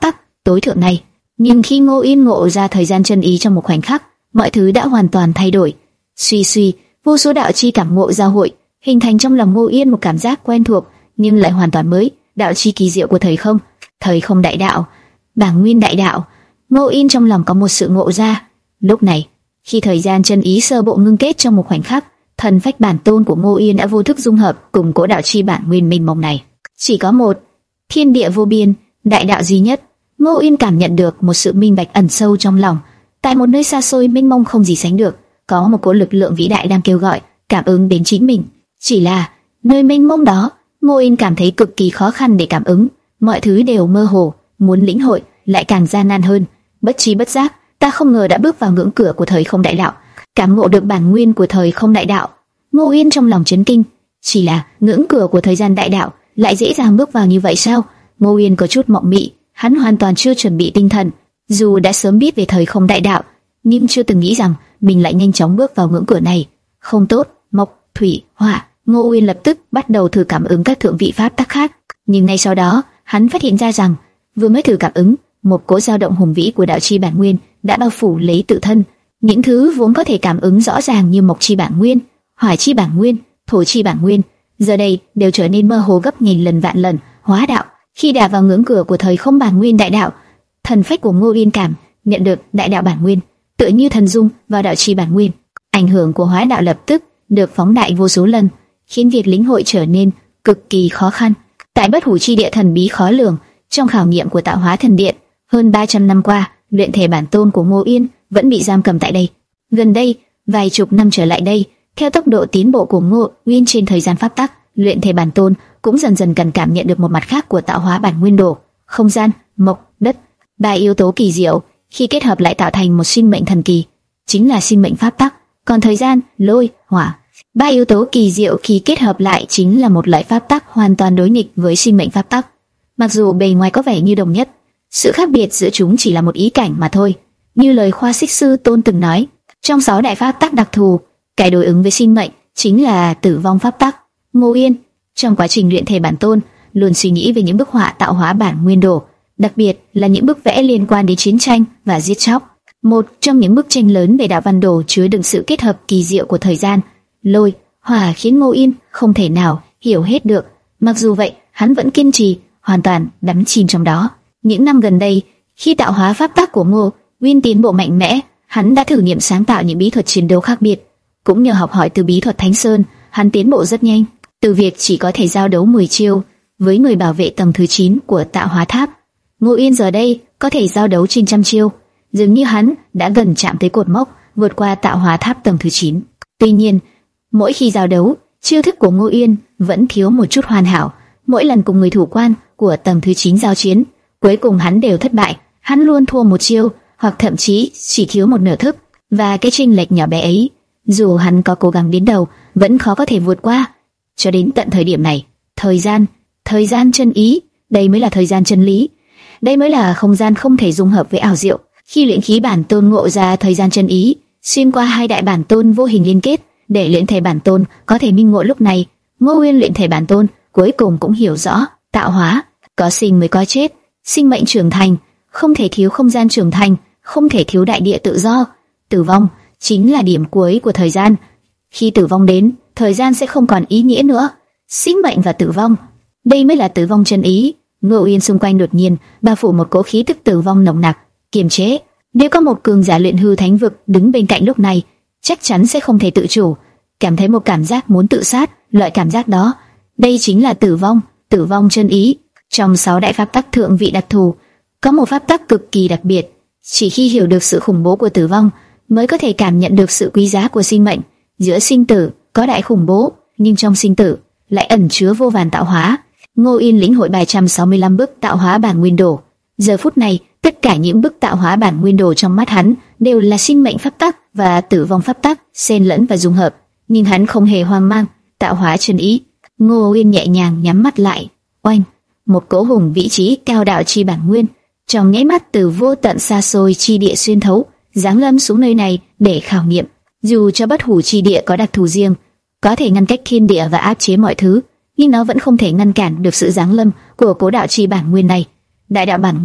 tối thượng này. Nhưng khi Ngô Yên ngộ ra thời gian chân ý trong một khoảnh khắc, mọi thứ đã hoàn toàn thay đổi. Suy suy, vô số đạo chi cảm ngộ giao hội, hình thành trong lòng Ngô Yên một cảm giác quen thuộc nhưng lại hoàn toàn mới, đạo chi kỳ diệu của thời không, thời không đại đạo, bản nguyên đại đạo. Ngô Yên trong lòng có một sự ngộ ra. Lúc này, khi thời gian chân ý sơ bộ ngưng kết trong một khoảnh khắc, thần phách bản tôn của Ngô Yên đã vô thức dung hợp cùng cỗ đạo chi bản nguyên mênh mông này. Chỉ có một, thiên địa vô biên, đại đạo duy nhất. Ngô Yên cảm nhận được một sự minh bạch ẩn sâu trong lòng. Tại một nơi xa xôi mênh mông không gì sánh được, có một cỗ lực lượng vĩ đại đang kêu gọi, cảm ứng đến chính mình. Chỉ là nơi mênh mông đó, Ngô Yên cảm thấy cực kỳ khó khăn để cảm ứng, mọi thứ đều mơ hồ, muốn lĩnh hội lại càng gian nan hơn. Bất trí bất giác, ta không ngờ đã bước vào ngưỡng cửa của thời không đại đạo, cảm ngộ được bản nguyên của thời không đại đạo. Ngô Yên trong lòng chấn kinh, chỉ là ngưỡng cửa của thời gian đại đạo lại dễ dàng bước vào như vậy sao? Ngô Yên có chút mộng mị, hắn hoàn toàn chưa chuẩn bị tinh thần, dù đã sớm biết về thời không đại đạo, nhưng chưa từng nghĩ rằng mình lại nhanh chóng bước vào ngưỡng cửa này. Không tốt, mộc, thủy, hỏa. Ngô Uyên lập tức bắt đầu thử cảm ứng các thượng vị pháp tắc khác, nhưng ngay sau đó, hắn phát hiện ra rằng, vừa mới thử cảm ứng, một cỗ dao động hùng vĩ của đạo chi bản nguyên đã bao phủ lấy tự thân. Những thứ vốn có thể cảm ứng rõ ràng như mộc chi bản nguyên, hỏa chi bản nguyên, thổ chi bản nguyên, giờ đây đều trở nên mơ hồ gấp nghìn lần vạn lần. Hóa đạo, khi đạp vào ngưỡng cửa của thời không bản nguyên đại đạo, thần phách của Ngô Uyên cảm nhận được đại đạo bản nguyên, tựa như thần dung vào đạo chi bản nguyên. Ảnh hưởng của hóa đạo lập tức được phóng đại vô số lần, khiến việc lĩnh hội trở nên cực kỳ khó khăn. Tại bất hủ chi địa thần bí khó lường, trong khảo nghiệm của tạo hóa thần điện, hơn ba trăm năm qua, luyện thể bản tôn của Ngô Yên vẫn bị giam cầm tại đây. Gần đây, vài chục năm trở lại đây, theo tốc độ tiến bộ của Ngô Uyên trên thời gian pháp tắc, luyện thể bản tôn cũng dần dần cần cảm nhận được một mặt khác của tạo hóa bản nguyên đồ, không gian, mộc, đất, ba yếu tố kỳ diệu khi kết hợp lại tạo thành một sinh mệnh thần kỳ, chính là sinh mệnh pháp tắc. Còn thời gian, lôi, hỏa, ba yếu tố kỳ diệu khi kết hợp lại chính là một loại pháp tắc hoàn toàn đối nghịch với sinh mệnh pháp tắc. Mặc dù bề ngoài có vẻ như đồng nhất, sự khác biệt giữa chúng chỉ là một ý cảnh mà thôi. Như lời Khoa Xích Sư Tôn từng nói, trong sáu đại pháp tắc đặc thù, cái đối ứng với sinh mệnh chính là tử vong pháp tắc. Ngô Yên trong quá trình luyện thể bản tôn luôn suy nghĩ về những bức họa tạo hóa bản nguyên đồ, đặc biệt là những bức vẽ liên quan đến chiến tranh và giết chóc. Một trong những bức tranh lớn về đạo văn đồ chứa đựng sự kết hợp kỳ diệu của thời gian, lôi, hỏa khiến Ngô Yên không thể nào hiểu hết được. Mặc dù vậy, hắn vẫn kiên trì, hoàn toàn đắm chìm trong đó. Những năm gần đây, khi tạo hóa pháp tắc của Ngô Uyên tiến bộ mạnh mẽ, hắn đã thử nghiệm sáng tạo những bí thuật chiến đấu khác biệt. Cũng nhờ học hỏi từ bí thuật Thánh Sơn, hắn tiến bộ rất nhanh. Từ việc chỉ có thể giao đấu mười chiêu với người bảo vệ tầng thứ chín của tạo hóa tháp, Ngô Uyên giờ đây có thể giao đấu trên trăm chiêu. Dường như hắn đã gần chạm tới cột mốc vượt qua tạo hóa tháp tầng thứ chín. Tuy nhiên, mỗi khi giao đấu, chiêu thức của Ngô Uyên vẫn thiếu một chút hoàn hảo. Mỗi lần cùng người thủ quan của tầng thứ chín giao chiến, cuối cùng hắn đều thất bại. Hắn luôn thua một chiêu, hoặc thậm chí chỉ thiếu một nửa thức. Và cái chênh lệch nhỏ bé ấy, dù hắn có cố gắng đến đâu, vẫn khó có thể vượt qua. Cho đến tận thời điểm này, thời gian, thời gian chân ý, đây mới là thời gian chân lý. Đây mới là không gian không thể dung hợp với ảo diệu. Khi luyện khí bản tôn ngộ ra thời gian chân ý, xuyên qua hai đại bản tôn vô hình liên kết, để luyện thể bản tôn có thể minh ngộ lúc này, Ngô Uyên luyện thể bản tôn cuối cùng cũng hiểu rõ, tạo hóa, có sinh mới có chết, sinh mệnh trưởng thành, không thể thiếu không gian trưởng thành, không thể thiếu đại địa tự do. Tử vong chính là điểm cuối của thời gian. Khi tử vong đến, thời gian sẽ không còn ý nghĩa nữa. Sinh mệnh và tử vong, đây mới là tử vong chân ý. Ngô Uyên xung quanh đột nhiên bao phủ một cỗ khí tức tử vong nồng nặc, kiềm chế. Nếu có một cường giả luyện hư thánh vực đứng bên cạnh lúc này, chắc chắn sẽ không thể tự chủ, cảm thấy một cảm giác muốn tự sát. Loại cảm giác đó, đây chính là tử vong, tử vong chân ý. Trong sáu đại pháp tắc thượng vị đặc thù, có một pháp tắc cực kỳ đặc biệt. Chỉ khi hiểu được sự khủng bố của tử vong, mới có thể cảm nhận được sự quý giá của sinh mệnh. Giữa sinh tử có đại khủng bố, nhưng trong sinh tử lại ẩn chứa vô vàn tạo hóa. Ngô Yên lĩnh hội ba trăm sáu mươi lăm bức tạo hóa bản nguyên đồ. Giờ phút này, tất cả những bức tạo hóa bản nguyên đồ trong mắt hắn đều là sinh mệnh pháp tắc và tử vong pháp tắc xen lẫn và dung hợp, nhưng hắn không hề hoang mang. Tạo hóa chân ý. Ngô Uyên nhẹ nhàng nhắm mắt lại. Oanh, một cỗ hùng vĩ trí cao đạo chi bản nguyên, trong nháy mắt từ vô tận xa xôi chi địa xuyên thấu, giáng lâm xuống nơi này để khảo nghiệm. Dù cho bất hủ chi địa có đặc thù riêng, có thể ngăn cách thiên địa và áp chế mọi thứ, nhưng nó vẫn không thể ngăn cản được sự giáng lâm của cố đạo chi bản nguyên này. Đại đạo bản nguyên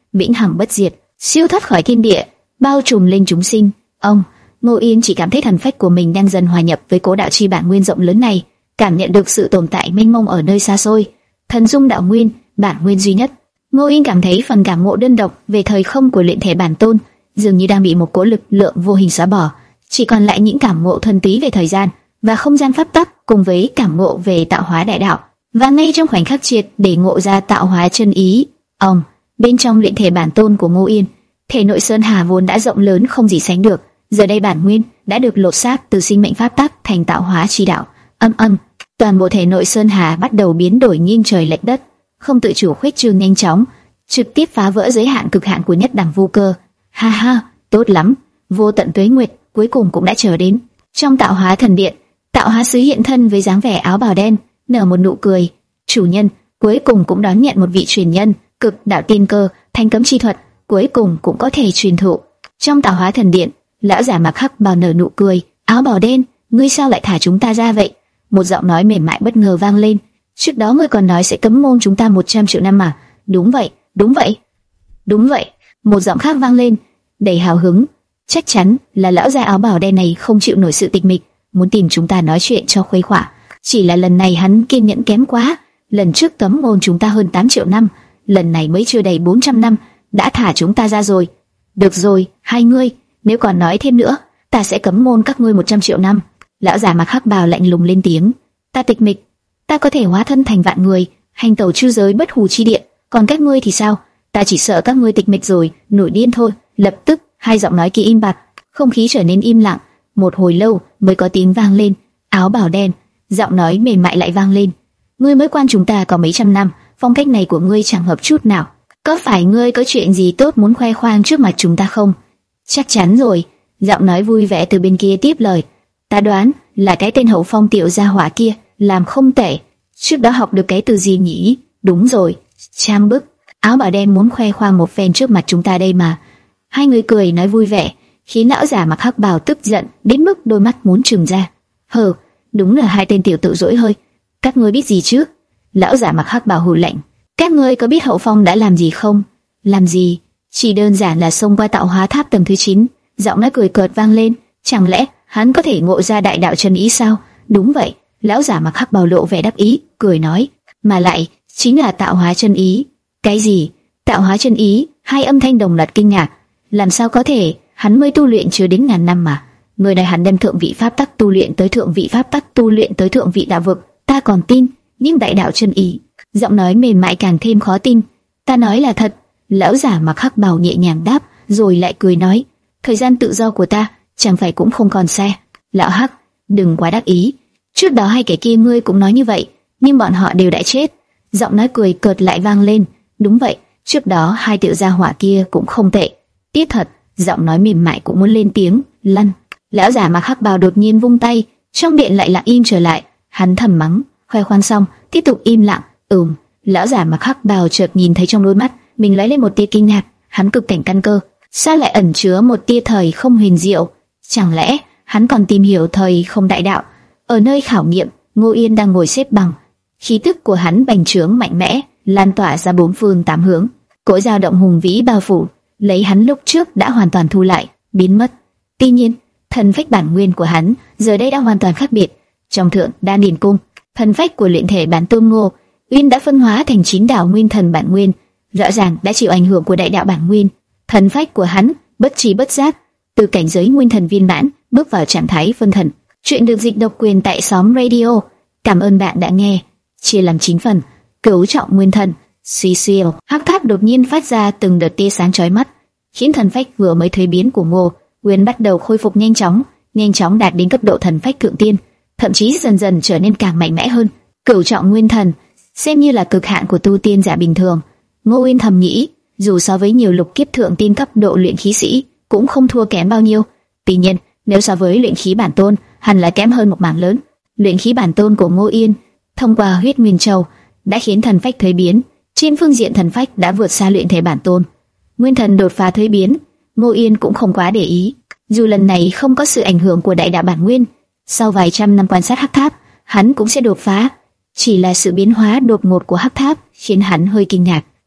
vĩnh hằng bất diệt, siêu thoát khỏi thiên địa, bao trùm lên chúng sinh. Ông Ngô Yên chỉ cảm thấy thần phách của mình đang dần hòa nhập với cố đạo chi bản nguyên rộng lớn này, cảm nhận được sự tồn tại mênh mông ở nơi xa xôi. Thần dung đạo nguyên, bản nguyên duy nhất. Ngô Yên cảm thấy phần cảm ngộ đơn độc về thời không của luyện thể bản tôn dường như đang bị một cỗ lực lượng vô hình xóa bỏ, chỉ còn lại những cảm ngộ thuần túy về thời gian và không gian pháp tắc cùng với cảm ngộ về tạo hóa đại đạo. Và ngay trong khoảnh khắc triệt để ngộ ra tạo hóa chân ý, ông bên trong luyện thể bản tôn của Ngô Yên, thể nội sơn hà vốn đã rộng lớn không gì sánh được, giờ đây bản nguyên đã được lột xác từ sinh mệnh pháp tắc thành tạo hóa chi đạo. Âm âm, toàn bộ thể nội sơn hà bắt đầu biến đổi nghiêng trời lệch đất, không tự chủ khuếch trương nhanh chóng, trực tiếp phá vỡ giới hạn cực hạn của nhất đẳng vô cơ. Ha ha, tốt lắm, vô tận tuế nguyệt cuối cùng cũng đã chờ đến. Trong tạo hóa thần điện, tạo hóa sứ hiện thân với dáng vẻ áo bào đen, nở một nụ cười. Chủ nhân cuối cùng cũng đón nhận một vị truyền nhân, cực đạo tiên cơ, thanh cấm chi thuật cuối cùng cũng có thể truyền thụ. Trong tạo hóa thần điện, lão giả mặc hắc bào nở nụ cười. Áo bào đen, ngươi sao lại thả chúng ta ra vậy? Một giọng nói mềm mại bất ngờ vang lên. Trước đó ngươi còn nói sẽ cấm môn chúng ta một trăm triệu năm mà. Đúng vậy, đúng vậy, đúng vậy. Một giọng khác vang lên, đầy hào hứng. Chắc chắn là lão già áo bào đen này không chịu nổi sự tịch mịch, muốn tìm chúng ta nói chuyện cho khuây khỏa. Chỉ là lần này hắn kiên nhẫn kém quá. Lần trước cấm môn chúng ta hơn tám triệu năm, lần này mới chưa đầy bốn trăm năm đã thả chúng ta ra rồi. Được rồi, hai ngươi, nếu còn nói thêm nữa, ta sẽ cấm môn các ngươi một trăm triệu năm. Lão già mặc hắc bào lạnh lùng lên tiếng. Ta tịch mịch, ta có thể hóa thân thành vạn người, hành tẩu chư giới bất hủ chi địa. Còn các ngươi thì sao? Ta chỉ sợ các ngươi tịch mịch rồi nổi điên thôi. Lập tức hai giọng nói kia im bặt, không khí trở nên im lặng. Một hồi lâu mới có tiếng vang lên. Áo bào đen, giọng nói mềm mại lại vang lên. Ngươi mới quan chúng ta có mấy trăm năm, phong cách này của ngươi chẳng hợp chút nào. Có phải ngươi có chuyện gì tốt muốn khoe khoang trước mặt chúng ta không? Chắc chắn rồi. Giọng nói vui vẻ từ bên kia tiếp lời. Ta đoán là cái tên Hậu Phong tiểu gia hỏa kia làm không tệ. Trước đó học được cái từ gì nhỉ? Đúng rồi, trang bức. Áo bào đen muốn khoe khoang một phen trước mặt chúng ta đây mà. Hai người cười nói vui vẻ, khiến lão giả mặc hắc bào tức giận đến mức đôi mắt muốn trừng ra. Hừ, đúng là hai tên tiểu tự dỗi hơi. Các ngươi biết gì chứ? Lão giả mặc hắc bào hừ lạnh. Các ngươi có biết Hậu Phong đã làm gì không? Làm gì? Chỉ đơn giản là xông qua tạo hóa tháp tầng thứ chín. Giọng nói cười cợt vang lên. Chẳng lẽ hắn có thể ngộ ra đại đạo chân ý sao? Đúng vậy. Lão giả mặc hắc bào lộ vẻ đắc ý, cười nói. Mà lại chính là tạo hóa chân ý. Cái gì? Tạo hóa chân ý? Hai âm thanh đồng loạt kinh ngạc. Làm sao có thể? Hắn mới tu luyện chưa đến ngàn năm mà. Người này hắn đem thượng vị pháp tắc tu luyện tới thượng vị pháp tắc tu luyện tới thượng vị đạo vực. Ta còn tin, nhưng đại đạo chân ý. Giọng nói mềm mại càng thêm khó tin. Ta nói là thật. Lão giả mặc hắc bào nhẹ nhàng đáp, rồi lại cười nói. Thời gian tự do của ta chẳng phải cũng không còn xe. Lão hắc, đừng quá đắc ý. Trước đó hai kẻ kia ngươi cũng nói như vậy, nhưng bọn họ đều đã chết. Giọng nói cười cợt lại vang lên. Đúng vậy, trước đó hai tiểu gia hỏa kia cũng không tệ. Tiếp thật. Giọng nói mềm mại cũng muốn lên tiếng. Lăn. Lão giả mặc hắc bào đột nhiên vung tay, trong điện lại lặng im trở lại. Hắn thầm mắng, khoe khoang xong, tiếp tục im lặng. Ừm. Lão giả mặc hắc bào chợt nhìn thấy trong đôi mắt mình lóe lên một tia kinh ngạc. Hắn cực cảnh căn cơ, sao lại ẩn chứa một tia thời không huyền diệu? Chẳng lẽ hắn còn tìm hiểu thời không đại đạo? Ở nơi khảo nghiệm, Ngô Yên đang ngồi xếp bằng, khí tức của hắn bành trướng mạnh mẽ, lan tỏa ra bốn phương tám hướng. Cỗ dao động hùng vĩ bao phủ, lấy hắn lúc trước đã hoàn toàn thu lại, biến mất. Tuy nhiên, thần phách bản nguyên của hắn giờ đây đã hoàn toàn khác biệt. Trong thượng đan điền cung, thần phách của luyện thể bản tôn Ngô Uyên đã phân hóa thành chín đạo nguyên thần bản nguyên, rõ ràng đã chịu ảnh hưởng của đại đạo bản nguyên. Thần phách của hắn bất trí bất giác từ cảnh giới nguyên thần viên mãn bước vào trạng thái phân thần. Chuyện được dịch độc quyền tại xóm radio. Cảm ơn bạn đã nghe. Chia làm chín phần. Cửu trọng nguyên thần. Suy siêu. Hắc tháp đột nhiên phát ra từng đợt tia sáng chói mắt, khiến thần phách vừa mới thuế biến của Ngô Uyên bắt đầu khôi phục nhanh chóng, nhanh chóng đạt đến cấp độ thần phách thượng tiên, thậm chí dần dần trở nên càng mạnh mẽ hơn. Cửu trọng nguyên thần xem như là cực hạn của tu tiên giả bình thường. Ngô Uyên thầm nghĩ, dù so với nhiều lục kiếp thượng tiên cấp độ luyện khí sĩ, cũng không thua kém bao nhiêu. Tuy nhiên, nếu so với luyện khí bản tôn, hẳn là kém hơn một mảng lớn. Luyện khí bản tôn của Ngô Yên, thông qua huyết nguyên châu, đã khiến thần phách thuế biến. Trên phương diện thần phách đã vượt xa luyện thể bản tôn. Nguyên thần đột phá thuế biến, Ngô Yên cũng không quá để ý. Dù lần này không có sự ảnh hưởng của đại đạo bản nguyên, sau vài trăm năm quan sát hắc tháp, hắn cũng sẽ đột phá. Chỉ là sự biến hóa đột ngột của hắc tháp khiến hắn hơi kinh ngạc.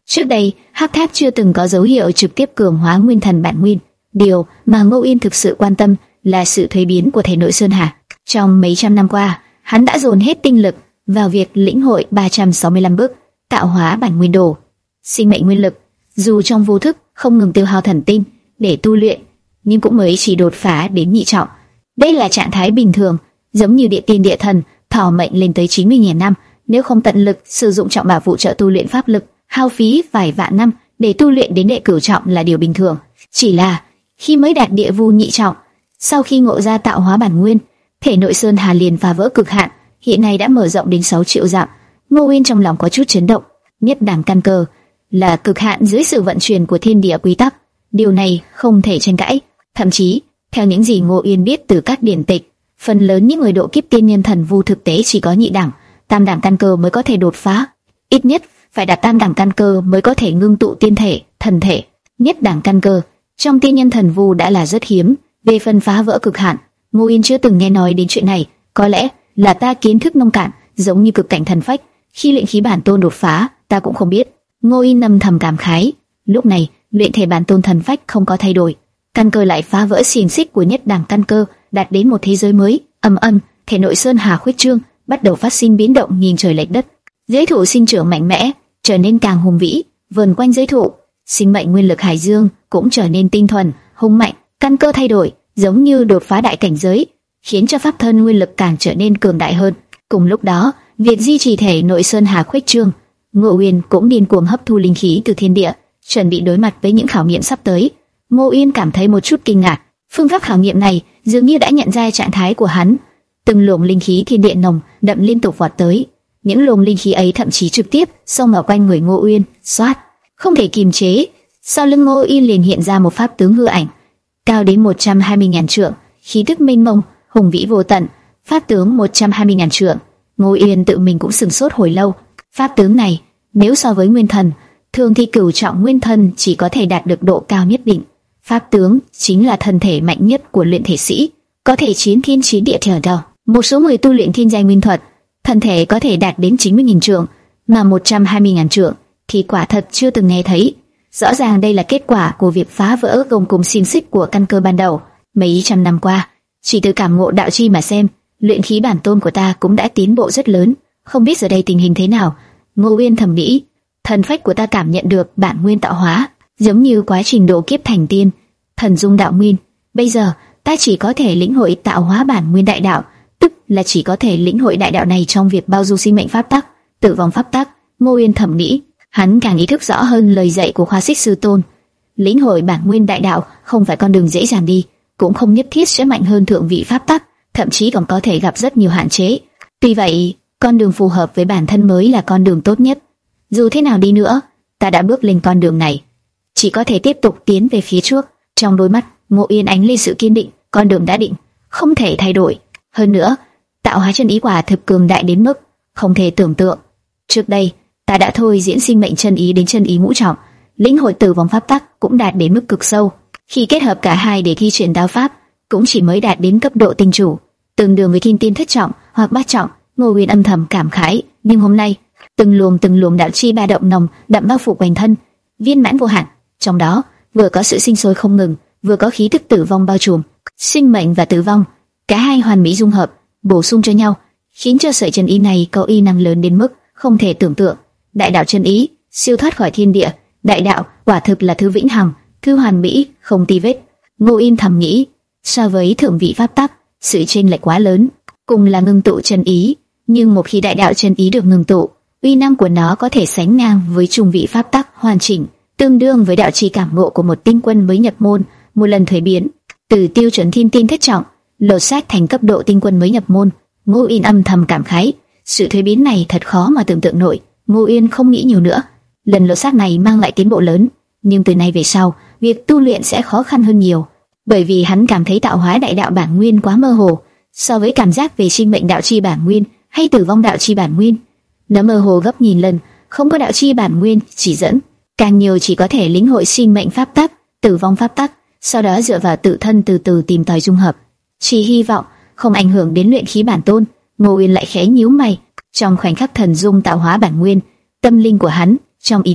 Trước đây, Hắc Tháp chưa từng có dấu hiệu trực tiếp cường hóa nguyên thần bản nguyên. Điều mà Ngô Yên thực sự quan tâm là sự thuế biến của thể nội Sơn Hà. Trong mấy trăm năm qua, hắn đã dồn hết tinh lực vào việc lĩnh hội ba trăm sáu mươi lăm bước tạo hóa bản nguyên đồ, sinh mệnh nguyên lực. Dù trong vô thức không ngừng tiêu hao thần tinh để tu luyện, nhưng cũng mới chỉ đột phá đến nhị trọng. Đây là trạng thái bình thường, giống như địa tiên địa thần thọ mệnh lên tới chín mươi nghìn năm, nếu không tận lực sử dụng trọng bảo phụ trợ tu luyện pháp lực, hao phí vài vạn năm để tu luyện đến đệ cửu trọng là điều bình thường. Chỉ là khi mới đạt địa vu nhị trọng, sau khi ngộ ra tạo hóa bản nguyên, thể nội Sơn Hà liền phá vỡ cực hạn, hiện nay đã mở rộng đến sáu triệu dặm. Ngô Uyên trong lòng có chút chấn động. Nhất đẳng căn cơ là cực hạn dưới sự vận chuyển của thiên địa quy tắc, điều này không thể tranh cãi. Thậm chí, theo những gì Ngô Uyên biết từ các điển tịch, phần lớn những người độ kiếp tiên nhân thần vu thực tế chỉ có nhị đẳng, tam đẳng căn cơ mới có thể đột phá. Ít nhất phải đạt tam đẳng căn cơ mới có thể ngưng tụ tiên thể, thần thể. Nhất đẳng căn cơ trong tiên nhân thần vu đã là rất hiếm. Về phần phá vỡ cực hạn, Ngô Uyên chưa từng nghe nói đến chuyện này. Có lẽ là ta kiến thức nông cạn, giống như cực cảnh thần phách. Khi luyện khí bản tôn đột phá, ta cũng không biết. Ngô Uyên âm thầm cảm khái. Lúc này, luyện thể bản tôn thần phách không có thay đổi, căn cơ lại phá vỡ xiềng xích của nhất đẳng căn cơ, đạt đến một thế giới mới. Ầm ầm, thể nội Sơn Hà khuếch trương, bắt đầu phát sinh biến động nhìn trời lệch đất. Giới thụ sinh trưởng mạnh mẽ, trở nên càng hùng vĩ. Vần quanh giới thụ, sinh mệnh nguyên lực hải dương cũng trở nên tinh thuần, hùng mạnh. Căn cơ thay đổi, giống như đột phá đại cảnh giới, khiến cho pháp thân nguyên lực càng trở nên cường đại hơn. Cùng lúc đó, việc duy trì thể nội Sơn Hà khuếch trương, Ngô Uyên cũng điên cuồng hấp thu linh khí từ thiên địa, chuẩn bị đối mặt với những khảo nghiệm sắp tới. Ngô Uyên cảm thấy một chút kinh ngạc, phương pháp khảo nghiệm này dường như đã nhận ra trạng thái của hắn. Từng luồng linh khí thiên địa nồng đậm liên tục vọt tới, những luồng linh khí ấy thậm chí trực tiếp xông vào quanh người Ngô Uyên, xoát, không thể kiềm chế. Sau lưng Ngô Uyên liền hiện ra một pháp tướng hư ảnh, cao đến một trăm hai mươi nghìn trượng, khí tức mênh mông, hùng vĩ vô tận. Pháp tướng một trăm hai mươi nghìn trượng, Ngô Uyên tự mình cũng sừng sốt hồi lâu. Pháp tướng này, nếu so với nguyên thần, thường thì cửu trọng nguyên thần chỉ có thể đạt được độ cao nhất định. Pháp tướng chính là thân thể mạnh nhất của luyện thể sĩ, có thể chiến thiên chiến địa trở đầu. Một số người tu luyện thiên giai nguyên thuật, thân thể có thể đạt đến chín mươi nghìn trượng, mà một trăm hai mươi nghìn trượng thì quả thật chưa từng nghe thấy. Rõ ràng đây là kết quả của việc phá vỡ gông cùm xiềng xích của căn cơ ban đầu. Mấy trăm năm qua, chỉ từ cảm ngộ đạo chi mà xem, luyện khí bản tôn của ta cũng đã tiến bộ rất lớn. Không biết giờ đây tình hình thế nào. Ngô Uyên thầm nghĩ, thần phách của ta cảm nhận được bản nguyên tạo hóa, giống như quá trình độ kiếp thành tiên, thần dung đạo nguyên. Bây giờ ta chỉ có thể lĩnh hội tạo hóa bản nguyên đại đạo, tức là chỉ có thể lĩnh hội đại đạo này trong việc bao dung sinh mệnh pháp tắc, tử vong pháp tắc. Ngô Uyên thầm nghĩ, hắn càng ý thức rõ hơn lời dạy của Khoa Xích Sư Tôn. Lĩnh hội bản nguyên đại đạo không phải con đường dễ dàng đi, cũng không nhất thiết sẽ mạnh hơn thượng vị pháp tắc, thậm chí còn có thể gặp rất nhiều hạn chế. Tuy vậy, con đường phù hợp với bản thân mới là con đường tốt nhất. Dù thế nào đi nữa, ta đã bước lên con đường này, chỉ có thể tiếp tục tiến về phía trước. Trong đôi mắt Ngô Uyên ánh lên sự kiên định, con đường đã định, không thể thay đổi. Hơn nữa, tạo hóa chân ý quả thực cường đại đến mức không thể tưởng tượng. Trước đây, ta đã thôi diễn sinh mệnh chân ý đến chân ý ngũ trọng, lĩnh hội tử vong pháp tắc cũng đạt đến mức cực sâu. Khi kết hợp cả hai để thi triển đao pháp, cũng chỉ mới đạt đến cấp độ tinh chủ, tương đương với kim tiên thất trọng hoặc bát trọng. Ngô Uyên âm thầm cảm khái. Nhưng hôm nay, từng luồng từng luồng đạo chi ba động nồng đậm bao phủ quanh thân, viên mãn vô hạn. Trong đó vừa có sự sinh sôi không ngừng, vừa có khí tức tử vong bao trùm. Sinh mệnh và tử vong, cả hai hoàn mỹ dung hợp, bổ sung cho nhau, khiến cho sợi chân ý này có uy năng lớn đến mức không thể tưởng tượng. Đại đạo chân ý, siêu thoát khỏi thiên địa. Đại đạo quả thực là thứ vĩnh hằng, thứ hoàn mỹ, không tì vết. Ngô Uyên thầm nghĩ, so với thượng vị pháp tắc, sự chênh lệch quá lớn. Cùng là ngưng tụ chân ý, nhưng một khi đại đạo chân ý được ngưng tụ, uy năng của nó có thể sánh ngang với trung vị pháp tắc hoàn chỉnh, tương đương với đạo chi cảm ngộ của một tinh quân mới nhập môn. Một lần thuế biến từ tiêu chuẩn thiên tiên thất trọng lột xác thành cấp độ tinh quân mới nhập môn. Ngô Uyên âm thầm cảm khái, sự thuế biến này thật khó mà tưởng tượng nổi. Ngô Uyên không nghĩ nhiều nữa, lần lột xác này mang lại tiến bộ lớn, nhưng từ nay về sau, việc tu luyện sẽ khó khăn hơn nhiều, bởi vì hắn cảm thấy tạo hóa đại đạo bản nguyên quá mơ hồ so với cảm giác về sinh mệnh đạo chi bản nguyên hay tử vong đạo chi bản nguyên. Nó mơ hồ gấp nghìn lần, không có đạo chi bản nguyên chỉ dẫn, càng nhiều chỉ có thể lĩnh hội sinh mệnh pháp tắc, tử vong pháp tắc, sau đó dựa vào tự thân từ từ tìm tòi dung hợp. Chỉ hy vọng không ảnh hưởng đến luyện khí bản tôn. Ngô Uyên lại khẽ nhíu mày. Trong khoảnh khắc thần dung tạo hóa bản nguyên, tâm linh của hắn trong ý thức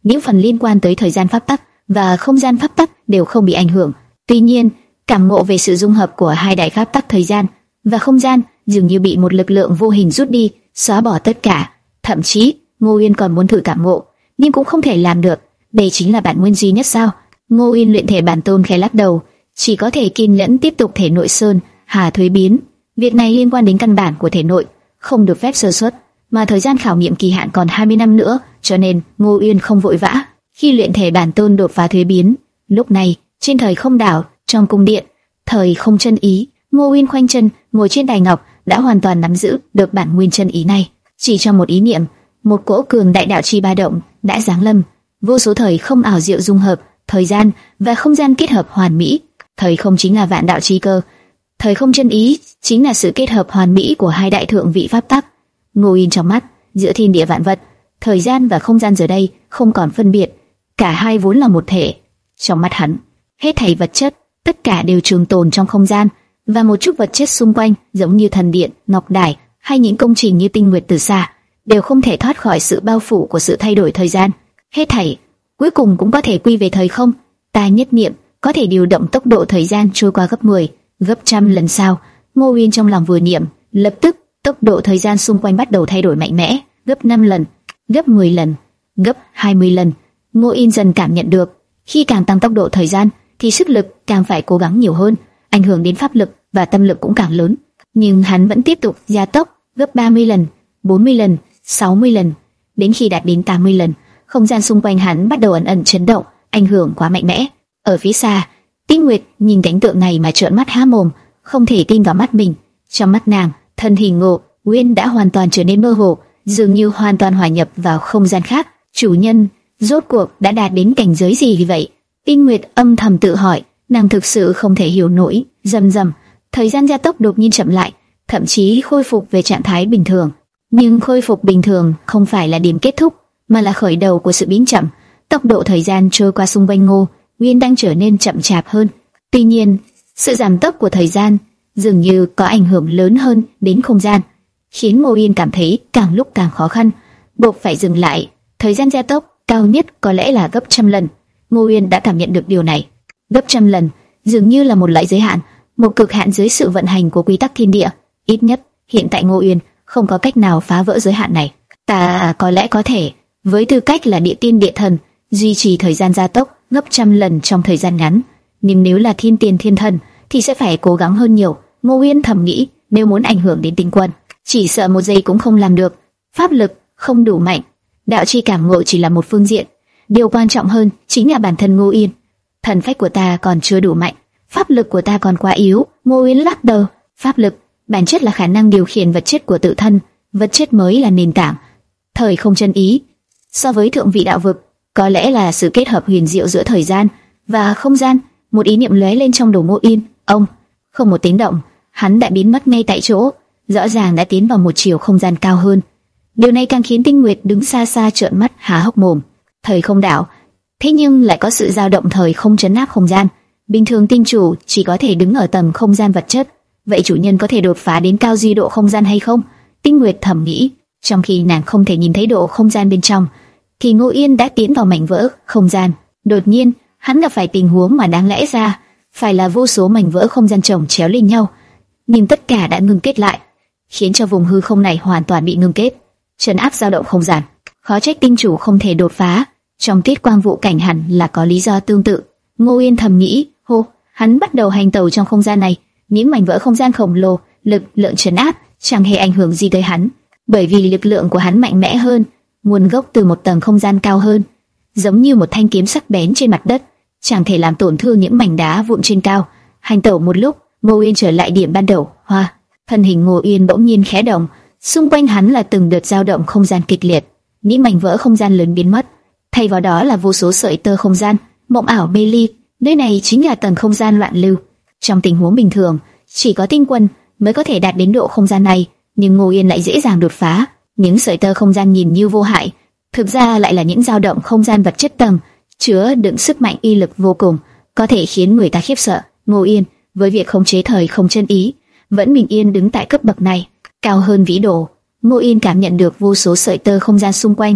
những phần liên quan tới thời gian pháp tắc và không gian pháp tắc đều không bị ảnh hưởng. Tuy nhiên, cảm ngộ về sự dung hợp của hai đại pháp tắc thời gian và không gian dường như bị một lực lượng vô hình rút đi, xóa bỏ tất cả. Thậm chí, Ngô Uyên còn muốn thử cảm ngộ, nhưng cũng không thể làm được. Đây chính là bản nguyên duy nhất sao? Ngô Uyên luyện thể bản tôn khẽ lắc đầu, chỉ có thể kiên nhẫn tiếp tục thể nội sơn hà thuế biến. Việc này liên quan đến căn bản của thể nội, không được phép sơ suất, mà thời gian khảo nghiệm kỳ hạn còn hai mươi năm nữa, cho nên Ngô Uyên không vội vã. Khi luyện thể bản tôn đột phá thuế biến, lúc này trên thời không đảo, trong cung điện thời không chân ý, Ngô Uyên khoanh chân ngồi trên đài ngọc, đã hoàn toàn nắm giữ được bản nguyên chân ý này. Chỉ trong một ý niệm, một cỗ cường đại đạo chi ba động đã giáng lâm, vô số thời không ảo diệu dung hợp, thời gian và không gian kết hợp hoàn mỹ. Thời không chính là vạn đạo chi cơ, thời không chân ý chính là sự kết hợp hoàn mỹ của hai đại thượng vị pháp tắc. Ngô Uyên trong mắt, giữa thiên địa vạn vật, thời gian và không gian giờ đây không còn phân biệt, cả hai vốn là một thể. Trong mắt hắn, hết thảy vật chất, tất cả đều trường tồn trong không gian, và một chút vật chất xung quanh, giống như thần điện, ngọc đài hay những công trình như tinh nguyệt từ xa, đều không thể thoát khỏi sự bao phủ của sự thay đổi thời gian. Hết thảy cuối cùng cũng có thể quy về thời không. Ta nhất niệm có thể điều động tốc độ thời gian trôi qua gấp mười, gấp trăm lần sao? Ngô Uyên trong lòng vừa niệm, lập tức tốc độ thời gian xung quanh bắt đầu thay đổi mạnh mẽ, gấp năm lần, gấp mười lần, gấp hai mươi lần. Ngô Uyên dần cảm nhận được, khi càng tăng tốc độ thời gian, thì sức lực càng phải cố gắng nhiều hơn, ảnh hưởng đến pháp lực và tâm lực cũng càng lớn. Nhưng hắn vẫn tiếp tục gia tốc, gấp ba mươi lần, bốn mươi lần, sáu mươi lần, đến khi đạt đến tám mươi lần, không gian xung quanh hắn bắt đầu ẩn ẩn chấn động, ảnh hưởng quá mạnh mẽ. Ở phía xa, Tinh Nguyệt nhìn cảnh tượng này mà trợn mắt há mồm, không thể tin vào mắt mình. Trong mắt nàng, thân hình Ngô Uyên đã hoàn toàn trở nên mơ hồ, dường như hoàn toàn hòa nhập vào không gian khác. Chủ nhân, rốt cuộc đã đạt đến cảnh giới gì vậy? Tinh Nguyệt âm thầm tự hỏi, nàng thực sự không thể hiểu nổi. Rầm rầm, thời gian gia tốc đột nhiên chậm lại, thậm chí khôi phục về trạng thái bình thường. Nhưng khôi phục bình thường không phải là điểm kết thúc, mà là khởi đầu của sự biến chậm. Tốc độ thời gian trôi qua xung quanh Ngô Uyên đang trở nên chậm chạp hơn. Tuy nhiên, sự giảm tốc của thời gian dường như có ảnh hưởng lớn hơn đến không gian, khiến Ngô Uyên cảm thấy càng lúc càng khó khăn, buộc phải dừng lại. Thời gian gia tốc cao nhất có lẽ là gấp trăm lần. Ngô Uyên đã cảm nhận được điều này. Gấp trăm lần dường như là một loại giới hạn, một cực hạn dưới sự vận hành của quy tắc thiên địa. Ít nhất hiện tại Ngô Uyên không có cách nào phá vỡ giới hạn này. Ta có lẽ có thể, với tư cách là địa tiên địa thần, duy trì thời gian gia tốc gấp trăm lần trong thời gian ngắn. Nhưng nếu là thiên tiên thiên thần thì sẽ phải cố gắng hơn nhiều. Ngô Uyên thầm nghĩ, nếu muốn ảnh hưởng đến tinh quân, chỉ sợ một giây cũng không làm được. Pháp lực không đủ mạnh, đạo chi cảm ngộ chỉ là một phương diện. Điều quan trọng hơn chính là bản thân Ngô Uyên. Thần phách của ta còn chưa đủ mạnh, pháp lực của ta còn quá yếu. Ngô Uyên lắc đầu. Pháp lực bản chất là khả năng điều khiển vật chất của tự thân, vật chất mới là nền tảng. Thời không chân ý so với thượng vị đạo vực có lẽ là sự kết hợp huyền diệu giữa thời gian và không gian. Một ý niệm lóe lên trong đầu Ngô Uyên. Ông, không một tiếng động, hắn đã biến mất ngay tại chỗ, rõ ràng đã tiến vào một chiều không gian cao hơn. Điều này càng khiến Tinh Nguyệt đứng xa xa trợn mắt há hốc mồm. Thời không đảo, thế nhưng lại có sự dao động thời không trấn áp không gian. Bình thường tinh chủ chỉ có thể đứng ở tầng không gian vật chất, vậy chủ nhân có thể đột phá đến cao duy độ không gian hay không? Tinh Nguyệt thầm nghĩ. Trong khi nàng không thể nhìn thấy độ không gian bên trong, thì Ngô Uyên đã tiến vào mảnh vỡ không gian. Đột nhiên, hắn gặp phải tình huống mà đáng lẽ ra phải là vô số mảnh vỡ không gian chồng chéo lên nhau, nhưng tất cả đã ngưng kết lại, khiến cho vùng hư không này hoàn toàn bị ngưng kết, trấn áp dao động không gian. Khó trách tinh chủ không thể đột phá. Trong Tuyết Quang Vụ Cảnh hẳn là có lý do tương tự. Ngô Uyên thầm nghĩ. Hô, hắn bắt đầu hành tẩu trong không gian này. Những mảnh vỡ không gian khổng lồ, lực lượng trấn áp chẳng hề ảnh hưởng gì tới hắn, bởi vì lực lượng của hắn mạnh mẽ hơn, nguồn gốc từ một tầng không gian cao hơn, giống như một thanh kiếm sắc bén trên mặt đất, chẳng thể làm tổn thương những mảnh đá vụn trên cao. Hành tẩu một lúc, Ngô Uyên trở lại điểm ban đầu. Hoa, thân hình Ngô Uyên bỗng nhiên khẽ động, xung quanh hắn là từng đợt dao động không gian kịch liệt. Những mảnh vỡ không gian lớn biến mất, thay vào đó là vô số sợi tơ không gian mộng ảo mê ly. Nơi này chính là tầng không gian loạn lưu. Trong tình huống bình thường, chỉ có tinh quân mới có thể đạt đến độ không gian này, nhưng Ngô Uyên lại dễ dàng đột phá. Những sợi tơ không gian nhìn như vô hại, thực ra lại là những dao động không gian vật chất tầng, chứa đựng sức mạnh uy lực vô cùng, có thể khiến người ta khiếp sợ. Ngô Uyên với việc khống chế thời không chân ý vẫn bình yên đứng tại cấp bậc này, cao hơn vĩ độ. Ngô Uyên cảm nhận được vô số sợi tơ không gian xung quanh,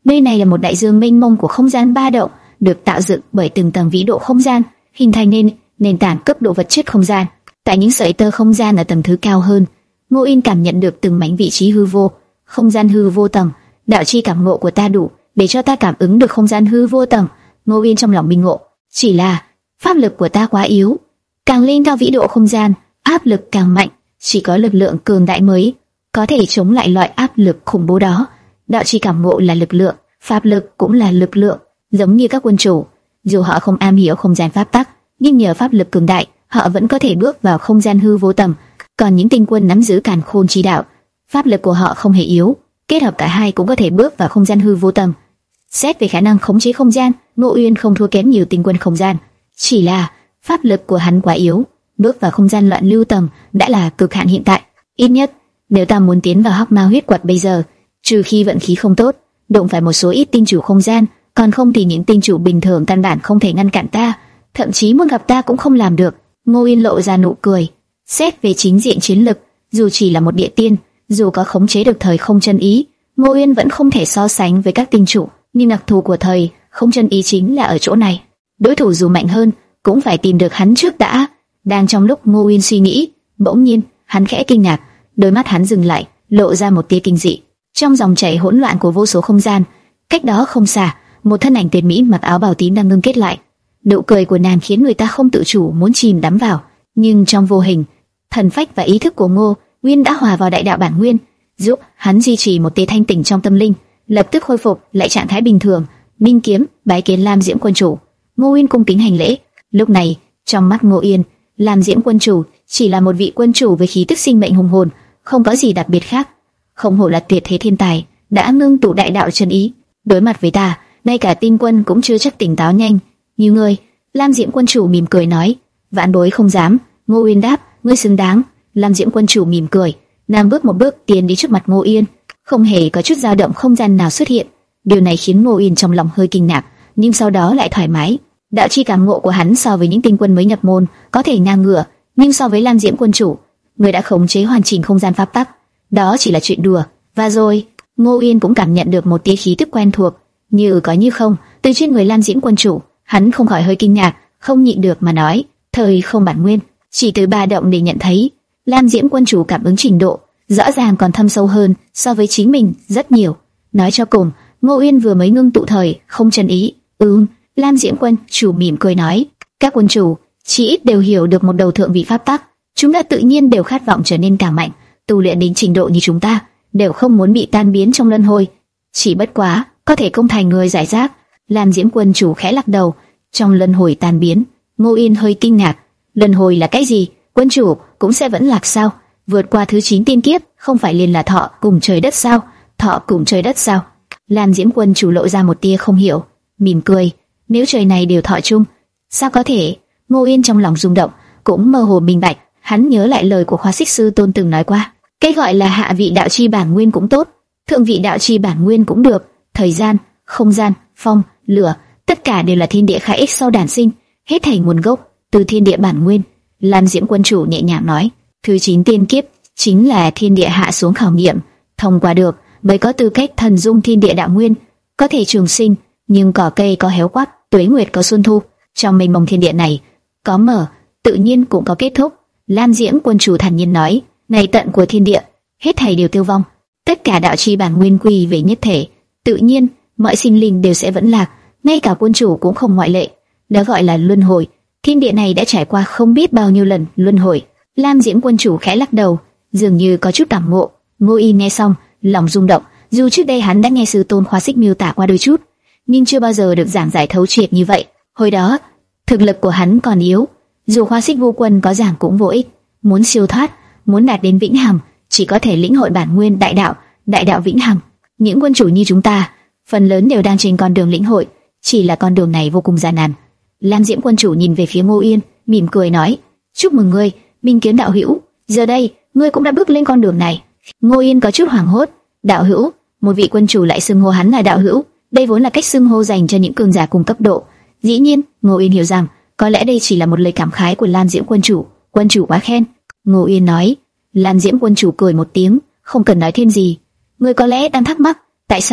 Nơi này là một đại dương mênh mông của không gian ba động, được tạo dựng bởi từng tầng vĩ độ không gian, hình thành nên nền tảng cấp độ vật chất không gian. Tại những sợi tơ không gian ở tầng thứ cao hơn, Ngô Yên cảm nhận được từng mảnh vị trí hư vô, không gian hư vô tầng. Đạo chi cảm ngộ của ta đủ để cho ta cảm ứng được không gian hư vô tầng. Ngô Yên trong lòng minh ngộ, chỉ là pháp lực của ta quá yếu, càng lên cao vĩ độ không gian, áp lực càng mạnh, chỉ có lực lượng cường đại mới có thể chống lại loại áp lực khủng bố đó. Đạo chi cảm ngộ là lực lượng, pháp lực cũng là lực lượng, giống như các quân chủ, dù họ không am hiểu không gian pháp tắc, nhưng nhờ pháp lực cường đại, họ vẫn có thể bước vào không gian hư vô tầng. Còn những tinh quân nắm giữ càn khôn chi đạo, pháp lực của họ không hề yếu, kết hợp cả hai cũng có thể bước vào không gian hư vô tầng. Xét về khả năng khống chế không gian, Ngô Uyên không thua kém nhiều tinh quân không gian, chỉ là pháp lực của hắn quá yếu, bước vào không gian loạn lưu tầng đã là cực hạn hiện tại. Ít nhất, nếu ta muốn tiến vào Hắc Ma huyết quật bây giờ, trừ khi vận khí không tốt, đụng phải một số ít tinh chủ không gian, còn không thì những tinh chủ bình thường căn bản không thể ngăn cản ta, thậm chí muốn gặp ta cũng không làm được. Ngô Uyên lộ ra nụ cười. Xét về chính diện chiến lực, dù chỉ là một địa tiên, dù có khống chế được thời không chân ý, Ngô Uyên vẫn không thể so sánh với các tinh chủ. Nhưng đặc thù của thời không chân ý chính là ở chỗ này, đối thủ dù mạnh hơn cũng phải tìm được hắn trước đã. Đang trong lúc Ngô Uyên suy nghĩ, bỗng nhiên hắn khẽ kinh ngạc, đôi mắt hắn dừng lại, lộ ra một tia kinh dị. Trong dòng chảy hỗn loạn của vô số không gian, cách đó không xa, một thân ảnh tuyệt mỹ mặc áo bào tím đang ngưng kết lại. Nụ cười của nàng khiến người ta không tự chủ muốn chìm đắm vào, nhưng trong vô hình, thần phách và ý thức của Ngô Uyên đã hòa vào đại đạo bản nguyên, giúp hắn duy trì một tia thanh tỉnh trong tâm linh, lập tức khôi phục lại trạng thái bình thường. Minh kiếm bái kiến Lam Diễm quân chủ. Ngô Uyên cung kính hành lễ. Lúc này, trong mắt Ngô Uyên, Lam Diễm quân chủ chỉ là một vị quân chủ với khí tức sinh mệnh hùng hồn, không có gì đặc biệt khác. Không hổ là tuyệt thế thiên tài, đã ngưng tụ đại đạo chân ý. Đối mặt với ta, ngay cả tinh quân cũng chưa chắc tỉnh táo nhanh như ngươi. Lam Diễm quân chủ mỉm cười nói. Vãn bối không dám. Ngô Uyên đáp. Ngươi xứng đáng. Lam Diễm quân chủ mỉm cười, nàng bước một bước tiến đến trước mặt Ngô Uyên, không hề có chút dao động không gian nào xuất hiện. Điều này khiến Ngô Uyên trong lòng hơi kinh ngạc, nhưng sau đó lại thoải mái. Đạo chi cảm ngộ của hắn so với những tinh quân mới nhập môn có thể ngang ngửa, nhưng so với Lam Diễm quân chủ, người đã khống chế hoàn chỉnh không gian pháp tắc, đó chỉ là chuyện đùa. Và rồi, Ngô Uyên cũng cảm nhận được một tia khí tức quen thuộc, như có như không, từ trên người Lam Diễm quân chủ. Hắn không khỏi hơi kinh ngạc, không nhịn được mà nói, thời không bản nguyên, chỉ từ ba động để nhận thấy, Lam Diễm quân chủ cảm ứng trình độ rõ ràng còn thâm sâu hơn so với chính mình rất nhiều. Nói cho cùng, Ngô Uyên vừa mới ngưng tụ thời không chân ý. Ừm, Lam Diễm quân chủ mỉm cười nói, các quân chủ chỉ ít đều hiểu được một đầu thượng vị pháp tắc, chúng ta tự nhiên đều khát vọng trở nên càng mạnh, tu luyện đến trình độ như chúng ta, đều không muốn bị tan biến trong luân hồi. Chỉ bất quá, có thể công thành người giải rác. Lam Diễm quân chủ khẽ lắc đầu. Trong luân hồi tan biến, Ngô Uyên hơi kinh ngạc. Luân hồi là cái gì? Quân chủ cũng sẽ vẫn lạc sao? Vượt qua thứ chín tiên kiếp, không phải liền là thọ cùng trời đất sao? Thọ cùng trời đất sao? Lam Diễm quân chủ lộ ra một tia không hiểu, mỉm cười. Nếu trời này đều thọ chung, sao có thể? Ngô Uyên trong lòng rung động, cũng mơ hồ minh bạch. Hắn nhớ lại lời của Khóa Xích Sư Tôn từng nói qua, cái gọi là hạ vị đạo chi bản nguyên cũng tốt, thượng vị đạo chi bản nguyên cũng được. Thời gian, không gian, phong, lửa, tất cả đều là thiên địa khai ích sau đản sinh, hết thảy nguồn gốc từ thiên địa bản nguyên. Lam Diễm quân chủ nhẹ nhàng nói, thứ chín tiên kiếp chính là thiên địa hạ xuống khảo nghiệm, thông qua được mới có tư cách thần dung thiên địa đạo nguyên, có thể trường sinh. Nhưng cỏ cây có héo quắt, tuế nguyệt có xuân thu, trong mênh mông thiên địa này có mở, tự nhiên cũng có kết thúc. Lam Diễm quân chủ thản nhiên nói, ngày tận của thiên địa, hết thảy đều tiêu vong, tất cả đạo chi bản nguyên quy về nhất thể, tự nhiên mọi sinh linh đều sẽ vẫn lạc, ngay cả quân chủ cũng không ngoại lệ. Đó gọi là luân hồi. Thiên địa này đã trải qua không biết bao nhiêu lần luân hồi. Lam Diễm quân chủ khẽ lắc đầu, dường như có chút cảm ngộ. Ngô Y nghe xong, lòng rung động. Dù trước đây hắn đã nghe sư tôn Khóa Xích miêu tả qua đôi chút, nhưng chưa bao giờ được giảng giải thấu triệt như vậy. Hồi đó, thực lực của hắn còn yếu, dù Khóa Xích vô quân có giảng cũng vô ích. Muốn siêu thoát, muốn đạt đến vĩnh hằng, chỉ có thể lĩnh hội bản nguyên đại đạo, đại đạo vĩnh hằng. Những quân chủ như chúng ta, phần lớn đều đang trên con đường lĩnh hội, chỉ là con đường này vô cùng gian nan. Lam Diễm quân chủ nhìn về phía Ngô Uyên, mỉm cười nói, chúc mừng ngươi, Minh Kiếm đạo hữu, giờ đây ngươi cũng đã bước lên con đường này. Ngô Uyên có chút hoảng hốt, đạo hữu, một vị quân chủ lại xưng hô hắn là đạo hữu, đây vốn là cách xưng hô dành cho những cường giả cùng cấp độ. Dĩ nhiên, Ngô Uyên hiểu rằng có lẽ đây chỉ là một lời cảm khái của Lam Diễm quân chủ. Quân chủ quá khen. Ngô Uyên nói. Lam Diễm quân chủ cười một tiếng, không cần nói thêm gì. Ngươi có lẽ đang thắc mắc, tại sao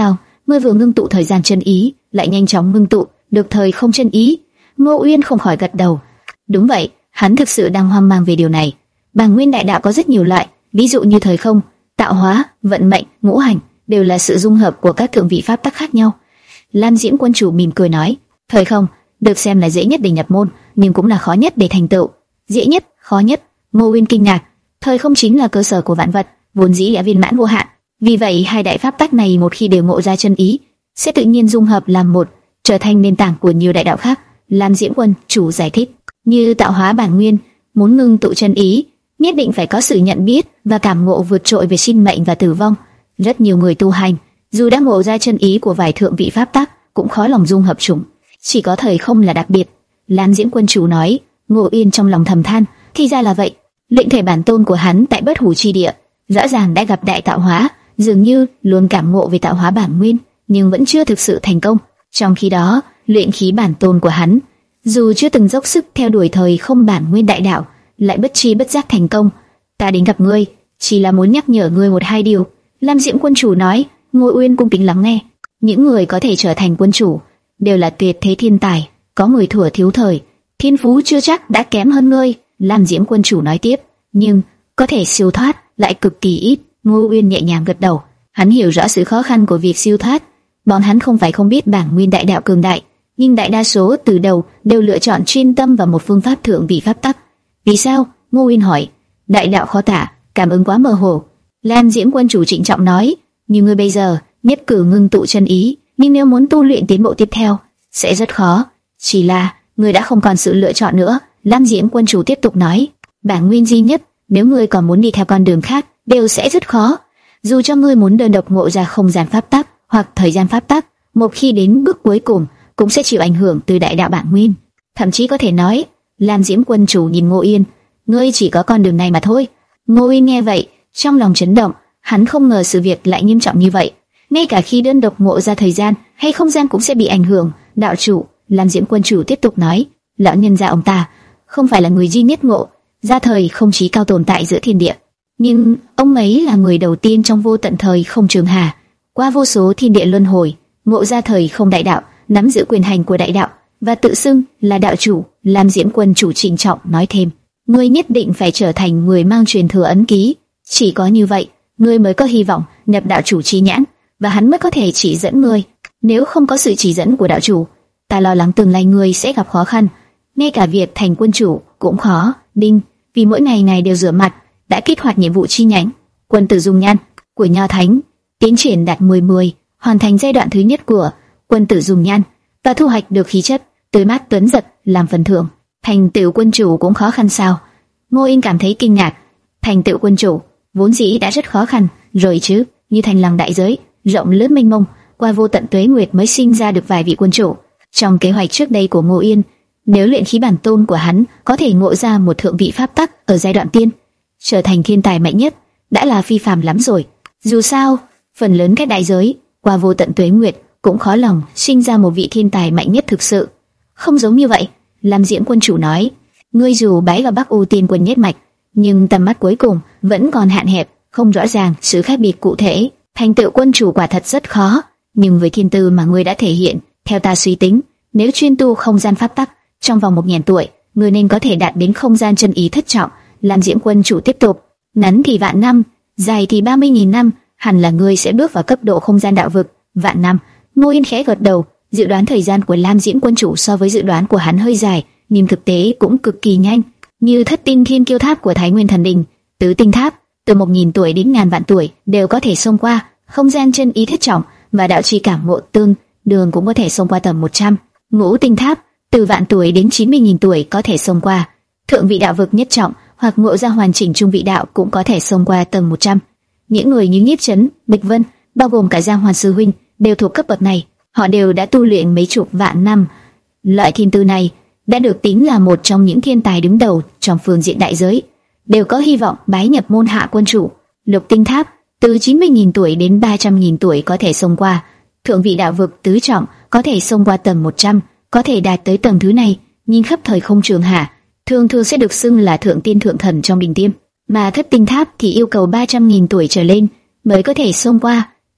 ngươi vừa ngưng tụ thời gian chân ý, lại nhanh chóng ngưng tụ được thời không chân ý. Ngô Uyên không khỏi gật đầu. Đúng vậy, hắn thực sự đang hoang mang về điều này. Bản nguyên đại đạo có rất nhiều loại, ví dụ như thời không, tạo hóa, vận mệnh, ngũ hành đều là sự dung hợp của các thượng vị pháp tắc khác nhau. Lam Diễm Quân Chủ mỉm cười nói, thời không được xem là dễ nhất để nhập môn, nhưng cũng là khó nhất để thành tựu. Dễ nhất, khó nhất? Ngô Uyên kinh ngạc. Thời không chính là cơ sở của vạn vật, vốn dĩ đã viên mãn vô hạn. Vì vậy hai đại pháp tắc này một khi đều ngộ ra chân ý, sẽ tự nhiên dung hợp làm một, trở thành nền tảng của nhiều đại đạo khác. Lam Diễm Quân Chủ giải thích, như tạo hóa bản nguyên, muốn ngưng tụ chân ý, nhất định phải có sự nhận biết và cảm ngộ vượt trội về sinh mệnh và tử vong. Rất nhiều người tu hành, dù đã ngộ ra chân ý của vài thượng vị pháp tắc, cũng khó lòng dung hợp chúng. Chỉ có thời không là đặc biệt. Lam Diễm Quân Chủ nói. Ngô Uyên trong lòng thầm than, thì ra là vậy. Luyện thể bản tôn của hắn tại Bất Hủ Chi Địa, rõ ràng đã gặp đại tạo hóa, dường như luôn cảm ngộ về tạo hóa bản nguyên, nhưng vẫn chưa thực sự thành công. Trong khi đó, luyện khí bản tôn của hắn, dù chưa từng dốc sức theo đuổi thời không bản nguyên đại đạo, lại bất chi bất giác thành công. Ta đến gặp ngươi, chỉ là muốn nhắc nhở ngươi một hai điều. Lam Diễm Quân Chủ nói. Ngô Uyên cung kính lắng nghe. Những người có thể trở thành quân chủ đều là tuyệt thế thiên tài, có người thuở thiếu thời, thiên phú chưa chắc đã kém hơn ngươi. Lam Diễm Quân Chủ nói tiếp, nhưng có thể siêu thoát lại cực kỳ ít. Ngô Uyên nhẹ nhàng gật đầu. Hắn hiểu rõ sự khó khăn của việc siêu thoát. Bọn hắn không phải không biết bản nguyên đại đạo cường đại, nhưng đại đa số từ đầu đều lựa chọn chuyên tâm vào một phương pháp thượng vị pháp tắc. Vì sao? Ngô Uyên hỏi. Đại đạo khó tả, cảm ứng quá mơ hồ. Lam Diễm Quân Chủ trịnh trọng nói, như ngươi bây giờ nhất cử ngưng tụ chân ý, nhưng nếu muốn tu luyện tiến bộ tiếp theo sẽ rất khó. Chỉ là ngươi đã không còn sự lựa chọn nữa. Lam Diễm Quân Chủ tiếp tục nói, bản nguyên duy nhất, nếu ngươi còn muốn đi theo con đường khác, đều sẽ rất khó. Dù cho ngươi muốn đơn độc ngộ ra không gian pháp tắc hoặc thời gian pháp tắc, một khi đến bước cuối cùng cũng sẽ chịu ảnh hưởng từ đại đạo bản nguyên. Thậm chí có thể nói, Lam Diễm Quân Chủ nhìn Ngô Uyên, ngươi chỉ có con đường này mà thôi. Ngô Uyên nghe vậy, trong lòng chấn động, hắn không ngờ sự việc lại nghiêm trọng như vậy. Ngay cả khi đơn độc ngộ ra thời gian hay không gian cũng sẽ bị ảnh hưởng. Đạo chủ, Lam Diễm Quân Chủ tiếp tục nói, lão nhân gia ông ta không phải là người duy nhất ngộ ra thời không chí cao tồn tại giữa thiên địa, nhưng ông ấy là người đầu tiên trong vô tận thời không trường hà, qua vô số thiên địa luân hồi, ngộ ra thời không đại đạo, nắm giữ quyền hành của đại đạo và tự xưng là đạo chủ. Lam Diễm Quân Chủ trịnh trọng nói thêm, ngươi nhất định phải trở thành người mang truyền thừa ấn ký, chỉ có như vậy ngươi mới có hy vọng nhập đạo chủ chi nhãn, và hắn mới có thể chỉ dẫn ngươi. Nếu không có sự chỉ dẫn của đạo chủ, ta lo lắng tương lai ngươi sẽ gặp khó khăn, ngay cả việc thành quân chủ cũng khó. Đinh, vì mỗi ngày này đều rửa mặt, đã kích hoạt nhiệm vụ chi nhánh Quân Tử Dung Nhan của Nho Thánh, tiến triển đạt mười mười, hoàn thành giai đoạn thứ nhất của Quân Tử Dung Nhan và thu hoạch được khí chất tươi mát tuấn giật làm phần thưởng. Thành tựu quân chủ cũng khó khăn sao? Ngô Yên cảm thấy kinh ngạc. Thành tựu quân chủ vốn dĩ đã rất khó khăn rồi chứ, như thành làng đại giới rộng lớn mênh mông, qua vô tận tuế nguyệt mới sinh ra được vài vị quân chủ. Trong kế hoạch trước đây của Ngô Yên, nếu luyện khí bản tôn của hắn có thể ngộ ra một thượng vị pháp tắc ở giai đoạn tiên, trở thành thiên tài mạnh nhất, đã là phi phàm lắm rồi. Dù sao, phần lớn các đại giới qua vô tận tuế nguyệt cũng khó lòng sinh ra một vị thiên tài mạnh nhất thực sự. Không giống như vậy, Lam Diễm Quân Chủ nói, ngươi dù bái vào Bắc U Tiên Quân nhất mạch, nhưng tầm mắt cuối cùng vẫn còn hạn hẹp, không rõ ràng sự khác biệt cụ thể. Thành tựu quân chủ quả thật rất khó, nhưng với thiên tư mà ngươi đã thể hiện, theo ta suy tính, nếu chuyên tu không gian pháp tắc, trong vòng một nghìn tuổi, ngươi nên có thể đạt đến không gian chân ý thất trọng. Lam Diễm Quân Chủ tiếp tục, ngắn thì vạn năm, dài thì ba mươi nghìn năm, hẳn là ngươi sẽ bước vào cấp độ không gian đạo vực. Vạn năm. Ngô Yên khẽ gật đầu, dự đoán thời gian của Lam Diễm Quân Chủ so với dự đoán của hắn hơi dài, nhưng thực tế cũng cực kỳ nhanh. Như Thất Tinh Thiên Kiêu Tháp của Thái Nguyên Thần Đình, Tứ Tinh Tháp từ một nghìn tuổi đến ngàn vạn tuổi đều có thể xông qua. Không gian chân ý thất trọng và đạo chi cảm ngộ tương đường cũng có thể xông qua tầm một trăm. Ngũ Tinh Tháp từ vạn tuổi đến chín mươi nghìn tuổi có thể xông qua. Thượng vị đạo vực nhất trọng hoặc ngộ ra hoàn chỉnh trung vị đạo cũng có thể xông qua tầng một trăm. Những người như Nhiếp Chấn, Bịch Vân, bao gồm cả Giang Hoàn sư huynh, đều thuộc cấp bậc này. Họ đều đã tu luyện mấy chục vạn năm. Loại thiên tư này đã được tính là một trong những thiên tài đứng đầu trong phương diện đại giới, đều có hy vọng bái nhập môn hạ quân chủ. Lục Tinh Tháp từ chín mươi nghìn tuổi đến ba trăm nghìn tuổi có thể xông qua. Thượng vị đạo vực tứ trọng có thể xông qua tầng một trăm, có thể đạt tới tầng thứ này, nhìn khắp thời không trường hạ, thường thường sẽ được xưng là thượng tiên thượng thần trong đình tiêm. Mà Thất Tinh Tháp thì yêu cầu ba trăm nghìn tuổi trở lên mới có thể xông qua.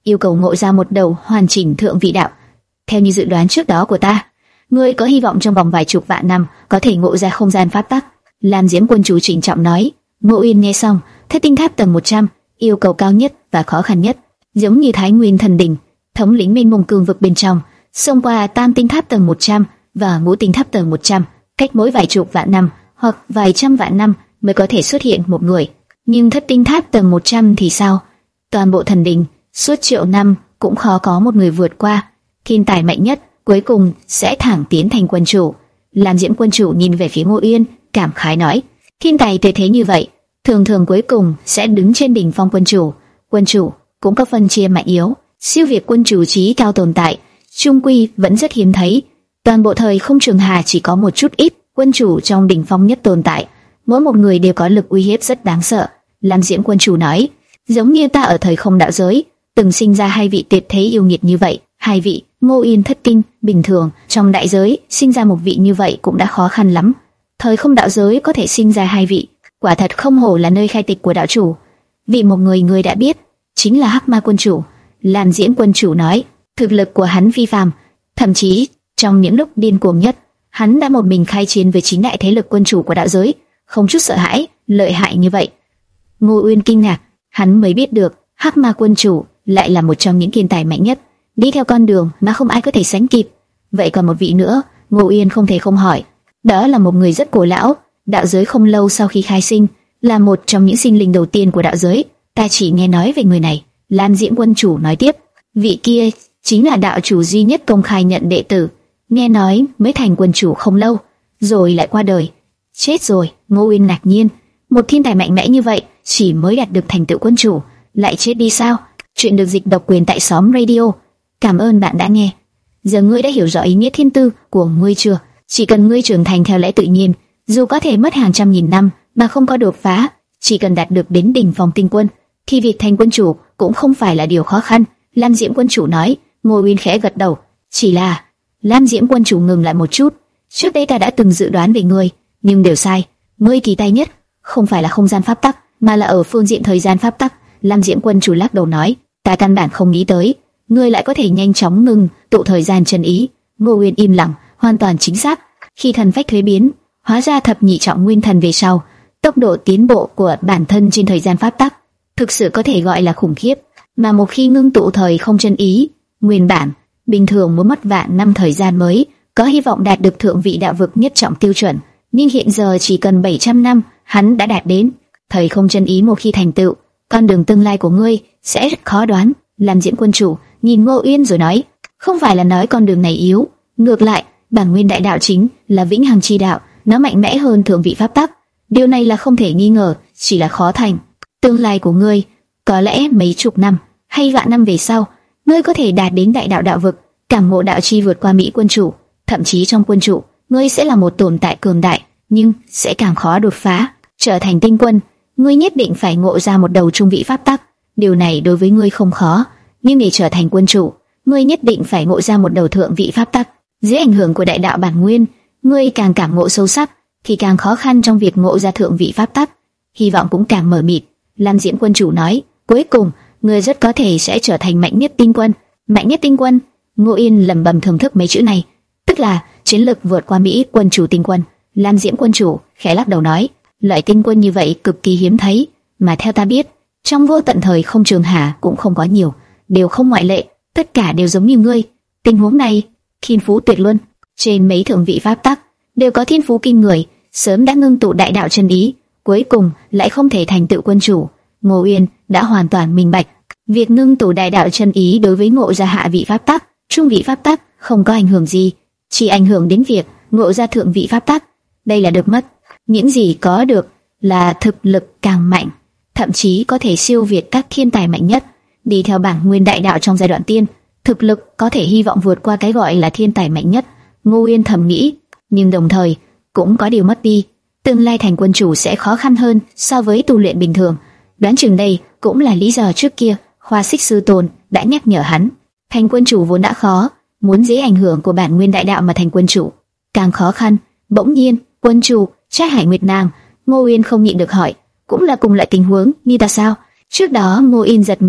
yêu cầu ngộ ra một đầu hoàn chỉnh thượng vị đạo. Theo như dự đoán trước đó của ta, ngươi có hy vọng trong vòng vài chục vạn năm có thể ngộ ra không gian pháp tắc. Lam Diễm Quân chủ trịnh trọng nói. Ngô Uyên nghe xong, Thất Tinh Tháp tầng một trăm, yêu cầu cao nhất và khó khăn nhất, giống như Thái Nguyên Thần Đỉnh, thống lĩnh mênh mông cương vực bên trong, xông qua Tam Tinh Tháp tầng một trăm và Ngũ Tinh Tháp tầng một trăm, cách mỗi vài chục vạn năm hoặc vài trăm vạn năm mới có thể xuất hiện một người. Nhưng Thất Tinh Tháp tầng một trăm thì sao? Toàn bộ thần đỉnh, suốt triệu năm cũng khó có một người vượt qua. Thiên tài mạnh nhất cuối cùng sẽ thẳng tiến thành quân chủ. Lam Diễm Quân chủ nhìn về phía Ngô Uyên, cảm khái nói: thiên tài tuyệt thế như vậy, thường thường cuối cùng sẽ đứng trên đỉnh phong quân chủ. Quân chủ cũng có phân chia mạnh yếu, siêu việt quân chủ chí cao tồn tại, trung quy vẫn rất hiếm thấy. Toàn bộ thời không trường hà chỉ có một chút ít quân chủ trong đỉnh phong nhất tồn tại, mỗi một người đều có lực uy hiếp rất đáng sợ. Lam Diễm Quân chủ nói: giống như ta ở thời không đạo giới từng sinh ra hai vị tuyệt thế yêu nghiệt như vậy. Hai vị Ngô Uyên Thất Tinh, bình thường trong đại giới sinh ra một vị như vậy cũng đã khó khăn lắm, thời không đạo giới có thể sinh ra hai vị, quả thật không hổ là nơi khai tịch của đạo chủ. Vị một người người đã biết, chính là Hắc Ma Quân chủ. Lam Diễm Quân chủ nói: thực lực của hắn phi phàm, thậm chí trong những lúc điên cuồng nhất, hắn đã một mình khai chiến với chín đại thế lực quân chủ của đạo giới, không chút sợ hãi, lợi hại như vậy. Ngô Uyên kinh ngạc, hắn mới biết được Hắc Ma Quân chủ lại là một trong những thiên tài mạnh nhất, đi theo con đường mà không ai có thể sánh kịp. Vậy còn một vị nữa, Ngô Uyên không thể không hỏi. Đó là một người rất cổ lão, đạo giới không lâu sau khi khai sinh, là một trong những sinh linh đầu tiên của đạo giới. Ta chỉ nghe nói về người này. Lam Diễm Quân chủ nói tiếp: vị kia chính là đạo chủ duy nhất công khai nhận đệ tử, nghe nói mới thành quân chủ không lâu, rồi lại qua đời. Chết rồi. Ngô Uyên ngạc nhiên, một thiên tài mạnh mẽ như vậy, chỉ mới đạt được thành tựu quân chủ, lại chết đi sao? Chuyện được dịch độc quyền tại xóm radio. Cảm ơn bạn đã nghe. Giờ ngươi đã hiểu rõ ý nghĩa thiên tư của ngươi chưa? Chỉ cần ngươi trưởng thành theo lẽ tự nhiên, dù có thể mất hàng trăm nghìn năm mà không có đột phá, chỉ cần đạt được đến đỉnh phong tinh quân, thì việc thành quân chủ cũng không phải là điều khó khăn. Lam Diễm Quân chủ nói. Ngô Uyên khẽ gật đầu. Chỉ là... Lam Diễm Quân chủ ngừng lại một chút. Trước đây ta đã từng dự đoán về ngươi, nhưng đều sai. Ngươi kỳ tài nhất không phải là không gian pháp tắc, mà là ở phương diện thời gian pháp tắc. Lam Diễm Quân chủ lắc đầu nói: ta căn bản không nghĩ tới ngươi lại có thể nhanh chóng ngừng tụ thời gian chân ý. Ngô Uyên im lặng. Hoàn toàn chính xác. Khi thần phách thuế biến, hóa ra thập nhị trọng nguyên thần về sau, tốc độ tiến bộ của bản thân trên thời gian pháp tắc thực sự có thể gọi là khủng khiếp. Mà một khi ngưng tụ thời không chân ý, nguyên bản bình thường muốn mất vạn năm thời gian mới có hy vọng đạt được thượng vị đạo vực nhất trọng tiêu chuẩn, nhưng hiện giờ chỉ cần bảy trăm năm hắn đã đạt đến. Thời không chân ý một khi thành tựu, con đường tương lai của ngươi sẽ rất khó đoán. Lam Diễm Quân chủ nhìn Ngô Uyên rồi nói: không phải là nói con đường này yếu, ngược lại, bản nguyên đại đạo chính là vĩnh hằng chi đạo, nó mạnh mẽ hơn thượng vị pháp tắc. Điều này là không thể nghi ngờ, chỉ là khó thành. Tương lai của ngươi, có lẽ mấy chục năm hay vạn năm về sau, ngươi có thể đạt đến đại đạo đạo vực, cảm ngộ đạo chi vượt qua Mỹ quân chủ. Thậm chí trong quân chủ, ngươi sẽ là một tồn tại cường đại, nhưng sẽ càng khó đột phá. Trở thành tinh quân, ngươi nhất định phải ngộ ra một đầu trung vị pháp tắc. Điều này đối với ngươi không khó, nhưng để trở thành quân chủ, ngươi nhất định phải ngộ ra một đầu thượng vị pháp tắc. Dưới ảnh hưởng của đại đạo bản nguyên, ngươi càng cảm ngộ sâu sắc, thì càng khó khăn trong việc ngộ ra thượng vị pháp tắc, hy vọng cũng càng mờ mịt. Lam Diễm Quân chủ nói: cuối cùng, ngươi rất có thể sẽ trở thành mạnh nhất tinh quân. Mạnh nhất tinh quân? Ngô Yên lẩm bẩm thưởng thức mấy chữ này, tức là chiến lực vượt qua Mỹ quân chủ tinh quân. Lam Diễm Quân chủ khẽ lắc đầu nói: loại tinh quân như vậy cực kỳ hiếm thấy, mà theo ta biết, trong vô tận thời không trường hà cũng không có nhiều, đều không ngoại lệ, tất cả đều giống như ngươi. Tình huống này, thiên phú tuyệt luân, trên mấy thượng vị pháp tắc đều có thiên phú kinh người, sớm đã ngưng tụ đại đạo chân ý, cuối cùng lại không thể thành tựu quân chủ. Ngô Uyên đã hoàn toàn minh bạch, việc ngưng tụ đại đạo chân ý đối với ngộ ra hạ vị pháp tắc, trung vị pháp tắc không có ảnh hưởng gì, chỉ ảnh hưởng đến việc ngộ ra thượng vị pháp tắc. Đây là được mất, những gì có được là thực lực càng mạnh, thậm chí có thể siêu việt các thiên tài mạnh nhất. Đi theo bản nguyên đại đạo trong giai đoạn tiên, thực lực có thể hy vọng vượt qua cái gọi là thiên tài mạnh nhất. Ngô Uyên thầm nghĩ, nhưng đồng thời cũng có điều mất đi, tương lai thành quân chủ sẽ khó khăn hơn so với tu luyện bình thường. Đoán chừng đây cũng là lý do trước kia Hoa Xích Sư Tôn đã nhắc nhở hắn, thành quân chủ vốn đã khó, muốn dưới ảnh hưởng của bản nguyên đại đạo mà thành quân chủ càng khó khăn. Bỗng nhiên, quân chủ Trác Hải Nguyệt Nàng, Ngô Uyên không nhịn được hỏi, cũng là cùng loại tình huống như ta sao? Trước đó Ngô Uyên giật mình,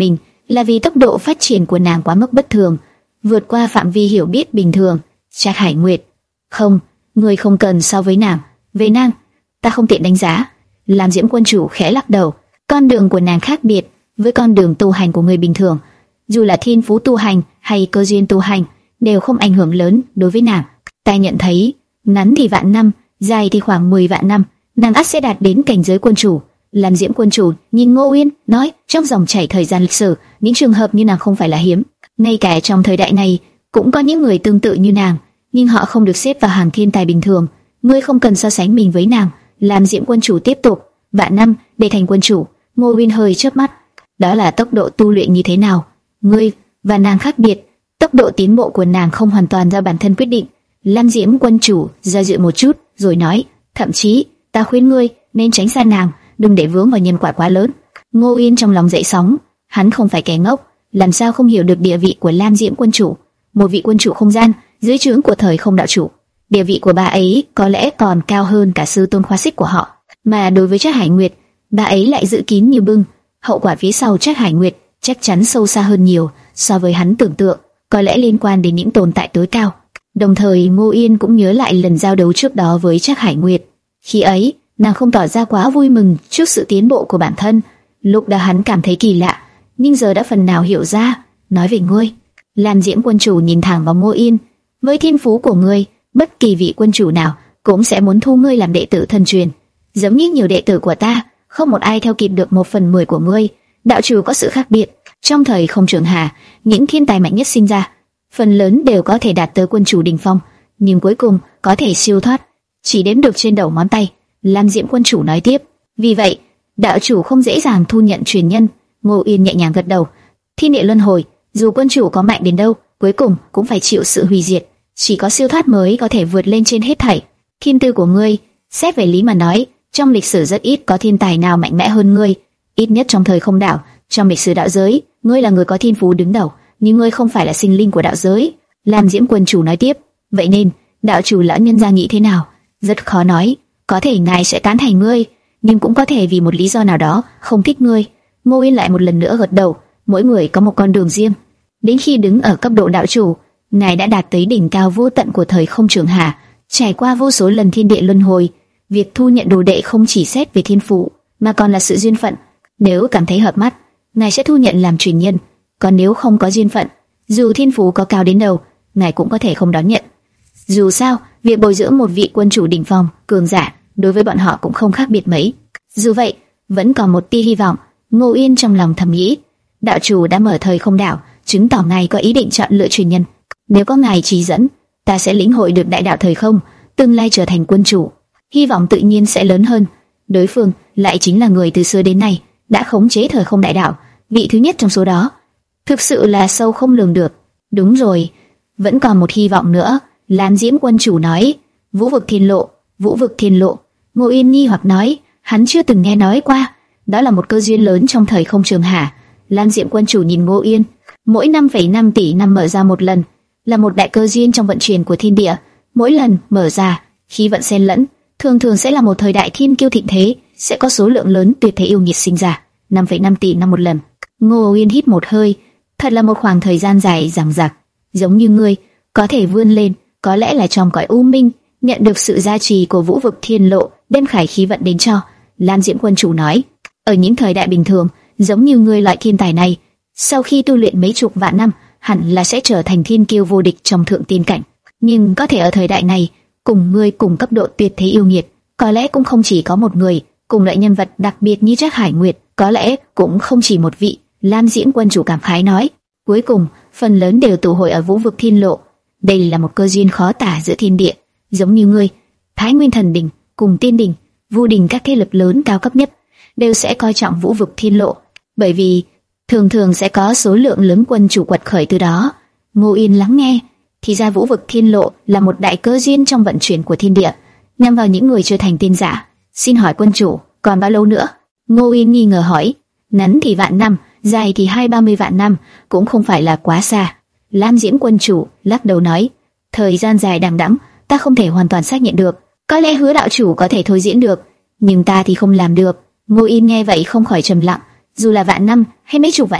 là vì tốc độ phát triển của nàng quá mức bất thường, vượt qua phạm vi hiểu biết bình thường. Trác Hải Nguyệt, không, ngươi không cần so với nàng. Về nàng, ta không tiện đánh giá. Lam Diễm quân chủ khẽ lắc đầu. Con đường của nàng khác biệt với con đường tu hành của người bình thường. Dù là thiên phú tu hành hay cơ duyên tu hành, đều không ảnh hưởng lớn đối với nàng. Ta nhận thấy, ngắn thì vạn năm, dài thì khoảng mười vạn năm, nàng ắt sẽ đạt đến cảnh giới quân chủ. Lam Diễm quân chủ nhìn Ngô Uyên, nói, trong dòng chảy thời gian lịch sử, những trường hợp như nàng không phải là hiếm. Ngay cả trong thời đại này, cũng có những người tương tự như nàng, nhưng họ không được xếp vào hàng thiên tài bình thường. Ngươi không cần so sánh mình với nàng. Lam Diễm quân chủ tiếp tục, vạn năm để thành quân chủ. Ngô Uyên hơi chớp mắt. Đó là tốc độ tu luyện như thế nào? Ngươi và nàng khác biệt, tốc độ tiến bộ của nàng không hoàn toàn do bản thân quyết định. Lam Diễm quân chủ do dự một chút, rồi nói, thậm chí ta khuyên ngươi nên tránh xa nàng, đừng để vướng vào nhân quả quá lớn. Ngô Uyên trong lòng dậy sóng, hắn không phải kẻ ngốc, làm sao không hiểu được địa vị của Lam Diễm quân chủ, một vị quân chủ không gian dưới trướng của thời không đạo chủ. Địa vị của bà ấy có lẽ còn cao hơn cả sư tôn khoa xích của họ, mà đối với Trác Hải Nguyệt, bà ấy lại giữ kín như bưng. Hậu quả phía sau Trác Hải Nguyệt chắc chắn sâu xa hơn nhiều so với hắn tưởng tượng, có lẽ liên quan đến những tồn tại tối cao. Đồng thời Ngô Yên cũng nhớ lại lần giao đấu trước đó với Trác Hải Nguyệt. Khi ấy, nàng không tỏ ra quá vui mừng trước sự tiến bộ của bản thân. Lúc đó hắn cảm thấy kỳ lạ, nhưng giờ đã phần nào hiểu ra. Nói về ngươi, Lam Diễm quân chủ nhìn thẳng vào Ngô Yên. Với thiên phú của ngươi, bất kỳ vị quân chủ nào cũng sẽ muốn thu ngươi làm đệ tử thân truyền. Giống như nhiều đệ tử của ta, không một ai theo kịp được một phần mười của ngươi. Đạo chủ có sự khác biệt. Trong thời không trường hà, những thiên tài mạnh nhất sinh ra, phần lớn đều có thể đạt tới quân chủ đỉnh phong, nhưng cuối cùng có thể siêu thoát, chỉ đếm được trên đầu ngón tay. Lam Diễm quân chủ nói tiếp, vì vậy, đạo chủ không dễ dàng thu nhận truyền nhân. Ngô Yên nhẹ nhàng gật đầu. Thiên địa luân hồi, dù quân chủ có mạnh đến đâu, cuối cùng cũng phải chịu sự hủy diệt. Chỉ có siêu thoát mới có thể vượt lên trên hết thảy. Thiên tư của ngươi, xét về lý mà nói, trong lịch sử rất ít có thiên tài nào mạnh mẽ hơn ngươi. Ít nhất trong thời không đạo, trong lịch sử đạo giới, ngươi là người có thiên phú đứng đầu, nhưng ngươi không phải là sinh linh của đạo giới. Lam Diễm quân chủ nói tiếp, vậy nên đạo chủ lão nhân gia nghĩ thế nào? Rất khó nói, có thể ngài sẽ tán thành ngươi, nhưng cũng có thể vì một lý do nào đó không thích ngươi. Ngô Yên lại một lần nữa gật đầu, mỗi người có một con đường riêng. Đến khi đứng ở cấp độ đạo chủ, ngài đã đạt tới đỉnh cao vô tận của thời không trường hà, trải qua vô số lần thiên địa luân hồi. Việc thu nhận đồ đệ không chỉ xét về thiên phú, mà còn là sự duyên phận. Nếu cảm thấy hợp mắt, ngài sẽ thu nhận làm truyền nhân. Còn nếu không có duyên phận, dù thiên phú có cao đến đâu, ngài cũng có thể không đón nhận. Dù sao, việc bồi dưỡng một vị quân chủ đỉnh phong, cường giả, đối với bọn họ cũng không khác biệt mấy. Dù vậy, vẫn còn một tia hy vọng. Ngô Yên trong lòng thầm nghĩ, đạo chủ đã mở thời không đạo, chứng tỏ ngài có ý định chọn lựa truyền nhân. Nếu có ngài chỉ dẫn, ta sẽ lĩnh hội được đại đạo thời không, tương lai trở thành quân chủ. Hy vọng tự nhiên sẽ lớn hơn. Đối phương lại chính là người từ xưa đến nay đã khống chế thời không đại đạo, vị thứ nhất trong số đó. Thực sự là sâu không lường được. Đúng rồi, vẫn còn một hy vọng nữa. Lam Diễm quân chủ nói, Vũ vực thiên lộ. Vũ vực thiên lộ. Ngô Yên nghi hoặc nói, hắn chưa từng nghe nói qua. Đó là một cơ duyên lớn trong thời không trường hà. Lam Diễm quân chủ nhìn Ngô Yên, mỗi năm phẩy năm tỷ năm mở ra một lần, là một đại cơ duyên trong vận chuyển của thiên địa. Mỗi lần mở ra, khí vận xen lẫn, thường thường sẽ là một thời đại thiên kiêu thịnh thế, sẽ có số lượng lớn tuyệt thế yêu nghiệt sinh ra. năm phẩy năm tỷ năm một lần. Ngô Yên hít một hơi, thật là một khoảng thời gian dài dằng dặc. Giống như ngươi, có thể vươn lên, có lẽ là trong cõi u minh, nhận được sự gia trì của Vũ vực thiên lộ, đem khải khí vận đến cho. Lam Diễm quân chủ nói, ở những thời đại bình thường, giống như ngươi loại thiên tài này, sau khi tu luyện mấy chục vạn năm, hẳn là sẽ trở thành thiên kiêu vô địch trong thượng tiên cảnh. Nhưng có thể ở thời đại này, cùng ngươi cùng cấp độ tuyệt thế yêu nghiệt, có lẽ cũng không chỉ có một người. Cùng loại nhân vật đặc biệt như Trác Hải Nguyệt, có lẽ cũng không chỉ một vị. Lam Diễm quân chủ cảm khái nói, cuối cùng phần lớn đều tụ hội ở Vũ vực thiên lộ. Đây là một cơ duyên khó tả giữa thiên địa. Giống như ngươi, Thái Nguyên thần đình cùng Tiên đình, Vu đình, các thế lực lớn cao cấp nhất đều sẽ coi trọng Vũ vực thiên lộ, bởi vì thường thường sẽ có số lượng lớn quân chủ quật khởi từ đó. Ngô Yên lắng nghe, thì ra Vũ vực thiên lộ là một đại cơ duyên trong vận chuyển của thiên địa, nhằm vào những người chưa thành tiên giả. Xin hỏi quân chủ, còn bao lâu nữa? Ngô Yên nghi ngờ hỏi. Ngắn thì vạn năm, dài thì hai ba mươi vạn năm, cũng không phải là quá xa. Lam Diễm quân chủ lắc đầu nói, thời gian dài đằng đẵng, ta không thể hoàn toàn xác nhận được. Có lẽ Hứa đạo chủ có thể thôi diễn được, nhưng ta thì không làm được. Ngô Yên nghe vậy không khỏi trầm lặng. Dù là vạn năm hay mấy chục vạn năm,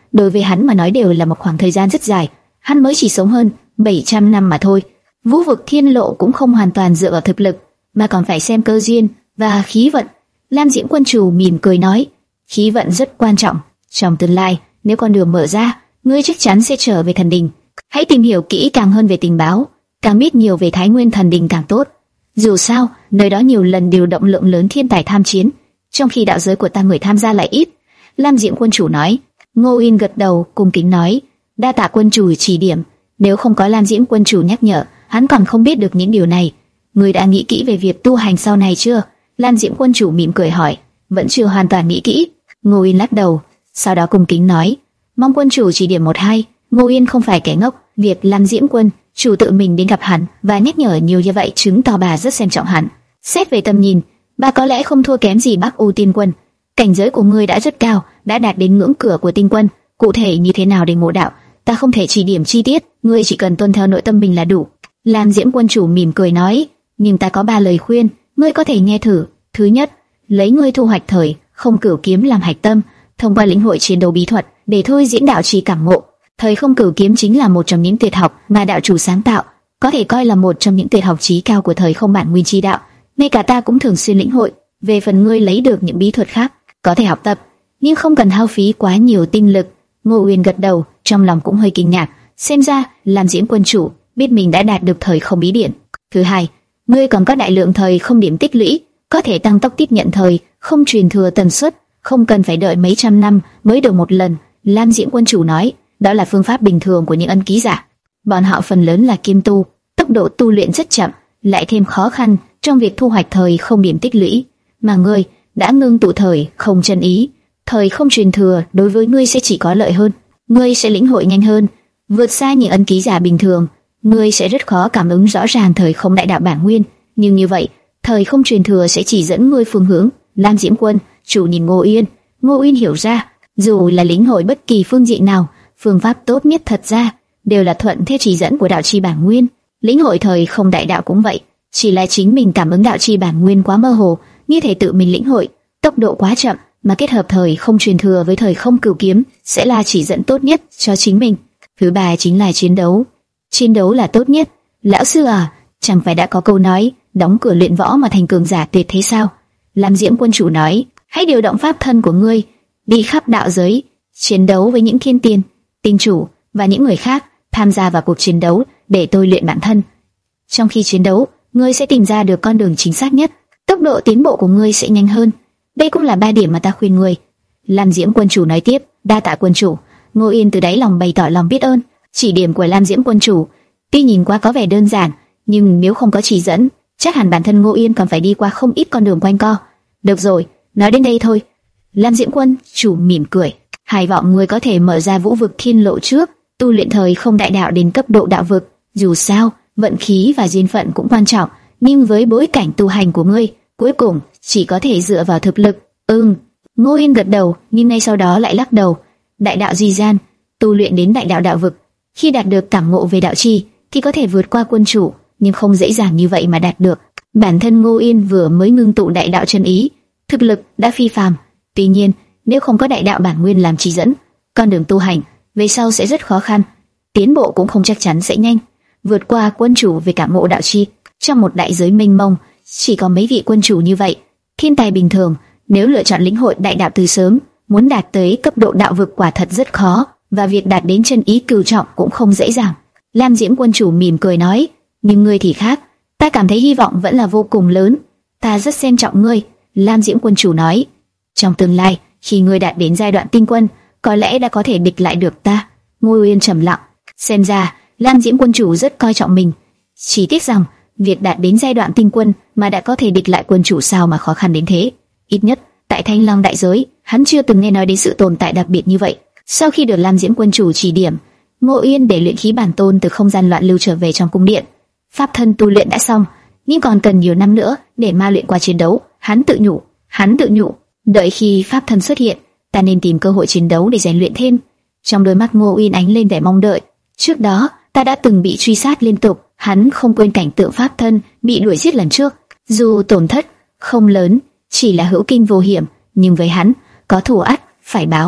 đối với hắn mà nói đều là một khoảng thời gian rất dài. Hắn mới chỉ sống hơn bảy trăm năm mà thôi. Vũ vực thiên lộ cũng không hoàn toàn dựa vào thực lực, mà còn phải xem cơ duyên và khí vận. Lam Diễm quân chủ mỉm cười nói, khí vận rất quan trọng. Trong tương lai, nếu con đường mở ra, ngươi chắc chắn sẽ trở về thần đình. Hãy tìm hiểu kỹ càng hơn về tình báo, càng biết nhiều về Thái Nguyên thần đình càng tốt. Dù sao, nơi đó nhiều lần điều động lượng lớn thiên tài tham chiến, trong khi đạo giới của ta người tham gia lại ít. Lam Diễm quân chủ nói. Ngô Uyên gật đầu, cung kính nói, đa tạ quân chủ chỉ điểm. Nếu không có Lam Diễm quân chủ nhắc nhở, hắn còn không biết được những điều này. Ngươi đã nghĩ kỹ về việc tu hành sau này chưa? Lam Diễm quân chủ mỉm cười hỏi. Vẫn chưa hoàn toàn nghĩ kỹ. Ngô Uyên lắc đầu, sau đó cung kính nói, mong quân chủ chỉ điểm một hai. Ngô Uyên không phải kẻ ngốc, việc Lam Diễm quân chủ tự mình đến gặp hắn và nhắc nhở nhiều như vậy chứng tỏ bà rất xem trọng hắn. Xét về tầm nhìn, bà có lẽ không thua kém gì Bắc U Tiên Quân. Cảnh giới của ngươi đã rất cao, đã đạt đến ngưỡng cửa của tinh quân. Cụ thể như thế nào để ngộ đạo, ta không thể chỉ điểm chi tiết, ngươi chỉ cần tuân theo nội tâm mình là đủ. Lam Diễm quân chủ mỉm cười nói, nhưng ta có ba lời khuyên, ngươi có thể nghe thử. Thứ nhất, lấy ngươi thu hoạch thời không cửu kiếm làm hạch tâm, thông qua lĩnh hội chiến đấu bí thuật để thôi diễn đạo trì cảm ngộ. Thời không cửu kiếm chính là một trong những tuyệt học mà đạo chủ sáng tạo, có thể coi là một trong những tuyệt học chí cao của thời không bản nguyên chi đạo. Ngay cả ta cũng thường xuyên lĩnh hội. Về phần ngươi lấy được những bí thuật khác, có thể học tập, nhưng không cần hao phí quá nhiều tinh lực. Ngô Uyên gật đầu, trong lòng cũng hơi kinh ngạc. Xem ra, Lam Diễm quân chủ biết mình đã đạt được thời không bí điển. Thứ hai, ngươi còn có đại lượng thời không điểm tích lũy, có thể tăng tốc tiếp nhận thời không truyền thừa tần suất, không cần phải đợi mấy trăm năm mới được một lần. Lam Diễm quân chủ nói, đó là phương pháp bình thường của những ân ký giả. Bọn họ phần lớn là kiêm tu, tốc độ tu luyện rất chậm, lại thêm khó khăn trong việc thu hoạch thời không điểm tích lũy. Mà ngươi đã ngưng tụ thời không chân ý, thời không truyền thừa đối với ngươi sẽ chỉ có lợi hơn. Ngươi sẽ lĩnh hội nhanh hơn, vượt xa những ân ký giả bình thường. Ngươi sẽ rất khó cảm ứng rõ ràng thời không đại đạo bản nguyên, nhưng như vậy, thời không truyền thừa sẽ chỉ dẫn ngươi phương hướng. Lam Diễm quân chủ nhìn Ngô Uyên, Ngô Uyên hiểu ra, dù là lĩnh hội bất kỳ phương diện nào, phương pháp tốt nhất thật ra đều là thuận theo chỉ dẫn của đạo chi bản nguyên. Lĩnh hội thời không đại đạo cũng vậy, chỉ là chính mình cảm ứng đạo chi bản nguyên quá mơ hồ, như thể tự mình lĩnh hội, tốc độ quá chậm, mà kết hợp thời không truyền thừa với thời không cửu kiếm sẽ là chỉ dẫn tốt nhất cho chính mình. Thứ ba chính là chiến đấu. Chiến đấu là tốt nhất. Lão sư à, chẳng phải đã có câu nói, đóng cửa luyện võ mà thành cường giả tuyệt thế sao? Lam Diễm quân chủ nói, hãy điều động pháp thân của ngươi, đi khắp đạo giới, chiến đấu với những thiên tiên, tinh chủ và những người khác, tham gia vào cuộc chiến đấu để tôi luyện bản thân. Trong khi chiến đấu, ngươi sẽ tìm ra được con đường chính xác nhất, tốc độ tiến bộ của ngươi sẽ nhanh hơn. Đây cũng là ba điểm mà ta khuyên ngươi. Lam Diễm quân chủ nói tiếp, đa tạ quân chủ. Ngô Yên từ đáy lòng bày tỏ lòng biết ơn. Chỉ điểm của Lam Diễm quân chủ tuy nhìn qua có vẻ đơn giản, nhưng nếu không có chỉ dẫn, chắc hẳn bản thân Ngô Yên còn phải đi qua không ít con đường quanh co. Được rồi, nói đến đây thôi. Lam Diễm quân chủ mỉm cười, hy vọng ngươi có thể mở ra vũ vực thiên lộ trước, tu luyện thời không đại đạo đến cấp độ đạo vực. Dù sao, vận khí và duyên phận cũng quan trọng, nhưng với bối cảnh tu hành của ngươi, cuối cùng chỉ có thể dựa vào thực lực. Ừm. Ngô Yên gật đầu, nhưng ngay sau đó lại lắc đầu. Đại đạo duy gian, tu luyện đến đại đạo đạo vực, khi đạt được cảm ngộ về đạo chi, thì có thể vượt qua quân chủ, nhưng không dễ dàng như vậy mà đạt được. Bản thân Ngô Yên vừa mới ngưng tụ đại đạo chân ý, thực lực đã phi phàm. Tuy nhiên, nếu không có đại đạo bản nguyên làm chỉ dẫn, con đường tu hành về sau sẽ rất khó khăn, tiến bộ cũng không chắc chắn sẽ nhanh. Vượt qua quân chủ về cảm ngộ đạo chi, trong một đại giới mênh mông, chỉ có mấy vị quân chủ như vậy. Thiên tài bình thường nếu lựa chọn lĩnh hội đại đạo từ sớm, muốn đạt tới cấp độ đạo vực quả thật rất khó, và việc đạt đến chân ý cửu trọng cũng không dễ dàng. Lam Diễm quân chủ mỉm cười nói, nhưng ngươi thì khác, ta cảm thấy hy vọng vẫn là vô cùng lớn. Ta rất xem trọng ngươi. Lam Diễm quân chủ nói, trong tương lai, khi ngươi đạt đến giai đoạn tinh quân, có lẽ đã có thể địch lại được ta. Ngô Uyên trầm lặng, xem ra Lam Diễm quân chủ rất coi trọng mình. Chỉ tiếc rằng việc đạt đến giai đoạn tinh quân mà đã có thể địch lại quân chủ sao mà khó khăn đến thế. Ít nhất tại Thanh Long đại giới, hắn chưa từng nghe nói đến sự tồn tại đặc biệt như vậy. Sau khi được Lam Diễm quân chủ chỉ điểm, Ngô Uyên để luyện khí bản tôn từ không gian loạn lưu trở về trong cung điện. Pháp thân tu luyện đã xong, nhưng còn cần nhiều năm nữa để ma luyện qua chiến đấu. Hắn tự nhủ, hắn tự nhủ, đợi khi pháp thân xuất hiện, ta nên tìm cơ hội chiến đấu để rèn luyện thêm. Trong đôi mắt Ngô Uyên ánh lên vẻ mong đợi. Trước đó, ta đã từng bị truy sát liên tục, hắn không quên cảnh tượng pháp thân bị đuổi giết lần trước. Dù tổn thất không lớn, chỉ là hữu kinh vô hiểm, nhưng với hắn, có thù ắt phải báo.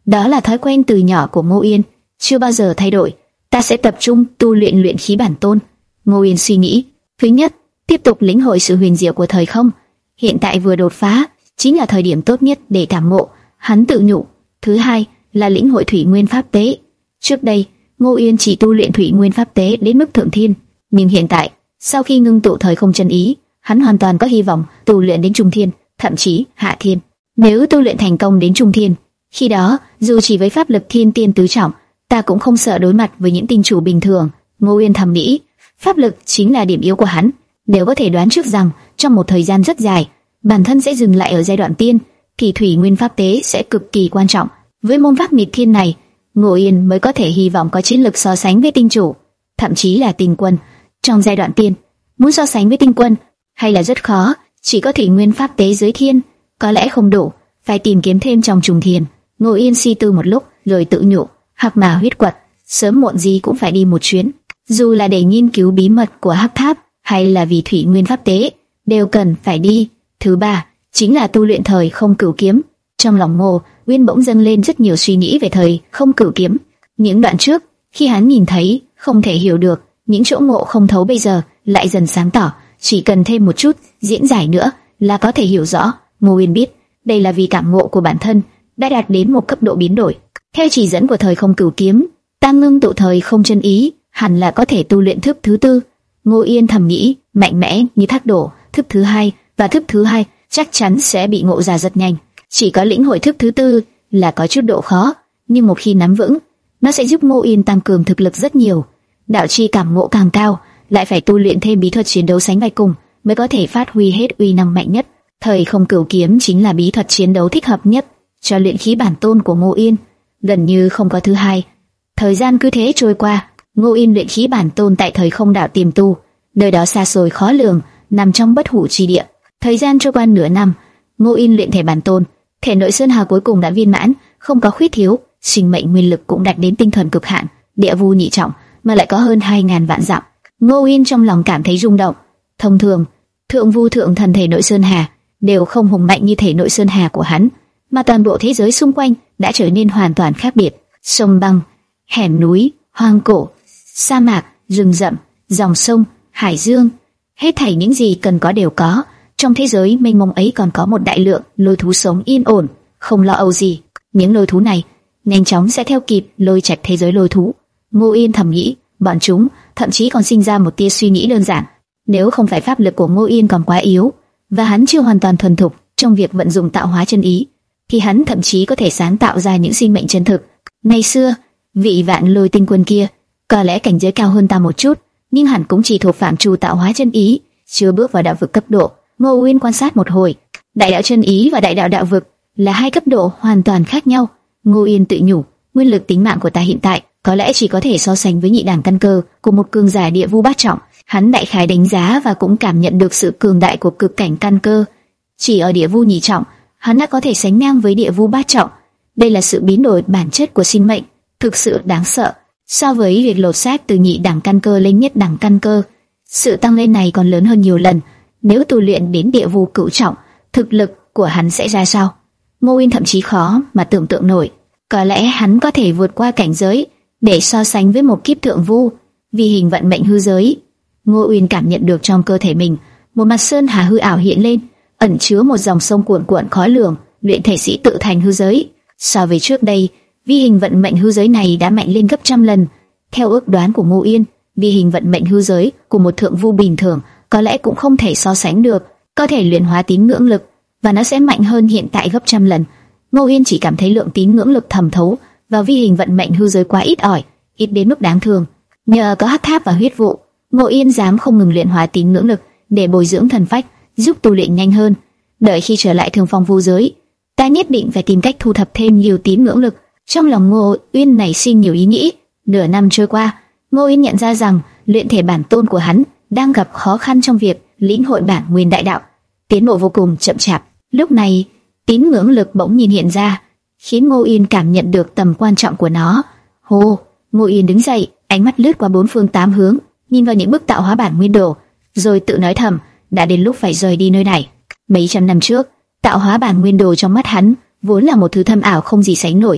Đó là thói quen từ nhỏ của Ngô Yên, chưa bao giờ thay đổi. Ta sẽ tập trung tu luyện luyện khí bản tôn. Ngô Yên suy nghĩ. Thứ nhất, tiếp tục lĩnh hội sự huyền diệu của thời không. Hiện tại vừa đột phá, chính là thời điểm tốt nhất để cảm ngộ. Hắn tự nhủ. Thứ hai là lĩnh hội thủy nguyên pháp tế. Trước đây, Ngô Yên chỉ tu luyện thủy nguyên pháp tế đến mức thượng thiên, nhưng hiện tại, sau khi ngưng tụ thời không chân ý, hắn hoàn toàn có hy vọng tu luyện đến trung thiên, thậm chí hạ thiên. Nếu tu luyện thành công đến trung thiên, khi đó, dù chỉ với pháp lực thiên tiên tứ trọng, ta cũng không sợ đối mặt với những tinh chủ bình thường. Ngô Yên thầm nghĩ, pháp lực chính là điểm yếu của hắn. Nếu có thể đoán trước rằng trong một thời gian rất dài, bản thân sẽ dừng lại ở giai đoạn tiên, thì thủy nguyên pháp tế sẽ cực kỳ quan trọng. Với môn pháp nghịch thiên này, Ngô Yên mới có thể hy vọng có chiến lực so sánh với tinh chủ, thậm chí là tinh quân. Trong giai đoạn tiên, muốn so sánh với tinh quân hay là rất khó, chỉ có thủy nguyên pháp tế dưới thiên có lẽ không đủ, phải tìm kiếm thêm trong trùng thiên. Ngô Yên suy tư một lúc, rồi tự nhủ, Hắc Ma huyết quật, sớm muộn gì cũng phải đi một chuyến, dù là để nghiên cứu bí mật của Hắc Tháp hay là vì thủy nguyên pháp tế, đều cần phải đi. Thứ ba, chính là tu luyện thời không cửu kiếm. Trong lòng Ngô Uyên bỗng dâng lên rất nhiều suy nghĩ về thời không cửu kiếm. Những đoạn trước, khi hắn nhìn thấy, không thể hiểu được, những chỗ ngộ không thấu bây giờ lại dần sáng tỏ. Chỉ cần thêm một chút diễn giải nữa là có thể hiểu rõ. Ngô Uyên biết, đây là vì cảm ngộ của bản thân đã đạt đến một cấp độ biến đổi. Theo chỉ dẫn của thời không cửu kiếm, tăng ngưng tụ thời không chân ý, hẳn là có thể tu luyện thức thứ tư. Ngô Yên thầm nghĩ, mạnh mẽ như thác đổ, thức thứ hai và thức thứ hai chắc chắn sẽ bị ngộ ra rất nhanh. Chỉ có lĩnh hội thức thứ tư là có chút độ khó, nhưng một khi nắm vững, nó sẽ giúp Ngô Yên tăng cường thực lực rất nhiều. Đạo chi cảm ngộ càng cao, lại phải tu luyện thêm bí thuật chiến đấu sánh vai cùng mới có thể phát huy hết uy năng mạnh nhất. Thời không cửu kiếm chính là bí thuật chiến đấu thích hợp nhất cho luyện khí bản tôn của Ngô Yên, gần như không có thứ hai. Thời gian cứ thế trôi qua, Ngô Yên luyện khí bản tôn tại thời không đảo tiềm tu, nơi đó xa xôi khó lường, nằm trong bất hủ chi địa. Thời gian trôi qua nửa năm, Ngô Yên luyện thể bản tôn, thể nội sơn hà cuối cùng đã viên mãn, không có khuyết thiếu, sinh mệnh nguyên lực cũng đạt đến tinh thuần cực hạn, địa vu nhị trọng mà lại có hơn hai ngàn vạn dặm. Ngô Yên trong lòng cảm thấy rung động. Thông thường, thượng vu thượng thần thể nội sơn hà đều không hùng mạnh như thể nội sơn hà của hắn, mà toàn bộ thế giới xung quanh đã trở nên hoàn toàn khác biệt. Sông băng, hẻm núi, hoang cổ, sa mạc, rừng rậm, dòng sông, hải dương, hết thảy những gì cần có đều có. Trong thế giới mênh mông ấy còn có một đại lượng lôi thú sống yên ổn, không lo âu gì. Những lôi thú này nhanh chóng sẽ theo kịp lôi trạch thế giới lôi thú. Ngô Yên thầm nghĩ, bọn chúng thậm chí còn sinh ra một tia suy nghĩ đơn giản. Nếu không phải pháp lực của Ngô Yên còn quá yếu, và hắn chưa hoàn toàn thuần thục trong việc vận dụng tạo hóa chân ý, thì hắn thậm chí có thể sáng tạo ra những sinh mệnh chân thực. Ngày xưa, vị vạn lôi tinh quân kia có lẽ cảnh giới cao hơn ta một chút, nhưng hẳn cũng chỉ thuộc phạm trù tạo hóa chân ý, chưa bước vào đạo vực cấp độ. Ngô Uyên quan sát một hồi, đại đạo chân ý và đại đạo đạo vực là hai cấp độ hoàn toàn khác nhau. Ngô Uyên tự nhủ, nguyên lực tính mạng của ta hiện tại có lẽ chỉ có thể so sánh với nhị đẳng căn cơ của một cường giả địa vu bát trọng. Hắn đại khái đánh giá và cũng cảm nhận được sự cường đại của cực cảnh căn cơ. Chỉ ở địa vu nhị trọng, hắn đã có thể sánh ngang với địa vu bát trọng. Đây là sự biến đổi bản chất của sinh mệnh, thực sự đáng sợ. So với việc lột xác từ nhị đẳng căn cơ lên nhất đẳng căn cơ, sự tăng lên này còn lớn hơn nhiều lần. Nếu tu luyện đến địa vu cửu trọng, thực lực của hắn sẽ ra sao? Ngô Uyên thậm chí khó mà tưởng tượng nổi. Có lẽ hắn có thể vượt qua cảnh giới để so sánh với một kiếp thượng vu, vì hình vận mệnh hư giới. Ngô Uyên cảm nhận được trong cơ thể mình một mặt sơn hà hư ảo hiện lên, ẩn chứa một dòng sông cuộn cuộn khó lường, luyện thể sĩ tự thành hư giới. So với trước đây, vi hình vận mệnh hư giới này đã mạnh lên gấp trăm lần. Theo ước đoán của Ngô Uyên, vi hình vận mệnh hư giới của một thượng vu bình thường có lẽ cũng không thể so sánh được, có thể luyện hóa tín ngưỡng lực và nó sẽ mạnh hơn hiện tại gấp trăm lần. Ngô Uyên chỉ cảm thấy lượng tín ngưỡng lực thẩm thấu vào vi hình vận mệnh hư giới quá ít ỏi, ít đến mức đáng thương. Nhờ có hắc tháp và huyết vụ, Ngô Uyên dám không ngừng luyện hóa tín ngưỡng lực để bồi dưỡng thần phách, giúp tu luyện nhanh hơn. Đợi khi trở lại thường phong vu giới, ta nhất định phải tìm cách thu thập thêm nhiều tín ngưỡng lực. Trong lòng Ngô Uyên nảy sinh nhiều ý nghĩ. Nửa năm trôi qua, Ngô Uyên nhận ra rằng luyện thể bản tôn của hắn đang gặp khó khăn trong việc lĩnh hội bản nguyên đại đạo, tiến bộ vô cùng chậm chạp. Lúc này, tín ngưỡng lực bỗng nhiên hiện ra, khiến Ngô Uyên cảm nhận được tầm quan trọng của nó. Hô, Ngô Uyên đứng dậy, ánh mắt lướt qua bốn phương tám hướng, nhìn vào những bức tạo hóa bản nguyên đồ, rồi tự nói thầm, đã đến lúc phải rời đi nơi này. Mấy trăm năm trước, tạo hóa bản nguyên đồ trong mắt hắn vốn là một thứ thâm ảo không gì sánh nổi,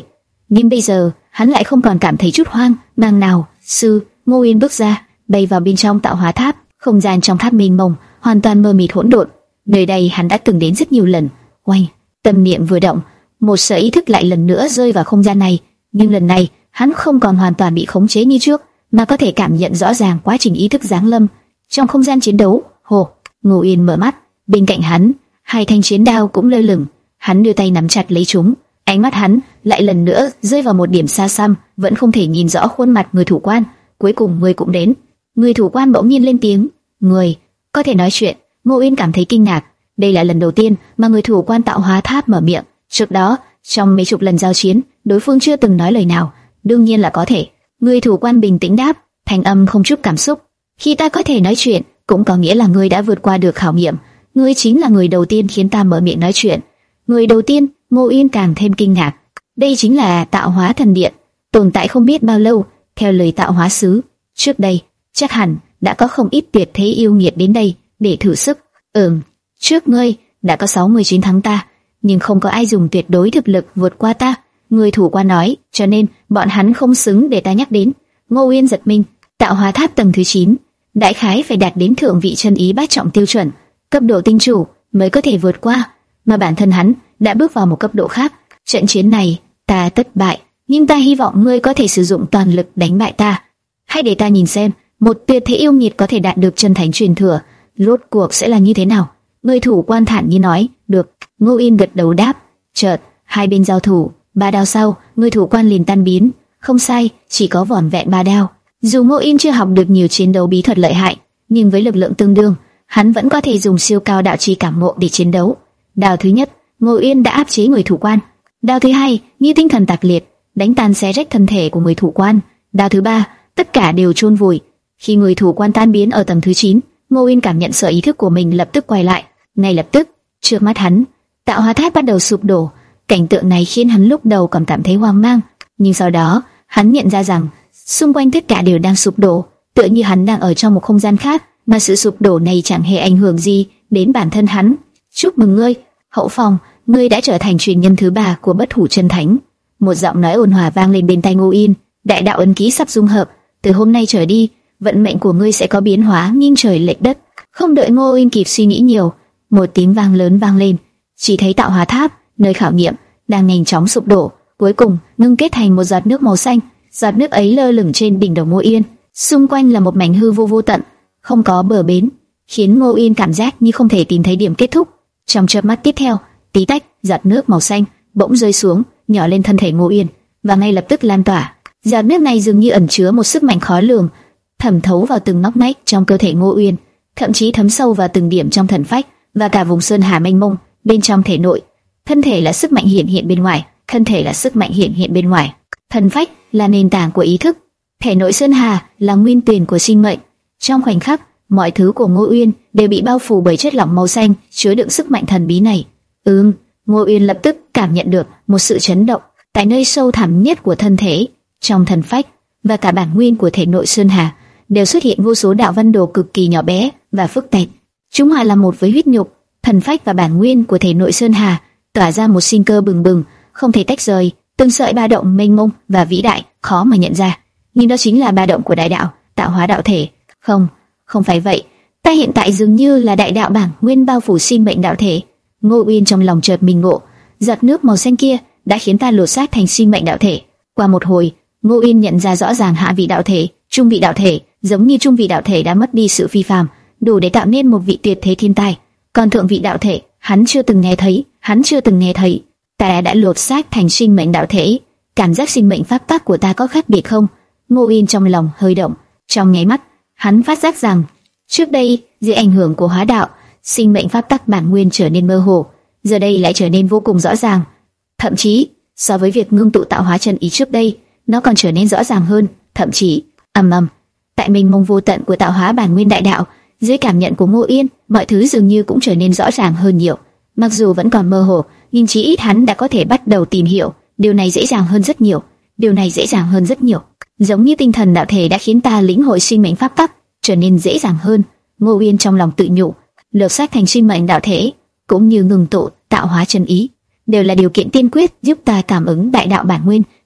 Nhưng bây giờ, hắn lại không còn cảm thấy chút hoang mang nào. Sư, Ngô Uyên bước ra, bay vào bên trong tạo hóa tháp. Không gian trong tháp mênh mông, hoàn toàn mờ mịt hỗn độn. Nơi đây hắn đã từng đến rất nhiều lần. Oanh, tâm niệm vừa động, một sợi ý thức lại lần nữa rơi vào không gian này. Nhưng lần này, hắn không còn hoàn toàn bị khống chế như trước, mà có thể cảm nhận rõ ràng quá trình ý thức giáng lâm trong không gian chiến đấu. Hồ, Ngô Uyên mở mắt, bên cạnh hắn, hai thanh chiến đao cũng lơ lửng. Hắn đưa tay nắm chặt lấy chúng, ánh mắt hắn lại lần nữa rơi vào một điểm xa xăm, vẫn không thể nhìn rõ khuôn mặt người thủ quan. Cuối cùng người cũng đến. Người thủ quan bỗng nhiên lên tiếng, người có thể nói chuyện. Ngô Uyên cảm thấy kinh ngạc, đây là lần đầu tiên mà người thủ quan tạo hóa tháp mở miệng. Trước đó, trong mấy chục lần giao chiến, đối phương chưa từng nói lời nào. Đương nhiên là có thể. Người thủ quan bình tĩnh đáp, thanh âm không chút cảm xúc. Khi ta có thể nói chuyện, cũng có nghĩa là ngươi đã vượt qua được khảo nghiệm. Ngươi chính là người đầu tiên khiến ta mở miệng nói chuyện. Người đầu tiên. Ngô Uyên càng thêm kinh ngạc. Đây chính là tạo hóa thần điện, tồn tại không biết bao lâu. Theo lời tạo hóa sứ, trước đây chắc hẳn đã có không ít tuyệt thế yêu nghiệt đến đây để thử sức. Ừm, trước ngươi đã có sáu mươi chín tháng ta, nhưng không có ai dùng tuyệt đối thực lực vượt qua ta. Người thủ quan nói, cho nên bọn hắn không xứng để ta nhắc đến. Ngô Uyên giật mình. Tạo hóa tháp tầng thứ chín, đại khái phải đạt đến thượng vị chân ý bát trọng tiêu chuẩn, cấp độ tinh chủ mới có thể vượt qua, mà bản thân hắn đã bước vào một cấp độ khác. Trận chiến này ta thất bại, nhưng ta hy vọng ngươi có thể sử dụng toàn lực đánh bại ta. Hãy để ta nhìn xem một tuyệt thế yêu nghiệt có thể đạt được chân thánh truyền thừa rốt cuộc sẽ là như thế nào. Người thủ quan thản nhiên nói. Được. Ngô Uyên gật đầu đáp. Chợt hai bên giao thủ, ba đao sau, người thủ quan liền tan biến. Không sai, chỉ có vỏn vẹn ba đao. Dù Ngô Uyên chưa học được nhiều chiến đấu bí thuật lợi hại, nhưng với lực lượng tương đương, hắn vẫn có thể dùng siêu cao đạo chi cảm ngộ để chiến đấu. Đao thứ nhất, Ngô Uyên đã áp chế người thủ quan. Đao thứ hai, như tinh thần tạc liệt, đánh tan xé rách thân thể của người thủ quan. Đao thứ ba, tất cả đều chôn vùi. Khi người thủ quan tan biến ở tầng thứ chín, Ngô Uyên cảm nhận sợi ý thức của mình lập tức quay lại. Ngay lập tức, trước mắt hắn, tạo hóa tháp bắt đầu sụp đổ. Cảnh tượng này khiến hắn lúc đầu còn cảm thấy hoang mang, nhưng sau đó hắn nhận ra rằng xung quanh tất cả đều đang sụp đổ, tựa như hắn đang ở trong một không gian khác, mà sự sụp đổ này chẳng hề ảnh hưởng gì đến bản thân hắn. Chúc mừng ngươi, Hậu Phong, ngươi đã trở thành truyền nhân thứ ba của Bất Hủ Chân Thánh. Một giọng nói ôn hòa vang lên bên tai Ngô Uyên. Đại đạo ấn ký sắp dung hợp, từ hôm nay trở đi, vận mệnh của ngươi sẽ có biến hóa nghiêng trời lệch đất. Không đợi Ngô Uyên kịp suy nghĩ nhiều, một tiếng vang lớn vang lên, chỉ thấy tạo hóa tháp, nơi khảo nghiệm, đang nhanh chóng sụp đổ, cuối cùng ngưng kết thành một giọt nước màu xanh. Giọt nước ấy lơ lửng trên đỉnh đầu Ngô Uyên, xung quanh là một mảnh hư vô vô tận, không có bờ bến, khiến Ngô Uyên cảm giác như không thể tìm thấy điểm kết thúc. Trong chớp mắt tiếp theo, tí tách, giọt nước màu xanh bỗng rơi xuống, nhỏ lên thân thể Ngô Uyên và ngay lập tức lan tỏa. Giọt nước này dường như ẩn chứa một sức mạnh khó lường, thẩm thấu vào từng ngóc ngách trong cơ thể Ngô Uyên, thậm chí thấm sâu vào từng điểm trong thần phách và cả vùng sơn hà mênh mông bên trong thể nội. Thân thể là sức mạnh hiện hiện bên ngoài, thân thể là sức mạnh hiện hiện bên ngoài. Thần phách là nền tảng của ý thức, thể nội sơn hà là nguyên tuyển của sinh mệnh. Trong khoảnh khắc, mọi thứ của Ngô Uyên đều bị bao phủ bởi chất lỏng màu xanh chứa đựng sức mạnh thần bí này. Ừm, Ngô Uyên lập tức cảm nhận được một sự chấn động tại nơi sâu thẳm nhất của thân thể. Trong thần phách và cả bản nguyên của thể nội sơn hà đều xuất hiện vô số đạo văn đồ cực kỳ nhỏ bé và phức tạp. Chúng hòa làm một với huyết nhục, thần phách và bản nguyên của thể nội sơn hà, tỏa ra một sinh cơ bừng bừng, không thể tách rời. Từng sợi ba động mênh mông và vĩ đại, khó mà nhận ra, nhưng đó chính là ba động của đại đạo, tạo hóa đạo thể. Không, không phải vậy. Ta hiện tại dường như là đại đạo bản nguyên bao phủ sinh mệnh đạo thể. Ngô Uyên trong lòng chợt minh ngộ, giọt nước màu xanh kia đã khiến ta lột xác thành sinh mệnh đạo thể. Qua một hồi, Ngô Uyên nhận ra rõ ràng hạ vị đạo thể, trung vị đạo thể, giống như trung vị đạo thể đã mất đi sự phi phàm, đủ để tạo nên một vị tuyệt thế thiên tài. Còn thượng vị đạo thể, hắn chưa từng nghe thấy, hắn chưa từng nghe thấy. Ta đã lột xác thành sinh mệnh đạo thể, cảm giác sinh mệnh pháp tắc của ta có khác biệt không? Ngô Uyên trong lòng hơi động, trong nháy mắt, hắn phát giác rằng trước đây dưới ảnh hưởng của hóa đạo, sinh mệnh pháp tắc bản nguyên trở nên mơ hồ, giờ đây lại trở nên vô cùng rõ ràng. Thậm chí so với việc ngưng tụ tạo hóa chân ý trước đây, nó còn trở nên rõ ràng hơn. Thậm chí, ầm ầm, tại mênh mông vô tận của tạo hóa bản nguyên đại đạo, dưới cảm nhận của Ngô Uyên, mọi thứ dường như cũng trở nên rõ ràng hơn nhiều. Mặc dù vẫn còn mơ hồ, nhưng chí ít hắn đã có thể bắt đầu tìm hiểu. Điều này dễ dàng hơn rất nhiều. Điều này dễ dàng hơn rất nhiều. Giống như tinh thần đạo thể đã khiến ta lĩnh hội sinh mệnh pháp tắc trở nên dễ dàng hơn. Ngô Uyên trong lòng tự nhủ, lột xác thành sinh mệnh đạo thể, cũng như ngừng tụ tạo hóa chân ý, đều là điều kiện tiên quyết giúp ta cảm ứng đại đạo bản nguyên,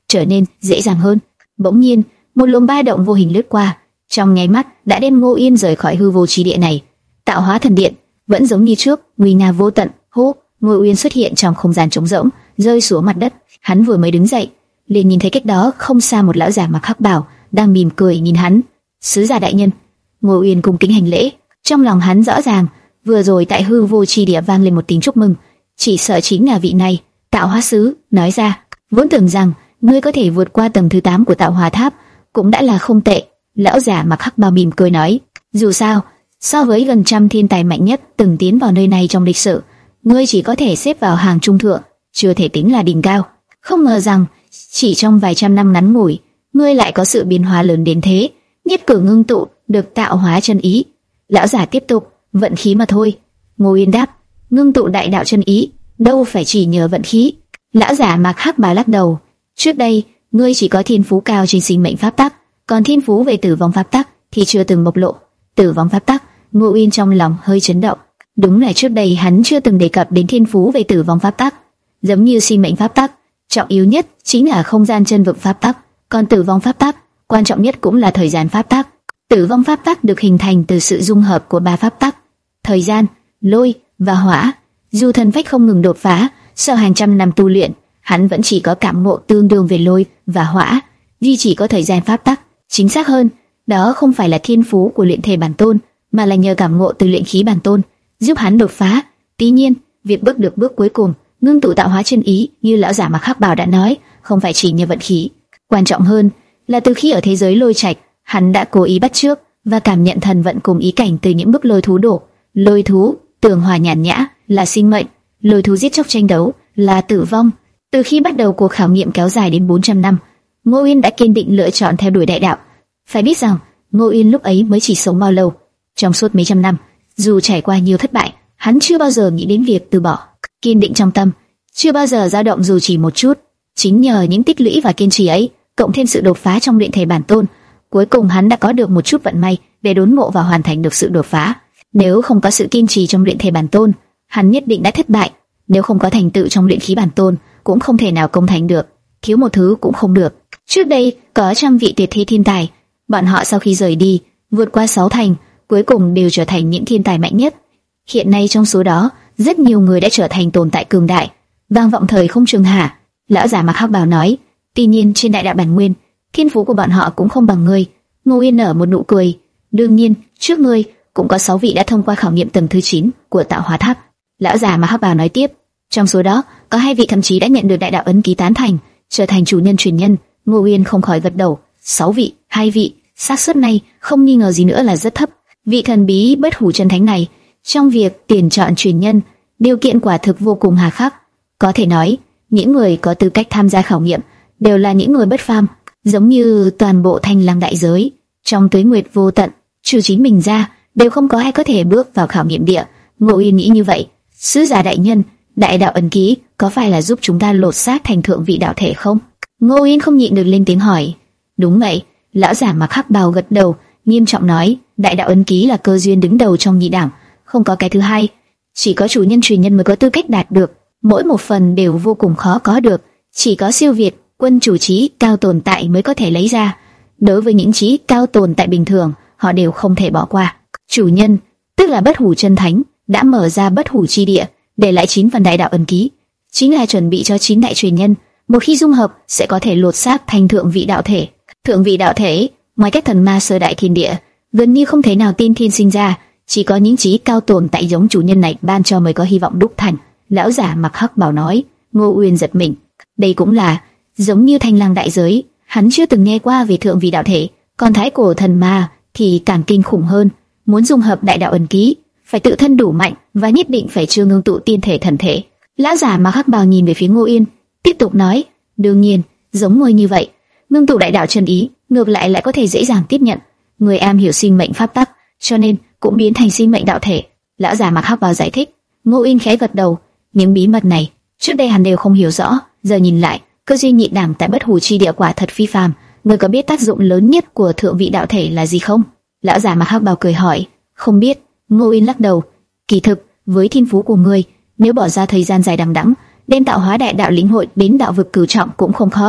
trở nên dễ dàng hơn. Bỗng nhiên, một luồng ba động vô hình lướt qua, trong nháy mắt đã đem Ngô Yên rời khỏi hư vô chi địa này. Tạo hóa thần điện vẫn giống như trước, nguy nga vô tận. Hô, Ngô Yên xuất hiện trong không gian trống rỗng, rơi xuống mặt đất. Hắn vừa mới đứng dậy, liền nhìn thấy cách đó không xa một lão giả mặc hắc bào đang mỉm cười nhìn hắn. Sứ giả đại nhân. Ngô Uyên cung kính hành lễ. Trong lòng hắn rõ ràng, vừa rồi tại hư vô chi địa vang lên một tiếng chúc mừng, chỉ sợ chính là vị này, Tạo Hóa sứ. Nói ra, vốn tưởng rằng ngươi có thể vượt qua tầng thứ tám của Tạo Hóa tháp, cũng đã là không tệ. Lão giả mặc hắc bào mỉm cười nói, dù sao, so với gần trăm thiên tài mạnh nhất từng tiến vào nơi này trong lịch sử, ngươi chỉ có thể xếp vào hàng trung thượng, chưa thể tính là đỉnh cao. Không ngờ rằng chỉ trong vài trăm năm ngắn ngủi, ngươi lại có sự biến hóa lớn đến thế. Nhất cử ngưng tụ được tạo hóa chân ý. Lão giả tiếp tục, vận khí mà thôi. Ngô Yên đáp, ngưng tụ đại đạo chân ý, đâu phải chỉ nhờ vận khí. Lão giả mặc hắc bào lắc đầu, trước đây ngươi chỉ có thiên phú cao trên sinh mệnh pháp tắc, còn thiên phú về tử vong pháp tắc thì chưa từng bộc lộ. Tử vong pháp tắc, Ngô Yên trong lòng hơi chấn động. Đúng là trước đây hắn chưa từng đề cập đến thiên phú về tử vong pháp tắc. Giống như sinh mệnh pháp tắc, trọng yếu nhất chính là không gian chân vực pháp tắc, còn tử vong pháp tắc, quan trọng nhất cũng là thời gian pháp tắc. Tử vong pháp tắc được hình thành từ sự dung hợp của ba pháp tắc: thời gian, lôi và hỏa. Dù thần phách không ngừng đột phá, sau hàng trăm năm tu luyện, hắn vẫn chỉ có cảm ngộ tương đương về lôi và hỏa, duy chỉ có thời gian pháp tắc. Chính xác hơn, đó không phải là thiên phú của luyện thể bản tôn, mà là nhờ cảm ngộ từ luyện khí bản tôn giúp hắn đột phá. Tuy nhiên, việc bước được bước cuối cùng, ngưng tụ tạo hóa chân ý, như lão giả mặc hắc bào đã nói, không phải chỉ nhờ vận khí. Quan trọng hơn là từ khi ở thế giới lôi trạch, hắn đã cố ý bắt chước và cảm nhận thần vận cùng ý cảnh từ những bức lôi thú đổ. Lôi thú, tường hòa nhàn nhã, là sinh mệnh; lôi thú giết chóc tranh đấu, là tử vong. Từ khi bắt đầu cuộc khảo nghiệm kéo dài đến bốn trăm năm, Ngô Yên đã kiên định lựa chọn theo đuổi đại đạo. Phải biết rằng, Ngô Yên lúc ấy mới chỉ sống bao lâu? Trong suốt mấy trăm năm, dù trải qua nhiều thất bại, hắn chưa bao giờ nghĩ đến việc từ bỏ. Kiên định trong tâm, chưa bao giờ dao động dù chỉ một chút. Chính nhờ những tích lũy và kiên trì ấy, cộng thêm sự đột phá trong luyện thể bản tôn, cuối cùng hắn đã có được một chút vận may để đốn ngộ và hoàn thành được sự đột phá. Nếu không có sự kiên trì trong luyện thể bản tôn, hắn nhất định đã thất bại. Nếu không có thành tựu trong luyện khí bản tôn, cũng không thể nào công thành được. Thiếu một thứ cũng không được. Trước đây có trăm vị tuyệt thế thiên tài, bọn họ sau khi rời đi, vượt qua sáu thành, cuối cùng đều trở thành những thiên tài mạnh nhất. Hiện nay trong số đó, rất nhiều người đã trở thành tồn tại cường đại, vang vọng thời không trường hạ. Lão giả mặc hắc bào nói, tuy nhiên trên đại đạo bản nguyên, thiên phú của bọn họ cũng không bằng ngươi. Ngô Yên nở một nụ cười, đương nhiên trước ngươi cũng có sáu vị đã thông qua khảo nghiệm tầng thứ chín của tạo hóa tháp. Lão già mà hắc bào nói tiếp, trong số đó có hai vị thậm chí đã nhận được đại đạo ấn ký tán thành, trở thành chủ nhân truyền nhân. Ngô Yên không khỏi gật đầu. Sáu vị, hai vị, xác suất này không nghi ngờ gì nữa là rất thấp. Vị thần bí bất hủ chân thánh này, trong việc tuyển chọn truyền nhân, điều kiện quả thực vô cùng hà khắc. Có thể nói, những người có tư cách tham gia khảo nghiệm đều là những người bất phàm, giống như toàn bộ thanh lăng đại giới. Trong tuế nguyệt vô tận, trừ chính mình ra, đều không có ai có thể bước vào khảo nghiệm địa. Ngô Yên nghĩ như vậy. Sứ giả đại nhân, đại đạo ấn ký có phải là giúp chúng ta lột xác thành thượng vị đạo thể không? Ngô Yên không nhịn được lên tiếng hỏi. Đúng vậy. Lão giả mặc hắc bào gật đầu, nghiêm trọng nói, đại đạo ấn ký là cơ duyên đứng đầu trong nhị đẳng, không có cái thứ hai, chỉ có chủ nhân truyền nhân mới có tư cách đạt được. Mỗi một phần đều vô cùng khó có được, chỉ có siêu việt quân chủ trí cao tồn tại mới có thể lấy ra. Đối với những trí cao tồn tại bình thường, họ đều không thể bỏ qua. Chủ nhân, tức là bất hủ chân thánh, đã mở ra bất hủ chi địa, để lại chín phần đại đạo ấn ký, chính là chuẩn bị cho chín đại truyền nhân, một khi dung hợp sẽ có thể lột xác thành thượng vị đạo thể. Thượng vị đạo thể, ngoài cách thần ma sơ đại thiên địa, gần như không thể nào tiên thiên sinh ra, chỉ có những trí cao tồn tại giống chủ nhân này ban cho mới có hy vọng đúc thành. Lão giả mặc hắc bào nói. Ngô Uyên giật mình. Đây cũng là giống như thanh lăng đại giới, hắn chưa từng nghe qua về thượng vị đạo thể, còn thái cổ thần ma thì càng kinh khủng hơn. Muốn dung hợp đại đạo ấn ký, phải tự thân đủ mạnh và nhất định phải chưa ngưng tụ tiên thể thần thể. Lão giả mặc hắc bào nhìn về phía Ngô Yên, tiếp tục nói, đương nhiên, giống ngươi như vậy, ngưng tụ đại đạo chân ý, ngược lại lại có thể dễ dàng tiếp nhận. Người am hiểu sinh mệnh pháp tắc, cho nên cũng biến thành sinh mệnh đạo thể. Lão giả mặc hắc bào giải thích. Ngô Yên khẽ gật đầu. Những bí mật này trước đây hắn đều không hiểu rõ, giờ nhìn lại, cơ duyên nhị đẳng tại bất hủ chi địa quả thật phi phàm. Người có biết tác dụng lớn nhất của thượng vị đạo thể là gì không? Lão giả mặc hắc bào cười hỏi. Không biết. Ngô Yên lắc đầu. Kỳ thực, với thiên phú của ngươi, nếu bỏ ra thời gian dài đằng đẵng, đem tạo hóa đại đạo lĩnh hội đến đạo vực cửu trọng cũng không khó.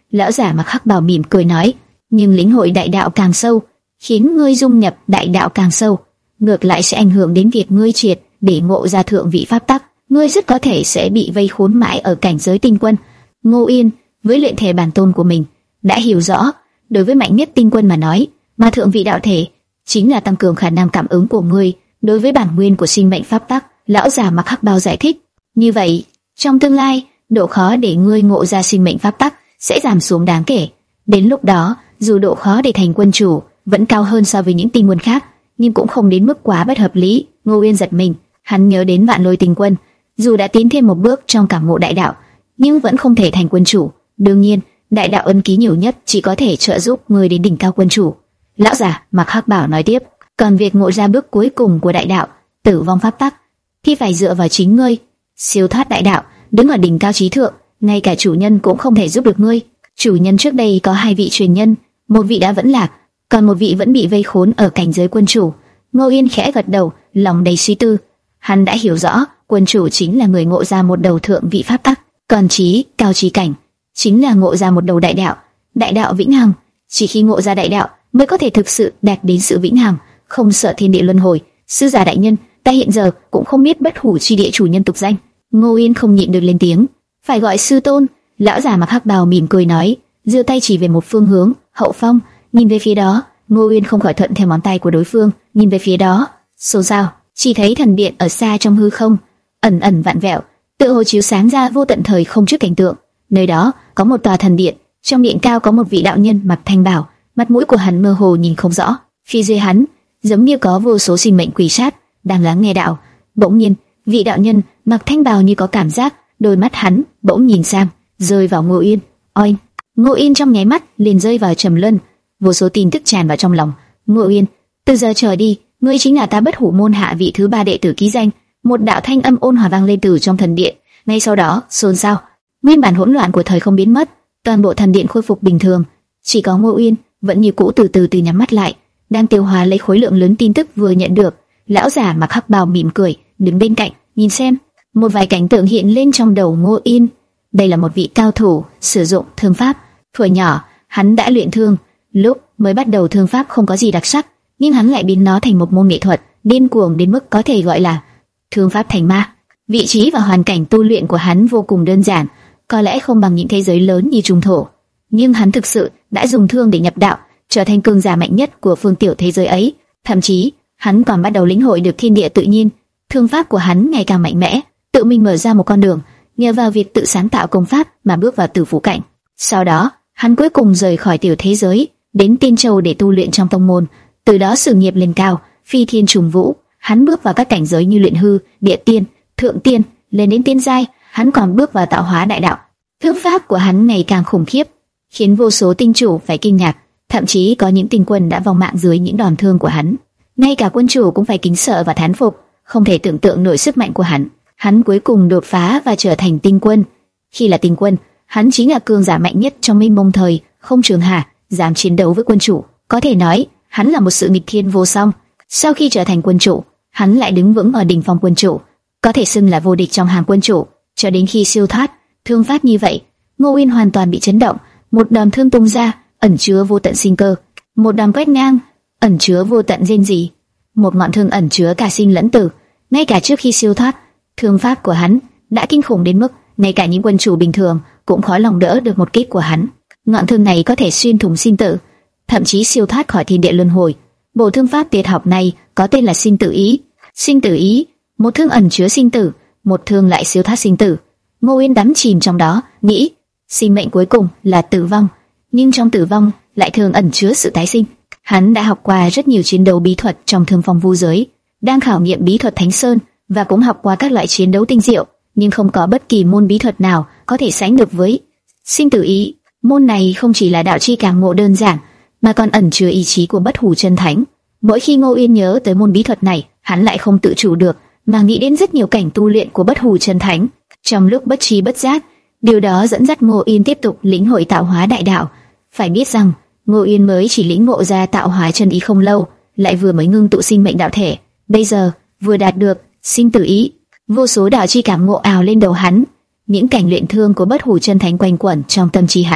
Lão giả mặc hắc bào mỉm cười nói, nhưng lĩnh hội đại đạo càng sâu, khiến ngươi dung nhập đại đạo càng sâu, ngược lại sẽ ảnh hưởng đến việc ngươi triệt để ngộ ra thượng vị pháp tắc. Ngươi rất có thể sẽ bị vây khốn mãi ở cảnh giới tinh quân. Ngô Yên với luyện thể bản tôn của mình đã hiểu rõ, đối với mạnh nhất tinh quân mà nói, mà thượng vị đạo thể chính là tăng cường khả năng cảm ứng của ngươi đối với bản nguyên của sinh mệnh pháp tắc. Lão già mặc hắc bào giải thích, như vậy trong tương lai, độ khó để ngươi ngộ ra sinh mệnh pháp tắc sẽ giảm xuống đáng kể. Đến lúc đó, dù độ khó để thành quân chủ vẫn cao hơn so với những tinh quân khác, nhưng cũng không đến mức quá bất hợp lý. Ngô Yên giật mình, hắn nhớ đến Vạn Lôi tinh quân, dù đã tiến thêm một bước trong cảm ngộ đại đạo, nhưng vẫn không thể thành quân chủ. Đương nhiên, đại đạo ân ký nhiều nhất chỉ có thể trợ giúp người đến đỉnh cao quân chủ. Lão già mặc hắc bảo nói tiếp, còn việc ngộ ra bước cuối cùng của đại đạo, tử vong pháp tắc, thì phải dựa vào chính ngươi. Siêu thoát đại đạo, đứng ở đỉnh cao trí thượng, ngay cả chủ nhân cũng không thể giúp được ngươi. Chủ nhân trước đây có hai vị truyền nhân, một vị đã vẫn lạc, còn một vị vẫn bị vây khốn ở cảnh giới quân chủ. Ngô Yên khẽ gật đầu, lòng đầy suy tư. Hắn đã hiểu rõ, quân chủ chính là người ngộ ra một đầu thượng vị pháp tắc, còn trí cao trí cảnh chính là ngộ ra một đầu đại đạo, đại đạo vĩnh hằng. Chỉ khi ngộ ra đại đạo mới có thể thực sự đạt đến sự vĩnh hằng, không sợ thiên địa luân hồi. Sư giả đại nhân, ta hiện giờ cũng không biết bất hủ chi địa chủ nhân tục danh. Ngô Yên không nhịn được lên tiếng, phải gọi sư tôn. Lão già mặc hắc bào mỉm cười nói, giơ tay chỉ về một phương hướng, hậu phong. Nhìn về phía đó, Ngô Uyên không khỏi thuận theo ngón tay của đối phương, nhìn về phía đó, xôn xao, chỉ thấy thần điện ở xa trong hư không, ẩn ẩn vặn vẹo, tựa hồ chiếu sáng ra vô tận thời không trước cảnh tượng. Nơi đó có một tòa thần điện, trong điện cao có một vị đạo nhân mặc thanh bào, mặt mũi của hắn mơ hồ nhìn không rõ. Phía dưới hắn, giống như có vô số sinh mệnh quỷ sát đang lắng nghe đạo. Bỗng nhiên, vị đạo nhân mặc thanh bào như có cảm giác, đôi mắt hắn bỗng nhìn sang, rơi vào Ngô Yên. Oanh! Ngô Yên trong nháy mắt liền rơi vào trầm luân. Vô số tin tức tràn vào trong lòng. Ngô Yên, từ giờ trở đi, ngươi chính là ta bất hủ môn hạ vị thứ ba đệ tử ký danh. Một đạo thanh âm ôn hòa vang lên từ trong thần điện. Ngay sau đó, xôn xao, nguyên bản hỗn loạn của thời không biến mất, toàn bộ thần điện khôi phục bình thường. Chỉ có Ngô Yên vẫn như cũ từ từ từ nhắm mắt lại, đang tiêu hóa lấy khối lượng lớn tin tức vừa nhận được. Lão giả mặc hắc bào mỉm cười, đứng bên cạnh nhìn xem. Một vài cảnh tượng hiện lên trong đầu Ngô Yên. Đây là một vị cao thủ sử dụng thương pháp. Thuở nhỏ, hắn đã luyện thương. Lúc mới bắt đầu thương pháp không có gì đặc sắc, nhưng hắn lại biến nó thành một môn nghệ thuật điên cuồng đến mức có thể gọi là thương pháp thành ma. Vị trí và hoàn cảnh tu luyện của hắn vô cùng đơn giản, có lẽ không bằng những thế giới lớn như Trung Thổ, nhưng hắn thực sự đã dùng thương để nhập đạo, trở thành cường giả mạnh nhất của phương tiểu thế giới ấy. Thậm chí, hắn còn bắt đầu lĩnh hội được thiên địa tự nhiên. Thương pháp của hắn ngày càng mạnh mẽ, tự mình mở ra một con đường, nhờ vào việc tự sáng tạo công pháp mà bước vào tử phủ cảnh. Sau đó, hắn cuối cùng rời khỏi tiểu thế giới, đến Tiên Châu để tu luyện trong tông môn. Từ đó sự nghiệp lên cao, phi thiên trùng vũ. Hắn bước vào các cảnh giới như luyện hư, địa tiên, thượng tiên, lên đến tiên giai. Hắn còn bước vào tạo hóa đại đạo. Thương pháp của hắn ngày càng khủng khiếp, khiến vô số tinh chủ phải kinh ngạc. Thậm chí có những tinh quân đã vong mạng dưới những đòn thương của hắn. Ngay cả quân chủ cũng phải kính sợ và thán phục, không thể tưởng tượng nổi sức mạnh của hắn. Hắn cuối cùng đột phá và trở thành tinh quân. Khi là tinh quân, hắn chính là cường giả mạnh nhất trong mênh mông thời không trường hà, dám chiến đấu với quân chủ. Có thể nói, hắn là một sự nghịch thiên vô song. Sau khi trở thành quân chủ, hắn lại đứng vững ở đỉnh phong quân chủ, có thể xưng là vô địch trong hàng quân chủ. Cho đến khi siêu thoát thương pháp như vậy, Ngô Uyên hoàn toàn bị chấn động. Một đòn thương tung ra, ẩn chứa vô tận sinh cơ. Một đòn quét ngang, ẩn chứa vô tận rên rỉ. Một ngọn thương ẩn chứa cả sinh lẫn tử. Ngay cả trước khi siêu thoát, thương pháp của hắn đã kinh khủng đến mức ngay cả những quân chủ bình thường cũng khó lòng đỡ được một kích của hắn. Ngọn thương này có thể xuyên thủng sinh tử, thậm chí siêu thoát khỏi thiên địa luân hồi. Bộ thương pháp tuyệt học này có tên là sinh tử ý. Sinh tử ý, một thương ẩn chứa sinh tử, một thương lại siêu thoát sinh tử. Ngô Uyên đắm chìm trong đó, nghĩ sinh mệnh cuối cùng là tử vong, nhưng trong tử vong lại thường ẩn chứa sự tái sinh. Hắn đã học qua rất nhiều chiến đấu bí thuật trong Thương Phong Vu giới, đang khảo nghiệm bí thuật Thánh Sơn, và cũng học qua các loại chiến đấu tinh diệu, nhưng không có bất kỳ môn bí thuật nào có thể sánh được với sinh tử ý. Môn này không chỉ là đạo chi càng ngộ đơn giản, mà còn ẩn chứa ý chí của bất hủ chân thánh. Mỗi khi Ngô Uyên nhớ tới môn bí thuật này, hắn lại không tự chủ được mà nghĩ đến rất nhiều cảnh tu luyện của bất hủ chân thánh. Trong lúc bất tri bất giác, điều đó dẫn dắt Ngô Uyên tiếp tục lĩnh hội tạo hóa đại đạo. Phải biết rằng, Ngô Uyên mới chỉ lĩnh ngộ ra tạo hóa chân ý không lâu, lại vừa mới ngưng tụ sinh mệnh đạo thể, bây giờ vừa đạt được sinh tử ý. Vô số đạo chi cảm ngộ ào lên đầu hắn, những cảnh luyện thương của bất hủ chân thánh quanh quẩn trong tâm trí hắn,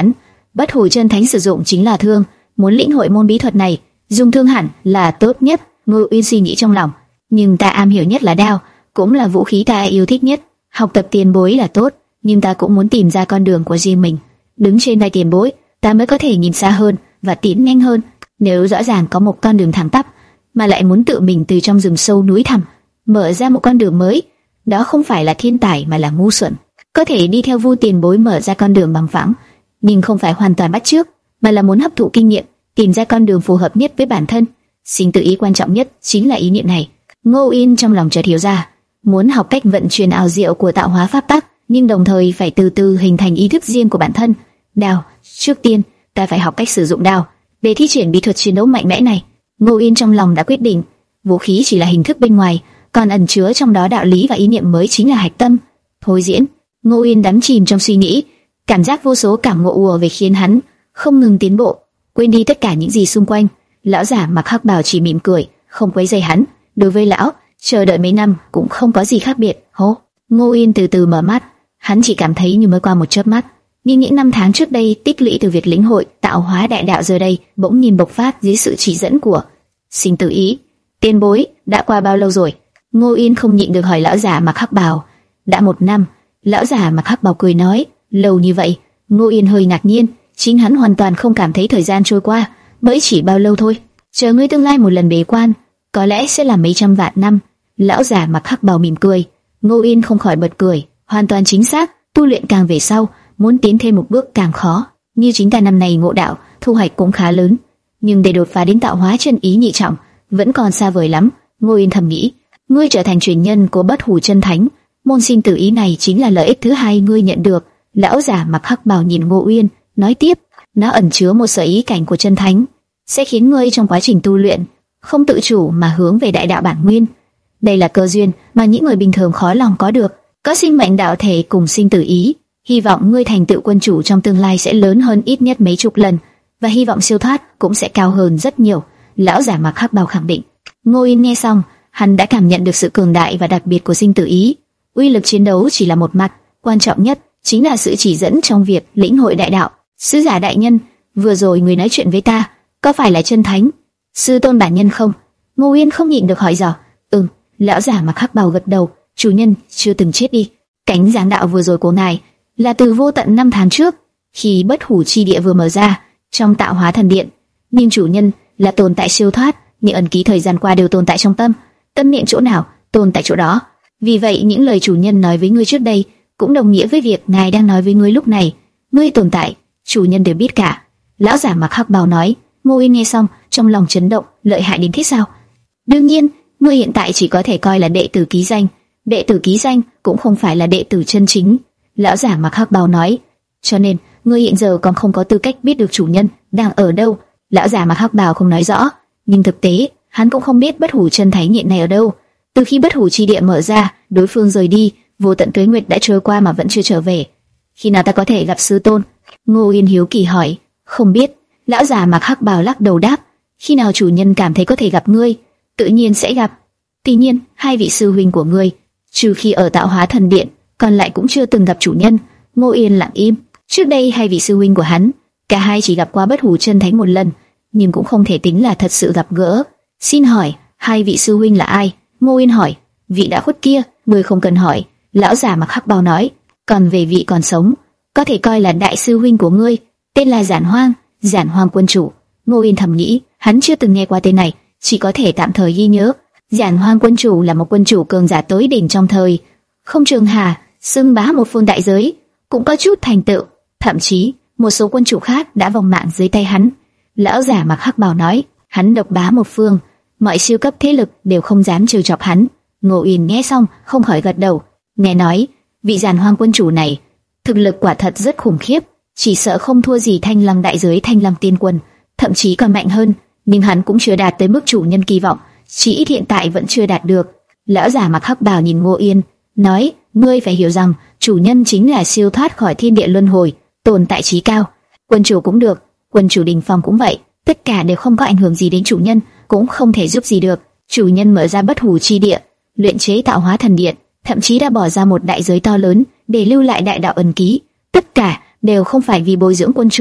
Bất hủ chân thánh sử dụng chính là thương, muốn lĩnh hội môn bí thuật này, dùng thương hẳn là tốt nhất. Ngô Uyên suy nghĩ trong lòng, nhưng ta am hiểu nhất là đao, cũng là vũ khí ta yêu thích nhất. Học tập tiền bối là tốt, nhưng ta cũng muốn tìm ra con đường của riêng mình. Đứng trên vai tiền bối, ta mới có thể nhìn xa hơn và tiến nhanh hơn. Nếu rõ ràng có một con đường thẳng tắp, mà lại muốn tự mình từ trong rừng sâu núi thẳm mở ra một con đường mới, đó không phải là thiên tài mà là ngu xuẩn. Có thể đi theo Vu tiền bối mở ra con đường bằng phẳng, nhưng không phải hoàn toàn bắt chước, mà là muốn hấp thụ kinh nghiệm, tìm ra con đường phù hợp nhất với bản thân. Sinh tự ý quan trọng nhất chính là ý niệm này. Ngô Uyên trong lòng chợt hiểu ra, muốn học cách vận chuyển ảo diệu của tạo hóa pháp tắc, nhưng đồng thời phải từ từ hình thành ý thức riêng của bản thân. Đao, trước tiên ta phải học cách sử dụng đao để thi triển bí thuật chiến đấu mạnh mẽ này. Ngô Uyên trong lòng đã quyết định, vũ khí chỉ là hình thức bên ngoài, còn ẩn chứa trong đó đạo lý và ý niệm mới chính là hạch tâm. Thôi diễn. Ngô Uyên đắm chìm trong suy nghĩ, cảm giác vô số cảm ngộ ùa về khiến hắn không ngừng tiến bộ, quên đi tất cả những gì xung quanh. Lão giả mặc hắc bào chỉ mỉm cười, không quấy rầy hắn. Đối với lão, chờ đợi mấy năm cũng không có gì khác biệt. Hố. Ngô Uyên từ từ mở mắt, hắn chỉ cảm thấy như mới qua một chớp mắt, nhưng những năm tháng trước đây tích lũy từ việc lĩnh hội tạo hóa đại đạo giờ đây bỗng nhiên bộc phát dưới sự chỉ dẫn của Sinh Tử Ý. Tiền bối, đã qua bao lâu rồi? Ngô Uyên không nhịn được hỏi lão giả mặc hắc bào. Đã một năm. Lão giả mặc hắc bào cười nói. Lâu như vậy? Ngô Uyên hơi ngạc nhiên, chính hắn hoàn toàn không cảm thấy thời gian trôi qua, mới chỉ bao lâu thôi. Chờ ngươi tương lai một lần bế quan, có lẽ sẽ là mấy trăm vạn năm. Lão giả mặc hắc bào mỉm cười. Ngô Uyên không khỏi bật cười. Hoàn toàn chính xác, tu luyện càng về sau, muốn tiến thêm một bước càng khó. Như chính ta năm này ngộ đạo, thu hoạch cũng khá lớn, nhưng để đột phá đến tạo hóa chân ý nhị trọng, vẫn còn xa vời lắm. Ngô Uyên thầm nghĩ, ngươi trở thành truyền nhân của Bất Hủ Chân Thánh, môn sinh tử ý này chính là lợi ích thứ hai ngươi nhận được. Lão giả mặc hắc bào nhìn Ngô Uyên, nói tiếp, nó ẩn chứa một sở ý cảnh của chân thánh, sẽ khiến ngươi trong quá trình tu luyện không tự chủ mà hướng về đại đạo bản nguyên. Đây là cơ duyên mà những người bình thường khó lòng có được. Có sinh mệnh đạo thể cùng sinh tử ý, hy vọng ngươi thành tựu quân chủ trong tương lai sẽ lớn hơn ít nhất mấy chục lần, và hy vọng siêu thoát cũng sẽ cao hơn rất nhiều. Lão giả mặc hắc bào khẳng định. Ngô Uyên nghe xong, hắn đã cảm nhận được sự cường đại và đặc biệt của sinh tử ý. Uy lực chiến đấu chỉ là một mặt, quan trọng nhất chính là sự chỉ dẫn trong việc lĩnh hội đại đạo. Sứ giả đại nhân, vừa rồi người nói chuyện với ta, có phải là chân thánh sư tôn bản nhân không? Ngô Uyên không nhịn được hỏi dò. Ừm. Lão giả mặc hắc bào gật đầu. Chủ nhân chưa từng chết đi. Cánh giáng đạo vừa rồi của ngài là từ vô tận năm tháng trước, khi Bất Hủ chi địa vừa mở ra trong tạo hóa thần điện. Nhưng chủ nhân là tồn tại siêu thoát, những ẩn ký thời gian qua đều tồn tại trong tâm. Tâm niệm chỗ nào, tồn tại chỗ đó. Vì vậy những lời chủ nhân nói với ngươi trước đây cũng đồng nghĩa với việc ngài đang nói với ngươi lúc này. Ngươi tồn tại, chủ nhân đều biết cả. Lão giả mặc hắc bào nói. Ngô Uyên nghe xong, trong lòng chấn động. Lợi hại đến thế sao? Đương nhiên, ngươi hiện tại chỉ có thể coi là đệ tử ký danh. Đệ tử ký danh cũng không phải là đệ tử chân chính. Lão giả mặc hắc bào nói. Cho nên ngươi hiện giờ còn không có tư cách biết được chủ nhân đang ở đâu. Lão giả mặc hắc bào không nói rõ, nhưng thực tế hắn cũng không biết Bất Hủ Chân Thánh hiện này ở đâu. Từ khi Bất Hủ chi địa mở ra, đối phương rời đi, vô tận tuế nguyệt đã trôi qua mà vẫn chưa trở về. Khi nào ta có thể gặp sư tôn? Ngô Uyên hiếu kỳ hỏi. Không biết. Lão già mặc hắc bào lắc đầu đáp. Khi nào chủ nhân cảm thấy có thể gặp ngươi, tự nhiên sẽ gặp. Tuy nhiên, hai vị sư huynh của ngươi, trừ khi ở tạo hóa thần điện, còn lại cũng chưa từng gặp chủ nhân. Ngô Uyên lặng im. Trước đây hai vị sư huynh của hắn, cả hai chỉ gặp qua Bất Hủ Chân Thánh một lần, nhưng cũng không thể tính là thật sự gặp gỡ. Xin hỏi, hai vị sư huynh là ai? Ngô Uyên hỏi. Vị đã khuất kia, ngươi không cần hỏi. Lão già mặc hắc bào nói. Còn về vị còn sống, có thể coi là đại sư huynh của ngươi, tên là Giản Hoang, Giản Hoang quân chủ. Ngô Uyên thầm nghĩ, hắn chưa từng nghe qua tên này, chỉ có thể tạm thời ghi nhớ. Giản Hoang quân chủ là một quân chủ cường giả tối đỉnh trong thời Không Trường Hà, xưng bá một phương đại giới, cũng có chút thành tựu, thậm chí một số quân chủ khác đã vong mạng dưới tay hắn. Lão giả mặc hắc bào nói, hắn độc bá một phương, mọi siêu cấp thế lực đều không dám trêu chọc hắn. Ngô Uyên nghe xong không khỏi gật đầu. Nghe nói vị Giản Hoang quân chủ này thực lực quả thật rất khủng khiếp, chỉ sợ không thua gì Thanh Lăng đại giới Thanh Lăng tiên quân, thậm chí còn mạnh hơn. Nhưng hắn cũng chưa đạt tới mức chủ nhân kỳ vọng, chỉ ít hiện tại vẫn chưa đạt được. Lão giả mặc hắc bào nhìn Ngô Uyên, nói: ngươi phải hiểu rằng chủ nhân chính là siêu thoát khỏi thiên địa luân hồi, tồn tại chí cao. Quân chủ cũng được, quân chủ đình phong cũng vậy, tất cả đều không có ảnh hưởng gì đến chủ nhân, cũng không thể giúp gì được. Chủ nhân mở ra Bất Hủ chi địa, luyện chế tạo hóa thần điện, thậm chí đã bỏ ra một đại giới to lớn để lưu lại đại đạo ẩn ký. Tất cả đều không phải vì bồi dưỡng quân chủ,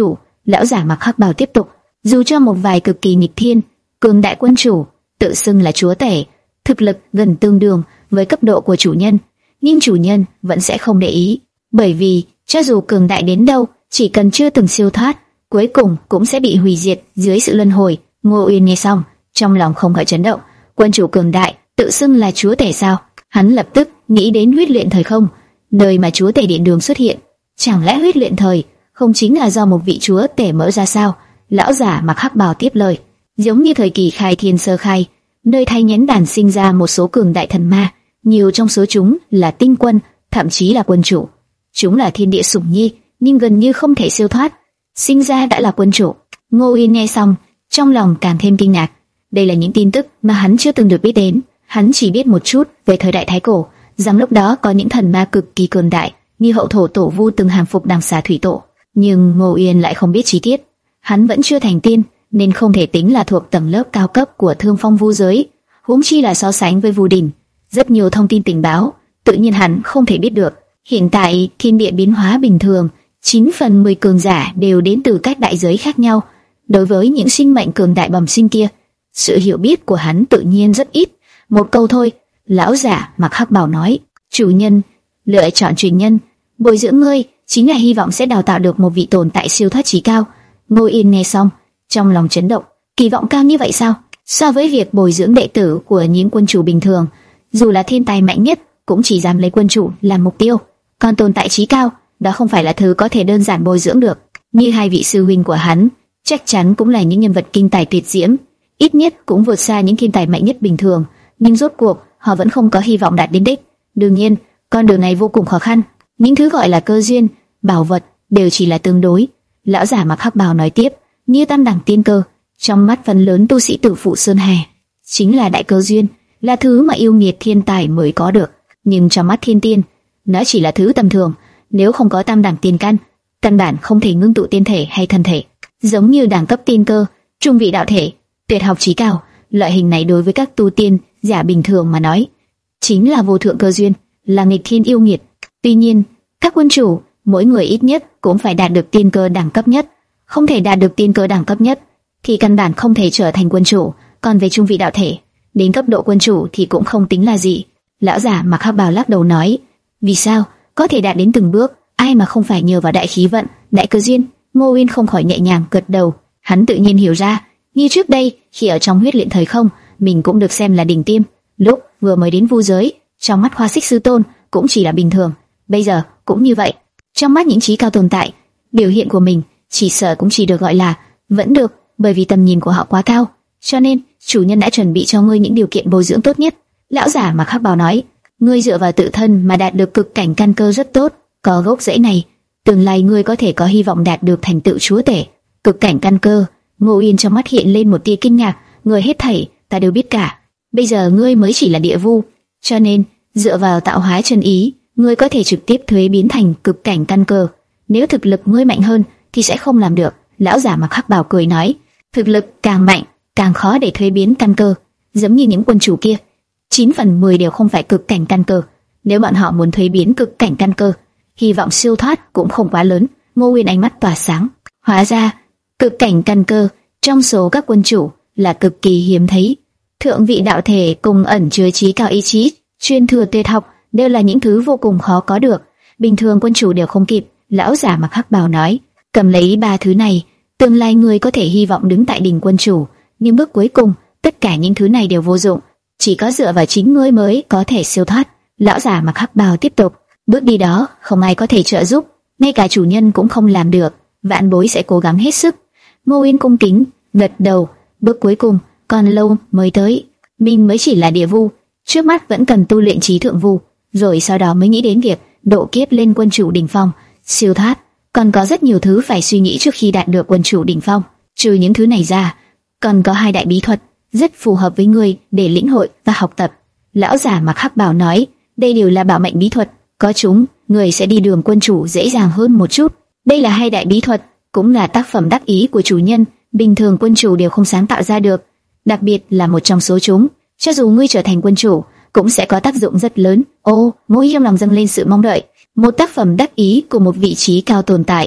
Lão giả mặc hắc bào tiếp tục, dù cho một vài cực kỳ nghịch thiên, cường đại quân chủ, tự xưng là chúa tể, thực lực gần tương đương với cấp độ của chủ nhân, nhưng chủ nhân vẫn sẽ không để ý, bởi vì cho dù cường đại đến đâu, chỉ cần chưa từng siêu thoát, cuối cùng cũng sẽ bị hủy diệt dưới sự luân hồi. Ngô Uyên nghe xong, trong lòng không khỏi chấn động. Quân chủ cường đại, tự xưng là chúa tể sao? Hắn lập tức nghĩ đến huyết luyện thời không, nơi mà chúa tể điện đường xuất hiện. Chẳng lẽ huyết luyện thời không chính là do một vị chúa tể mở ra sao? Lão giả mặc hắc bào tiếp lời, giống như thời kỳ khai thiên sơ khai, nơi thay nhén đàn sinh ra một số cường đại thần ma, nhiều trong số chúng là tinh quân, thậm chí là quân chủ. Chúng là thiên địa sủng nhi, nhưng gần như không thể siêu thoát, sinh ra đã là quân chủ. Ngô Uyên nghe xong, trong lòng càng thêm kinh ngạc. Đây là những tin tức mà hắn chưa từng được biết đến. Hắn chỉ biết một chút về thời đại Thái Cổ, rằng lúc đó có những thần ma cực kỳ cường đại, như hậu thổ tổ vu từng hàng phục đằng xà thủy tổ. Nhưng Ngô Uyên lại không biết chi tiết. Hắn vẫn chưa thành tiên, nên không thể tính là thuộc tầng lớp cao cấp của Thương Phong vu giới, huống chi là so sánh với Vu Đình. Rất nhiều thông tin tình báo, tự nhiên hắn không thể biết được. Hiện tại thiên địa biến hóa bình thường, chín phần mười cường giả đều đến từ các đại giới khác nhau. Đối với những sinh mệnh cường đại bẩm sinh kia, sự hiểu biết của hắn tự nhiên rất ít. Một câu thôi, lão giả mặc hắc bào nói: chủ nhân lựa chọn truyền nhân, bồi dưỡng ngươi chính là hy vọng sẽ đào tạo được một vị tồn tại siêu thoát chí cao. Ngô Yên nghe xong, trong lòng chấn động. Kỳ vọng cao như vậy sao? So với việc bồi dưỡng đệ tử của những quân chủ bình thường, dù là thiên tài mạnh nhất cũng chỉ dám lấy quân chủ làm mục tiêu, còn tồn tại chí cao, đó không phải là thứ có thể đơn giản bồi dưỡng được. Như hai vị sư huynh của hắn, chắc chắn cũng là những nhân vật kinh tài tuyệt diễm, ít nhất cũng vượt xa những thiên tài mạnh nhất bình thường, nhưng rốt cuộc họ vẫn không có hy vọng đạt đến đích. Đương nhiên, con đường này vô cùng khó khăn. Những thứ gọi là cơ duyên, bảo vật đều chỉ là tương đối. Lão giả mặc hắc bào nói tiếp, như tam đẳng tiên cơ, trong mắt phần lớn tu sĩ Tử Phụ Sơn Hà, chính là đại cơ duyên, là thứ mà yêu nghiệt thiên tài mới có được. Nhưng trong mắt thiên tiên, nó chỉ là thứ tầm thường. Nếu không có tam đẳng tiên căn, căn bản không thể ngưng tụ tiên thể hay thân thể. Giống như đẳng cấp tiên cơ, trung vị đạo thể, tuyệt học chí cao, loại hình này đối với các tu tiên giả bình thường mà nói, chính là vô thượng cơ duyên, là nghịch thiên yêu nghiệt. Tuy nhiên, các quân chủ, mỗi người ít nhất cũng phải đạt được tiên cơ đẳng cấp nhất. Không thể đạt được tiên cơ đẳng cấp nhất, thì căn bản không thể trở thành quân chủ. Còn về trung vị đạo thể, đến cấp độ quân chủ thì cũng không tính là gì. Lão giả mặc hắc bào lắc đầu nói, vì sao? Có thể đạt đến từng bước, ai mà không phải nhờ vào đại khí vận, đại cơ duyên. Ngô Uyên không khỏi nhẹ nhàng gật đầu. Hắn tự nhiên hiểu ra, như trước đây khi ở trong huyết luyện thời không, mình cũng được xem là đỉnh tiêm. Lúc vừa mới đến vu giới, trong mắt Hoa Xích sư tôn cũng chỉ là bình thường, bây giờ cũng như vậy. Trong mắt những trí cao tồn tại, biểu hiện của mình chỉ sợ cũng chỉ được gọi là vẫn được, bởi vì tầm nhìn của họ quá cao. Cho nên chủ nhân đã chuẩn bị cho ngươi những điều kiện bồi dưỡng tốt nhất. Lão giả mặc hắc bào nói, ngươi dựa vào tự thân mà đạt được cực cảnh căn cơ rất tốt, có gốc rễ này, tương lai ngươi có thể có hy vọng đạt được thành tựu chúa tể. Cực cảnh căn cơ. Ngô Yên trong mắt hiện lên một tia kinh ngạc, ngươi hết thảy ta đều biết cả. Bây giờ ngươi mới chỉ là địa vu, cho nên dựa vào tạo hóa chân ý, ngươi có thể trực tiếp thuế biến thành cực cảnh căn cơ. Nếu thực lực ngươi mạnh hơn thì sẽ không làm được. Lão giả mặc hắc bào cười nói, thực lực càng mạnh càng khó để thuế biến căn cơ. Giống như những quân chủ kia, chín phần mười đều không phải cực cảnh căn cơ. Nếu bọn họ muốn thuế biến cực cảnh căn cơ, hy vọng siêu thoát cũng không quá lớn. Ngô Uyên ánh mắt tỏa sáng, hóa ra cực cảnh căn cơ trong số các quân chủ là cực kỳ hiếm thấy. Thượng vị đạo thể cùng ẩn chứa trí cao ý chí, chuyên thừa tuyệt học đều là những thứ vô cùng khó có được, bình thường quân chủ đều không kịp. Lão giả mặc hắc bào nói, cầm lấy ba thứ này, tương lai người có thể hy vọng đứng tại đỉnh quân chủ, nhưng bước cuối cùng tất cả những thứ này đều vô dụng, chỉ có dựa vào chính ngươi mới có thể siêu thoát. Lão giả mặc hắc bào tiếp tục, bước đi đó không ai có thể trợ giúp, ngay cả chủ nhân cũng không làm được, vạn bối sẽ cố gắng hết sức. Ngô Uyên cung kính gật đầu, bước cuối cùng còn lâu mới tới, mình mới chỉ là địa vu, trước mắt vẫn cần tu luyện trí thượng vu, rồi sau đó mới nghĩ đến việc độ kiếp lên quân chủ đỉnh phong, siêu thoát. Còn có rất nhiều thứ phải suy nghĩ trước khi đạt được quân chủ đỉnh phong. Trừ những thứ này ra, còn có hai đại bí thuật rất phù hợp với ngươi để lĩnh hội và học tập. Lão giả mặc hắc bào nói, đây đều là bảo mệnh bí thuật, có chúng, người sẽ đi đường quân chủ dễ dàng hơn một chút. Đây là hai đại bí thuật, cũng là tác phẩm đắc ý của chủ nhân, bình thường quân chủ đều không sáng tạo ra được. Đặc biệt là một trong số chúng, cho dù ngươi trở thành quân chủ, cũng sẽ có tác dụng rất lớn. Ô, mỗi trong lòng dâng lên sự mong đợi, một tác phẩm đắc ý của một vị trí cao tồn tại,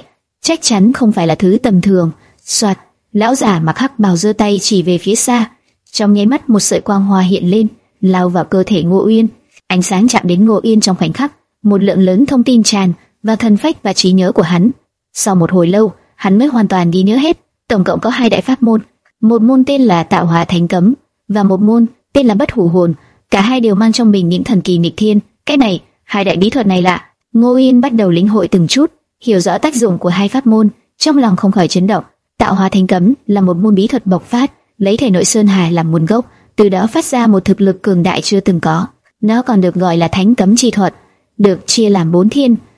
chắc chắn không phải là thứ tầm thường. Soạt, lão giả mặc hắc bào giơ tay chỉ về phía xa, trong nháy mắt một sợi quang hoa hiện lên, lao vào cơ thể Ngô Uyên. Ánh sáng chạm đến Ngô Uyên trong khoảnh khắc, một lượng lớn thông tin tràn vào thần phách và trí nhớ của hắn. Sau một hồi lâu, hắn mới hoàn toàn ghi nhớ hết. Tổng cộng có hai đại pháp môn, một môn tên là Tạo Hóa Thánh Cấm và một môn tên là Bất Hủ Hồn. Cả hai đều mang trong mình những thần kỳ nghịch thiên. Cái này, hai đại bí thuật này lạ. Ngô Uyên bắt đầu lĩnh hội từng chút, hiểu rõ tác dụng của hai pháp môn, trong lòng không khỏi chấn động. Tạo Hóa Thánh Cấm là một môn bí thuật bộc phát, lấy thể nội sơn hà làm nguồn gốc, từ đó phát ra một thực lực cường đại chưa từng có. Nó còn được gọi là Thánh Cấm chi thuật, được chia làm bốn thiên,